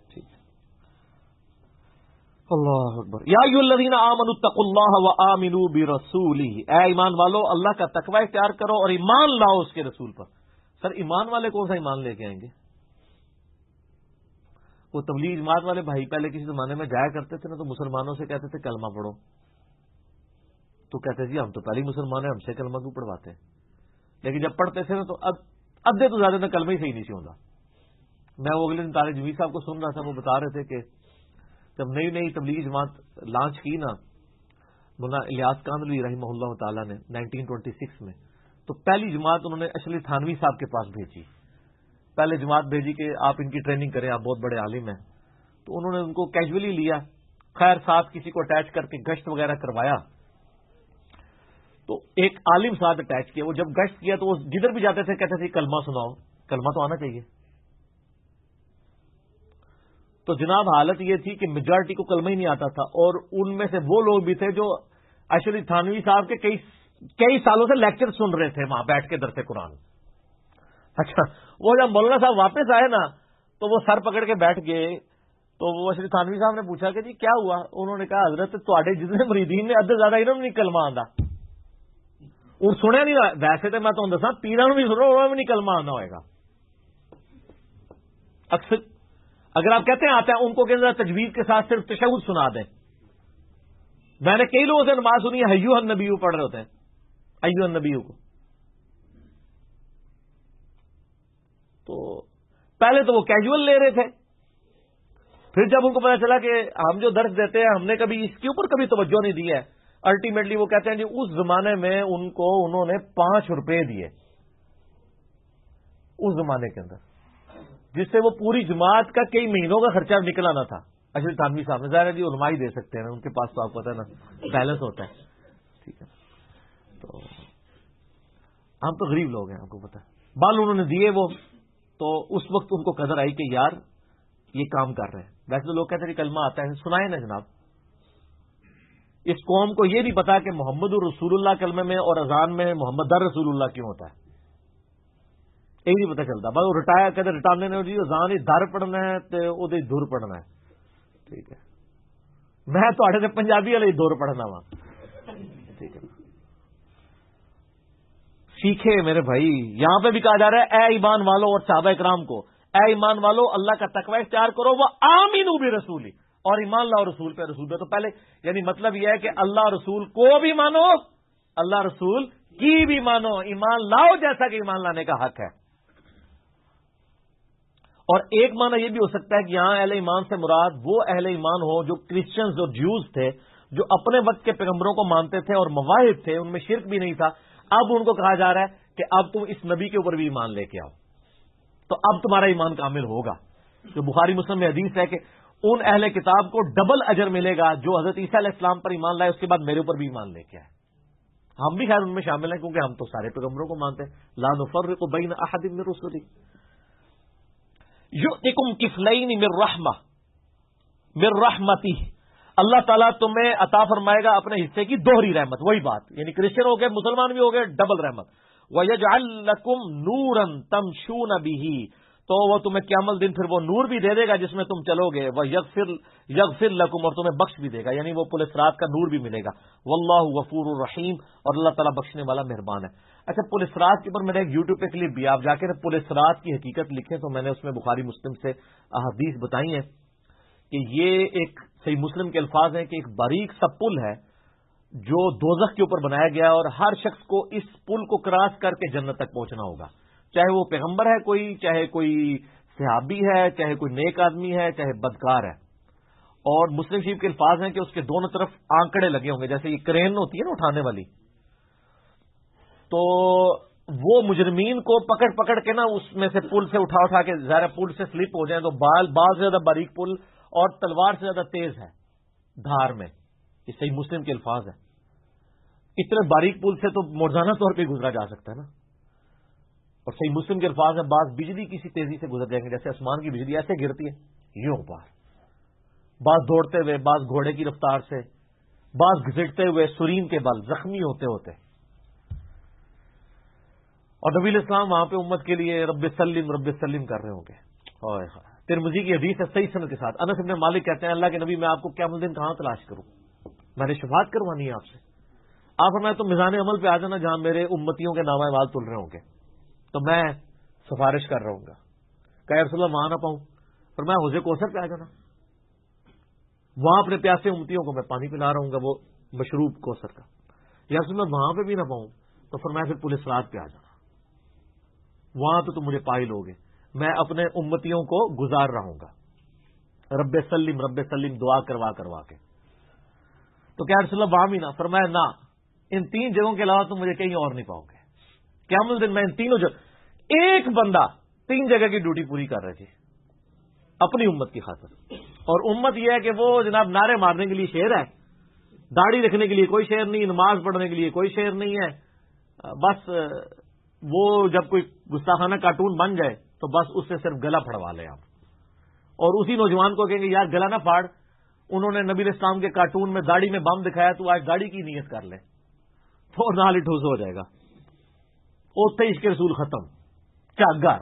اللہ اکبر. یا ایھا الذین آمنوا اتقوا اللہ وآمنوا برسولہ، اے ایمان والو اللہ کا تقوی اختیار کرو اور ایمان لاؤ اس کے رسول پر. سر ایمان والے کون سا ایمان لے کے آئیں گے؟ وہ تبلیغ جماعت والے بھائی پہلے کسی زمانے میں جایا کرتے تھے نا، تو مسلمانوں سے کہتے تھے کلمہ پڑھو، تو کہتے جی ہم تو پہلے ہی مسلمان ہیں، ہم سے کلمہ کیوں پڑھواتے ہیں. لیکن جب پڑھتے تھے نا تو اب ادھے تو زیادہ کلمہ ہی صحیح نہیں سی ہوتا. میں وہ اگلے دن طارق جمیل صاحب کو سن رہا تھا، وہ بتا رہے تھے کہ جب نئی نئی تبلیغی جماعت لانچ کی نا مولانا الیاس کاندھلوی رحمہ اللہ تعالیٰ نے 1926 میں، تو پہلی جماعت انہوں نے اشرف تھانوی صاحب کے پاس بھیجی. پہلے جماعت بھیجی کہ آپ ان کی ٹریننگ کریں، آپ بہت بڑے عالم ہیں. تو انہوں نے ان کو کیجولی لیا، خیر ساتھ کسی کو اٹیچ کر کے گشت وغیرہ کروایا. تو ایک عالم ساتھ اٹیچ کیا. وہ جب گشت کیا تو وہ جدھر بھی جاتے تھے کہتے تھے کلمہ سناؤ، کلمہ تو آنا چاہیے. تو جناب حالت یہ تھی کہ میجارٹی کو کلمہ ہی نہیں آتا تھا، اور ان میں سے وہ لوگ بھی تھے جو اشرف تھانوی صاحب کے کئی سالوں سے لیکچر سن رہے تھے وہاں بیٹھ کے درس قرآن. اچھا، وہ جب مولانا صاحب واپس آئے نا تو وہ سر پکڑ کے بیٹھ گئے. تو وہ اشرف تھانوی صاحب نے پوچھا کہ جی کیا ہوا؟ انہوں نے کہا حضرت تھوڑے جتنے مریدین نے ادھر زیادہ انہوں نے نہیں کلمہ آندا، اور سنیا نہیں. ویسے تو میں تمہیں دسا پیروں بھی سنو انہوں نے نہیں کلمہ آنا ہوئے گا. اکثر اگر آپ کہتے ہیں آتا ہے، ان کو کہ تجوید کے ساتھ صرف تشہد سنا دیں. میں نے کئی لوگوں سے نماز سنی ہے ایھا النبی پڑھ رہے ہوتے ہیں، ایھا النبی کو. تو پہلے تو وہ کیجول لے رہے تھے، پھر جب ان کو پتا چلا کہ ہم جو درس دیتے ہیں ہم نے کبھی اس کے اوپر کبھی توجہ نہیں دی ہے، الٹیمیٹلی وہ کہتے ہیں جی اس زمانے میں ان کو انہوں نے 5 روپے دیے اس زمانے کے اندر، جس سے وہ پوری جماعت کا کئی مہینوں کا خرچہ نکل آنا تھا. اشرف تھانوی صاحب نے ظاہر ہے جی علماء ہی دے سکتے ہیں، ان کے پاس تو آپ کو پتا ہے نا بیلنس ہوتا ہے. ٹھیک ہے، تو ہم تو غریب لوگ ہیں، آپ کو پتا ہے. بال انہوں نے دیے وہ، تو اس وقت ان کو قدر آئی کہ یار یہ کام کر رہے ہیں. ویسے تو لوگ کہتے ہیں کہ کلمہ آتا ہے، سنائے نا جناب. اس قوم کو یہ نہیں پتا کہ محمد الرسول اللہ کلمے میں اور اذان میں محمد در رسول اللہ کیوں ہوتا ہے، یہی نہیں پتا چلتا. بس وہ رٹایا کہتے رٹانے نے جی اذان ہی در پڑھنا ہے تو وہ دور پڑھنا ہے. ٹھیک ہے، میں تھوڑے سے پنجابی والے دور پڑھنا وا. ٹھیک ہے، سیکھے میرے بھائی. یہاں پہ بھی کہا جا رہا ہے اے ایمان والو اور صحابہ کرام کو، اے ایمان والو اللہ کا تقوی اختیار کرو، وہ آمینو برسولی، اور ایمان لاؤ رسول پہ. رسول پہ تو پہلے یعنی مطلب یہ ہے کہ اللہ رسول کو بھی مانو، اللہ رسول کی بھی مانو، ایمان لاؤ جیسا کہ ایمان لانے کا حق ہے. اور ایک معنی یہ بھی ہو سکتا ہے کہ یہاں اہل ایمان سے مراد وہ اہل ایمان ہو جو کرسچنز اور جیوز تھے، جو اپنے وقت کے پیغمبروں کو مانتے تھے اور مواہب تھے، ان میں شرک بھی نہیں تھا. اب ان کو کہا جا رہا ہے کہ اب تم اس نبی کے اوپر بھی ایمان لے کے آؤ، تو اب تمہارا ایمان کامل ہوگا. جو بخاری مسلم میں حدیث ہے کہ ان اہل کتاب کو ڈبل اجر ملے گا جو حضرت عیسیٰ علیہ السلام پر ایمان لائے، اس کے بعد میرے اوپر بھی ایمان لے کے آئے. ہم بھی خیر ان میں شامل ہیں کیونکہ ہم تو سارے پیغمبروں کو مانتے ہیں. لا نفرق بین احد من رسلی یؤتکم کفلین من رحمہ من رحمتی، اللہ تعالیٰ تمہیں عطا فرمائے گا اپنے حصے کی دوہری رحمت. وہی بات، یعنی کرسچن ہو گئے مسلمان بھی ہو گئے، ڈبل رحمت. وَيَجْعَلْ لَكُمْ نُورًا تَمْشُونَ بِهِ، تو وہ تمہیں قیامت دن پھر وہ نور بھی دے دے گا جس میں تم چلو گے. وَيَغْفِرْ لَكُمْ، اور تمہیں بخش بھی دے گا، یعنی وہ پل صراط کا نور بھی ملے گا. وَاللَّهُ غَفُورٌ رَحِيمٌ، اور اللہ تعالیٰ بخشنے والا مہربان ہے. اچھا، پل صراط کے اوپر میں نے ایک یوٹیوب پہ کلپ بھی، آپ جا کے پل صراط کی حقیقت لکھیں تو میں نے اس میں بخاری مسلم سے احادیث بتائی ہیں کہ یہ ایک صحیح مسلم کے الفاظ ہیں کہ ایک باریک سا پل ہے جو دوزخ کے اوپر بنایا گیا، اور ہر شخص کو اس پل کو کراس کر کے جنت تک پہنچنا ہوگا، چاہے وہ پیغمبر ہے کوئی، چاہے کوئی صحابی ہے، چاہے کوئی نیک آدمی ہے، چاہے بدکار ہے. اور مسلم شریف کے الفاظ ہیں کہ اس کے دونوں طرف آنکڑے لگے ہوں گے، جیسے یہ کرین ہوتی ہے نا اٹھانے والی، تو وہ مجرمین کو پکڑ پکڑ کے نا اس میں سے پل سے اٹھا کے، ظاہر پل سے سلپ ہو جائیں تو بال سے زیادہ باریک پل اور تلوار سے زیادہ تیز ہے دھار میں. یہ صحیح مسلم کے الفاظ ہے. اتنے باریک پل سے تو موزانہ طور پہ گزرا جا سکتا ہے نا. اور صحیح مسلم کے الفاظ ہیں بعض بجلی کسی تیزی سے گزر جائیں گے، جیسے آسمان کی بجلی ایسے گرتی ہے یوں پار، بعض دوڑتے ہوئے، بعض گھوڑے کی رفتار سے، بعض گھسٹتے ہوئے سرین کے بل زخمی ہوتے ہوتے. اور نبی علیہ السلام وہاں پہ امت کے لیے رب سلم کر رہے ہوں گے. ترمذی کی حدیث ہے صحیح سند کے ساتھ. انس بن مالک کہتے ہیں اللہ کے نبی میں آپ کو قیامت الدین کہاں تلاش کروں، میں نے شفاعت کروانی ہے آپ سے. آپ فرمایا تو میزان عمل پہ آ جانا جہاں میرے امتیوں کے نامہ اعمال تل رہے ہوں گے، تو میں سفارش کر رہا ہوں گا. کہ رسول اللہ وہاں نہ پاؤں، فرمایا حوض کوثر پہ آ جانا، وہاں اپنے پیاسے امتیوں کو میں پانی پلا رہا ہوں گا، وہ مشروب کوثر کا. یا رسول اللہ وہاں پہ بھی نہ پاؤں تو فرمایا پھر پل صراط پہ آ جانا، وہاں تو تم مجھے پائے لوگے، میں اپنے امتیوں کو گزار رہا ہوں گا رب سلم دعا کروا کے. تو کیا رسول اللہ وہاں بھی نہ، فرمایا نہ، ان 3 جگہوں کے علاوہ تم مجھے کہیں اور نہیں پاؤ گے. قیامت دن میں ان تینوں ایک بندہ 3 جگہ کی ڈیوٹی پوری کر رہے تھے اپنی امت کی خاطر. اور امت یہ ہے کہ وہ جناب نعرے مارنے کے لیے شعر ہے, داڑھی رکھنے کے لیے کوئی شعر نہیں, نماز پڑھنے کے لیے کوئی شعر نہیں ہے. بس وہ جب کوئی گستاخانہ کارٹون بن جائے تو بس اس سے صرف گلا پھڑوا لیں آپ, اور اسی نوجوان کو کہیں گے یار گلا نہ پھاڑ, انہوں نے نبی علیہ السلام کے کارٹون میں داڑھی میں بم دکھایا, تو آج داڑھی کی نیت کر لیں تو نال ہی ٹھوس ہو جائے گا. اوتے عشق رسول ختم چاگر.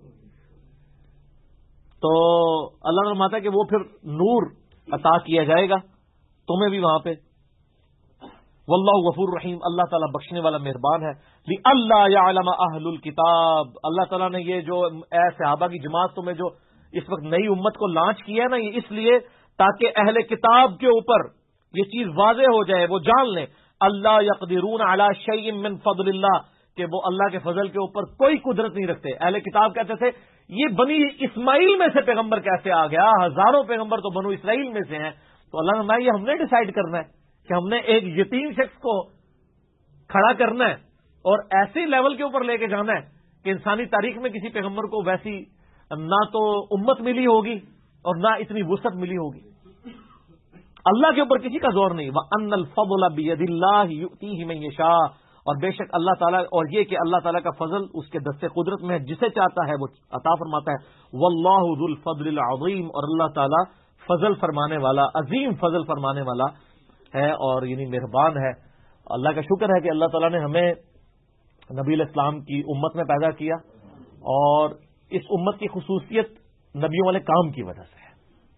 تو اللہ نے فرماتا ہے کہ وہ پھر نور عطا کیا جائے گا تمہیں بھی وہاں پہ. واللہ غفور رحیم, اللہ تعالیٰ بخشنے والا مہربان ہے. لِأَلَّا يَعْلَمَ أَهْلُ الْكِتَابِ, اللہ تعالیٰ نے یہ جو اے صحابہ کی جماعت تمہیں جو اس وقت نئی امت کو لانچ کیا ہے نا, یہ اس لیے تاکہ اہل کتاب کے اوپر یہ چیز واضح ہو جائے, وہ جان لیں اللہ یقدرون علی شیء من فضل اللہ, کہ وہ اللہ کے فضل کے اوپر کوئی قدرت نہیں رکھتے. اہل کتاب کہتے تھے یہ بنی اسماعیل میں سے پیغمبر کیسے آ گیا, ہزاروں پیغمبر تو بنو اسرائیل میں سے ہیں. تو اللہ نے یہ ہم نے ڈیسائیڈ کرنا ہے کہ ہم نے ایک یتیم شخص کو کھڑا کرنا ہے اور ایسے لیول کے اوپر لے کے جانا ہے کہ انسانی تاریخ میں کسی پیغمبر کو ویسی نہ تو امت ملی ہوگی اور نہ اتنی وسعت ملی ہوگی. اللہ کے اوپر کسی کا زور نہیں. وَأَنَّ الْفَضْلَ بِيَدِ اللَّهِ يُؤْتِيهِ مَن يَشَاءُ, اور بے شک اللہ تعالیٰ, اور یہ کہ اللہ تعالیٰ کا فضل اس کے دست قدرت میں ہے, جسے چاہتا ہے وہ عطا فرماتا ہے. وَاللَّهُ ذُو الْفَضْلِ الْعَظِيمِ, اور اللہ تعالیٰ فضل فرمانے والا, عظیم فضل فرمانے والا ہے اور یعنی مہربان ہے. اللہ کا شکر ہے کہ اللہ تعالیٰ نے ہمیں نبی علیہ السلام کی امت میں پیدا کیا, اور اس امت کی خصوصیت نبیوں والے کام کی وجہ سے ہے,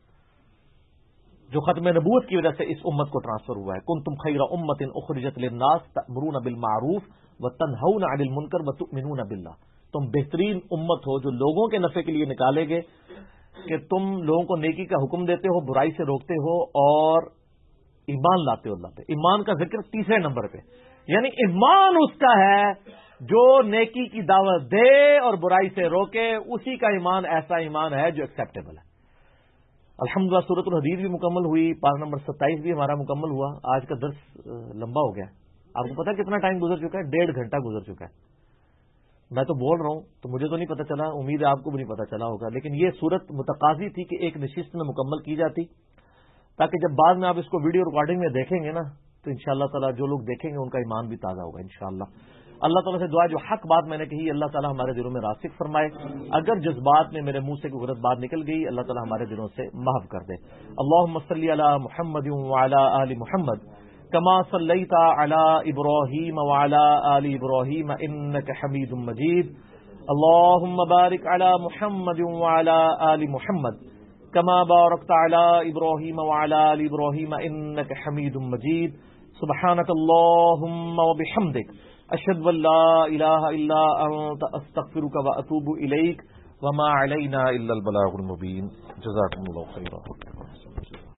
جو ختم نبوت کی وجہ سے اس امت کو ٹرانسفر ہوا ہے. کنتم خیر امت اخرجت للناس تأمرون بالمعروف وتنہون عن المنکر وتؤمنون باللہ, تم بہترین امت ہو جو لوگوں کے نفع کے لیے نکالے گئے, کہ تم لوگوں کو نیکی کا حکم دیتے ہو, برائی سے روکتے ہو, اور ایمان لاتے ہو اللہ پہ. ایمان کا ذکر تیسرے نمبر پہ, یعنی ایمان اس کا ہے جو نیکی کی دعوت دے اور برائی سے روکے, اسی کا ایمان ایسا ایمان ہے جو ایکسیپٹیبل ہے. الحمدللہ سورۃ الحدید بھی مکمل ہوئی, پارہ نمبر 27 بھی ہمارا مکمل ہوا. آج کا درس لمبا ہو گیا. آپ کو پتا کتنا ٹائم گزر چکا ہے؟ 1.5 گھنٹہ گزر چکا ہے. میں تو بول رہا ہوں تو مجھے تو نہیں پتا چلا, امید ہے آپ کو بھی نہیں پتا چلا ہوگا, لیکن یہ صورت متقاضی تھی کہ ایک نشست میں مکمل کی جاتی, تاکہ جب بعد میں آپ اس کو ویڈیو ریکارڈنگ میں دیکھیں گے نا تو انشاءاللہ تعالیٰ جو لوگ دیکھیں گے ان کا ایمان بھی تازہ ہوگا انشاءاللہ. اللہ تعالیٰ سے دعا جو حق بات میں نے کہی اللہ تعالیٰ ہمارے دلوں میں راسخ فرمائے. اگر جذبات میں میرے منہ سے کوئی غلط بات نکل گئی اللہ تعالیٰ ہمارے دلوں سے محو کر دے. اللہم صلی علی محمد وعلی آل محمد کما صلیت علی ابراہیم وعلی آل ابراہیم انک حمید مجید. اللہم بارک علی محمد وعلی آل محمد کما بارکت علی ابراہیم وعلی آل ابراہیم انک حمید مجید. سبحانک اللہم وبحمدک اشہد ان لا الہ الا انت استغفرک واتوب الیک وما علینا الا البلاغ المبین. جزاکم اللہ خیرا.